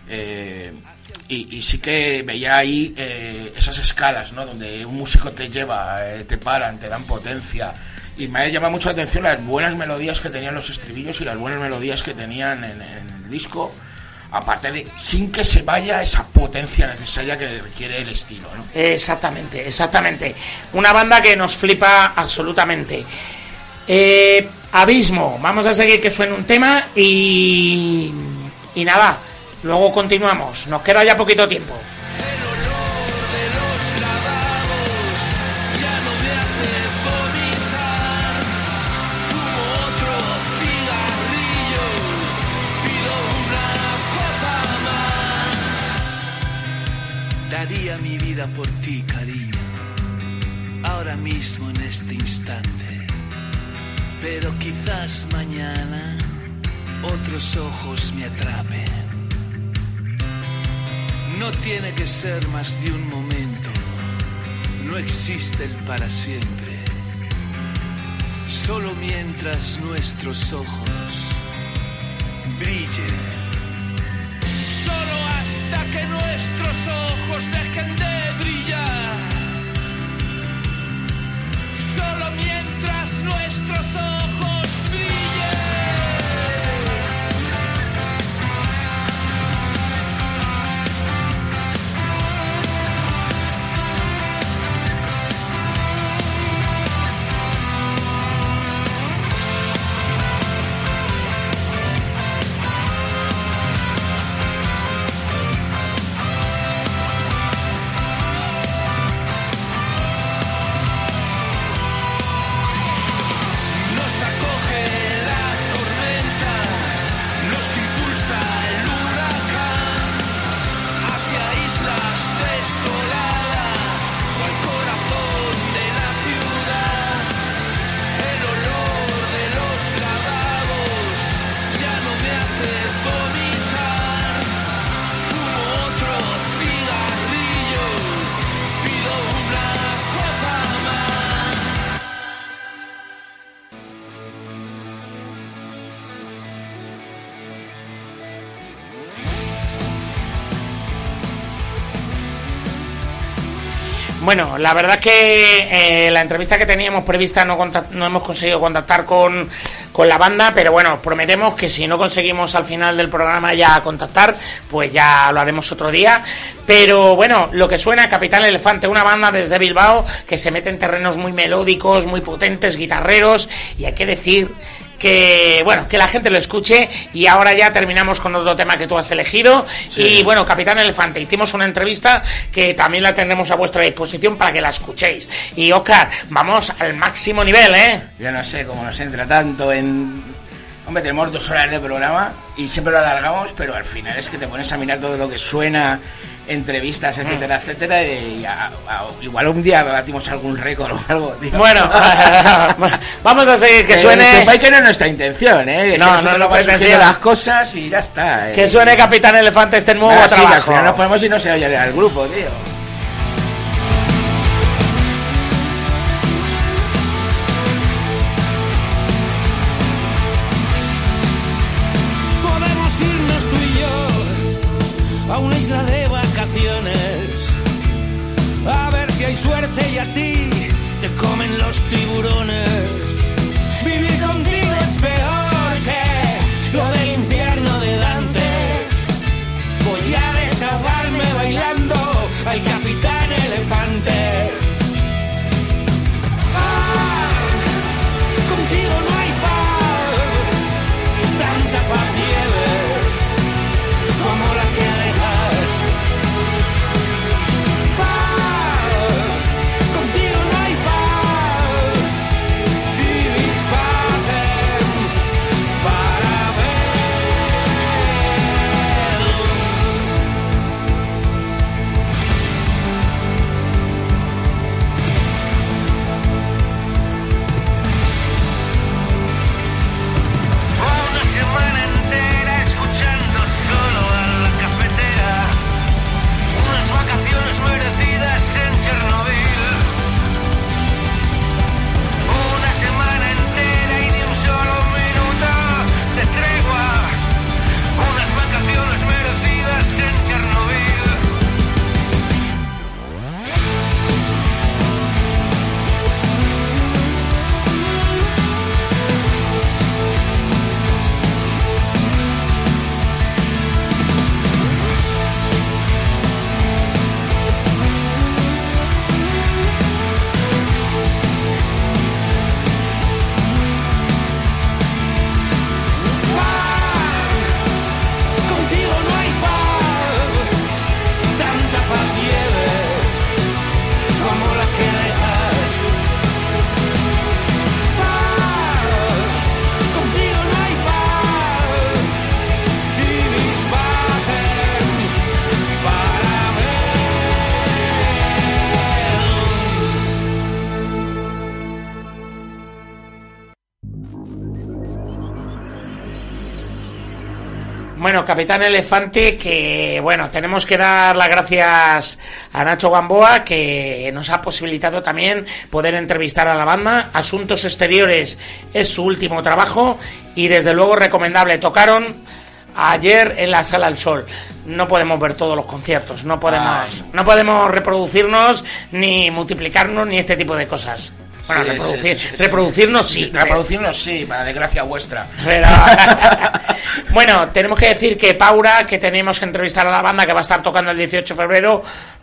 Y sí que veía ahí esas escalas, ¿no? Donde un músico te lleva, te paran, te dan potencia. Y me ha llamado mucho la atención las buenas melodías que tenían los estribillos y las buenas melodías que tenían en el disco, aparte de, sin que se vaya esa potencia necesaria que requiere el estilo, ¿no? Exactamente. Una banda que nos flipa absolutamente. Abismo, vamos a seguir que suene un tema y nada. Luego continuamos, nos queda ya poquito tiempo. El olor de los lavabos ya no me hace vomitar. Fumo otro cigarrillo, pido una copa más. Daría mi vida por ti, cariño, ahora mismo en este instante. Pero quizás mañana otros ojos me atrapen. No tiene que ser más de un momento, no existe el para siempre. Solo mientras nuestros ojos brillen. Solo hasta que nuestros ojos dejen de brillar. Solo mientras nuestros ojos brillen. Bueno, la verdad es que la entrevista que teníamos prevista no hemos conseguido contactar con la banda, pero bueno, prometemos que si no conseguimos al final del programa ya contactar, pues ya lo haremos otro día. Pero bueno, lo que suena, Capitán Elefante, una banda desde Bilbao que se mete en terrenos muy melódicos, muy potentes, guitarreros, y hay que decir que bueno, que la gente lo escuche. Y ahora ya terminamos con otro tema que tú has elegido. Sí. Y bueno, Capitán Elefante, hicimos una entrevista que también la tendremos a vuestra disposición para que la escuchéis. Y Óscar, vamos al máximo nivel, Yo no sé cómo nos entra tanto en... Hombre, tenemos 2 horas de programa y siempre lo alargamos, pero al final es que te pones a mirar todo lo que suena, entrevistas, etcétera, etcétera, y igual un día batimos algún récord o algo, tío. Bueno, vamos a seguir, que suene... Sepáis que no es nuestra intención, No es nuestra intención. Las cosas y ya está. Que suene Capitán Elefante este nuevo trabajo. Sí, al final nos ponemos y no se oye al grupo, tío. hay suerte y a ti te comen los tiburones. Vivir contigo es peor que lo del infierno de Dante. Voy a desahogarme bailando al Capitán Elefante. Contigo no hay paz, tanta paz lleves como la que dejas. Paz, contigo no hay paz, si dispaten para una semana entera escuchando solo a la cafetera, unas vacaciones merecidas en Chernobyl. Una semana entera y ni un solo minuto de tregua, unas vacaciones merecidas en Chernobyl. Contigo no hay paz, tanta paz lleves como la que dejas. Paz, contigo no hay paz, si dispaten para Bueno, Capitán Elefante, que bueno, tenemos que dar las gracias a Nacho Gamboa, que nos ha posibilitado también poder entrevistar a la banda. Asuntos Exteriores es su último trabajo y desde luego recomendable. Tocaron ayer en la Sala del Sol. No podemos ver todos los conciertos, no podemos reproducirnos ni multiplicarnos ni este tipo de cosas. Bueno, Sí, reproducirnos sí. Reproducirnos sí, para desgracia vuestra. Pero, bueno, tenemos que decir que Paura, que tenemos que entrevistar a la banda que va a estar tocando el 18 de febrero,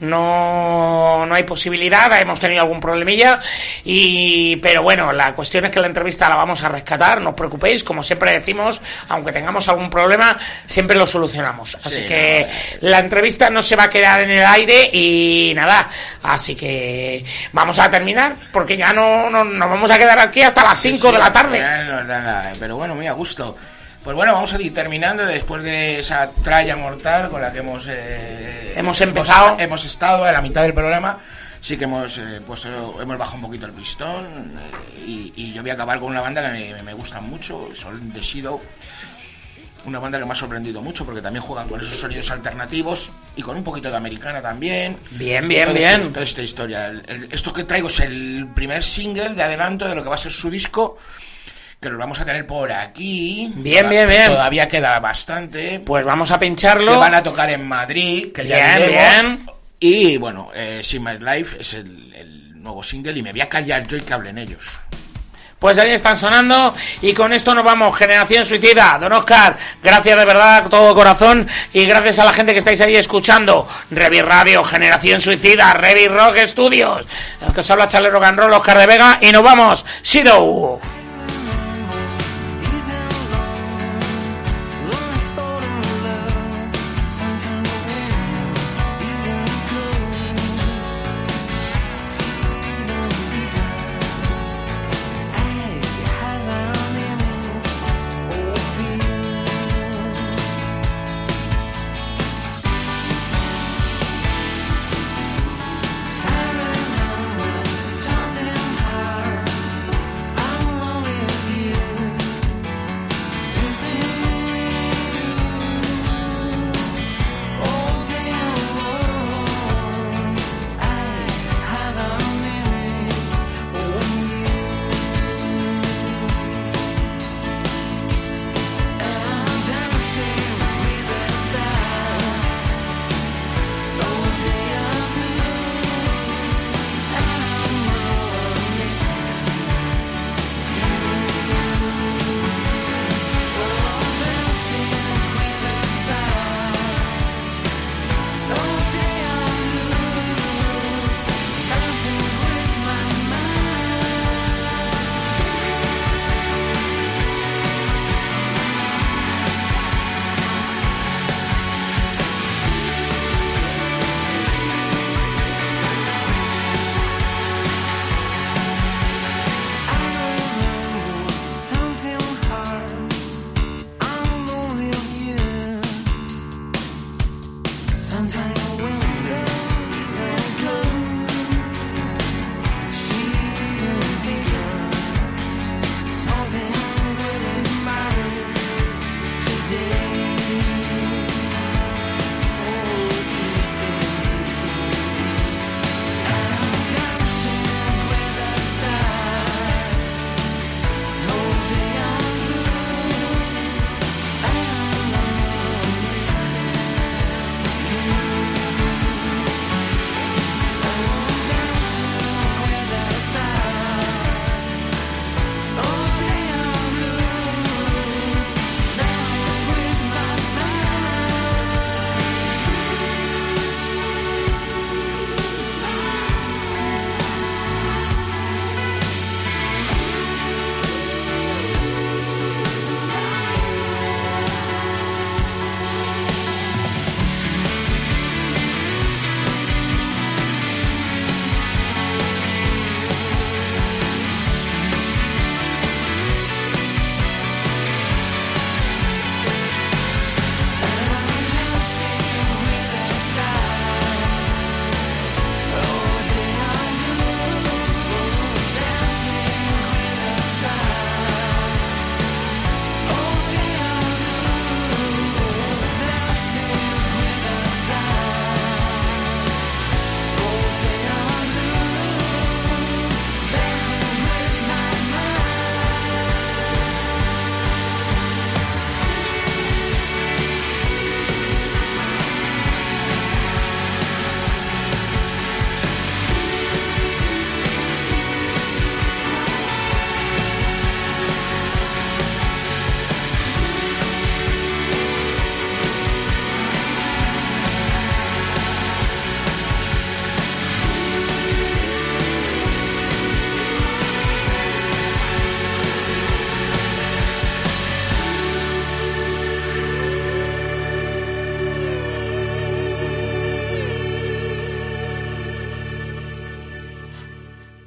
no hay posibilidad, hemos tenido algún problemilla, pero bueno, la cuestión es que la entrevista la vamos a rescatar, no os preocupéis, como siempre decimos, aunque tengamos algún problema, siempre lo solucionamos. Así que la entrevista no se va a quedar en el aire y nada, así que vamos a terminar, porque ya no nos vamos a quedar aquí hasta las 5 de la tarde. Pero bueno, muy a gusto. Pues bueno, vamos a ir terminando después de esa tralla mortal con la que hemos empezado. Hemos estado a la mitad del programa. Sí que hemos bajado un poquito el pistón y yo voy a acabar con una banda que me gusta mucho, son The Shadow. Una banda que me ha sorprendido mucho porque también juegan con esos sonidos alternativos y con un poquito de americana también. Bien. Toda esta historia. Esto que traigo es el primer single de adelanto de lo que va a ser su disco, que lo vamos a tener por aquí. Bien. Todavía queda bastante. Pues vamos a pincharlo. Que van a tocar en Madrid, que ya diremos. Y bueno, See My Life es el nuevo single y me voy a callar yo y que hablen ellos. Pues ahí están sonando y con esto nos vamos. Generación Suicida, don Oscar, gracias de verdad, todo corazón, y gracias a la gente que estáis ahí escuchando. Revi Radio, Generación Suicida, Revi Rock Studios. El que os habla Charlie Rock and Roll, Oscar de Vega, y nos vamos. Shadow.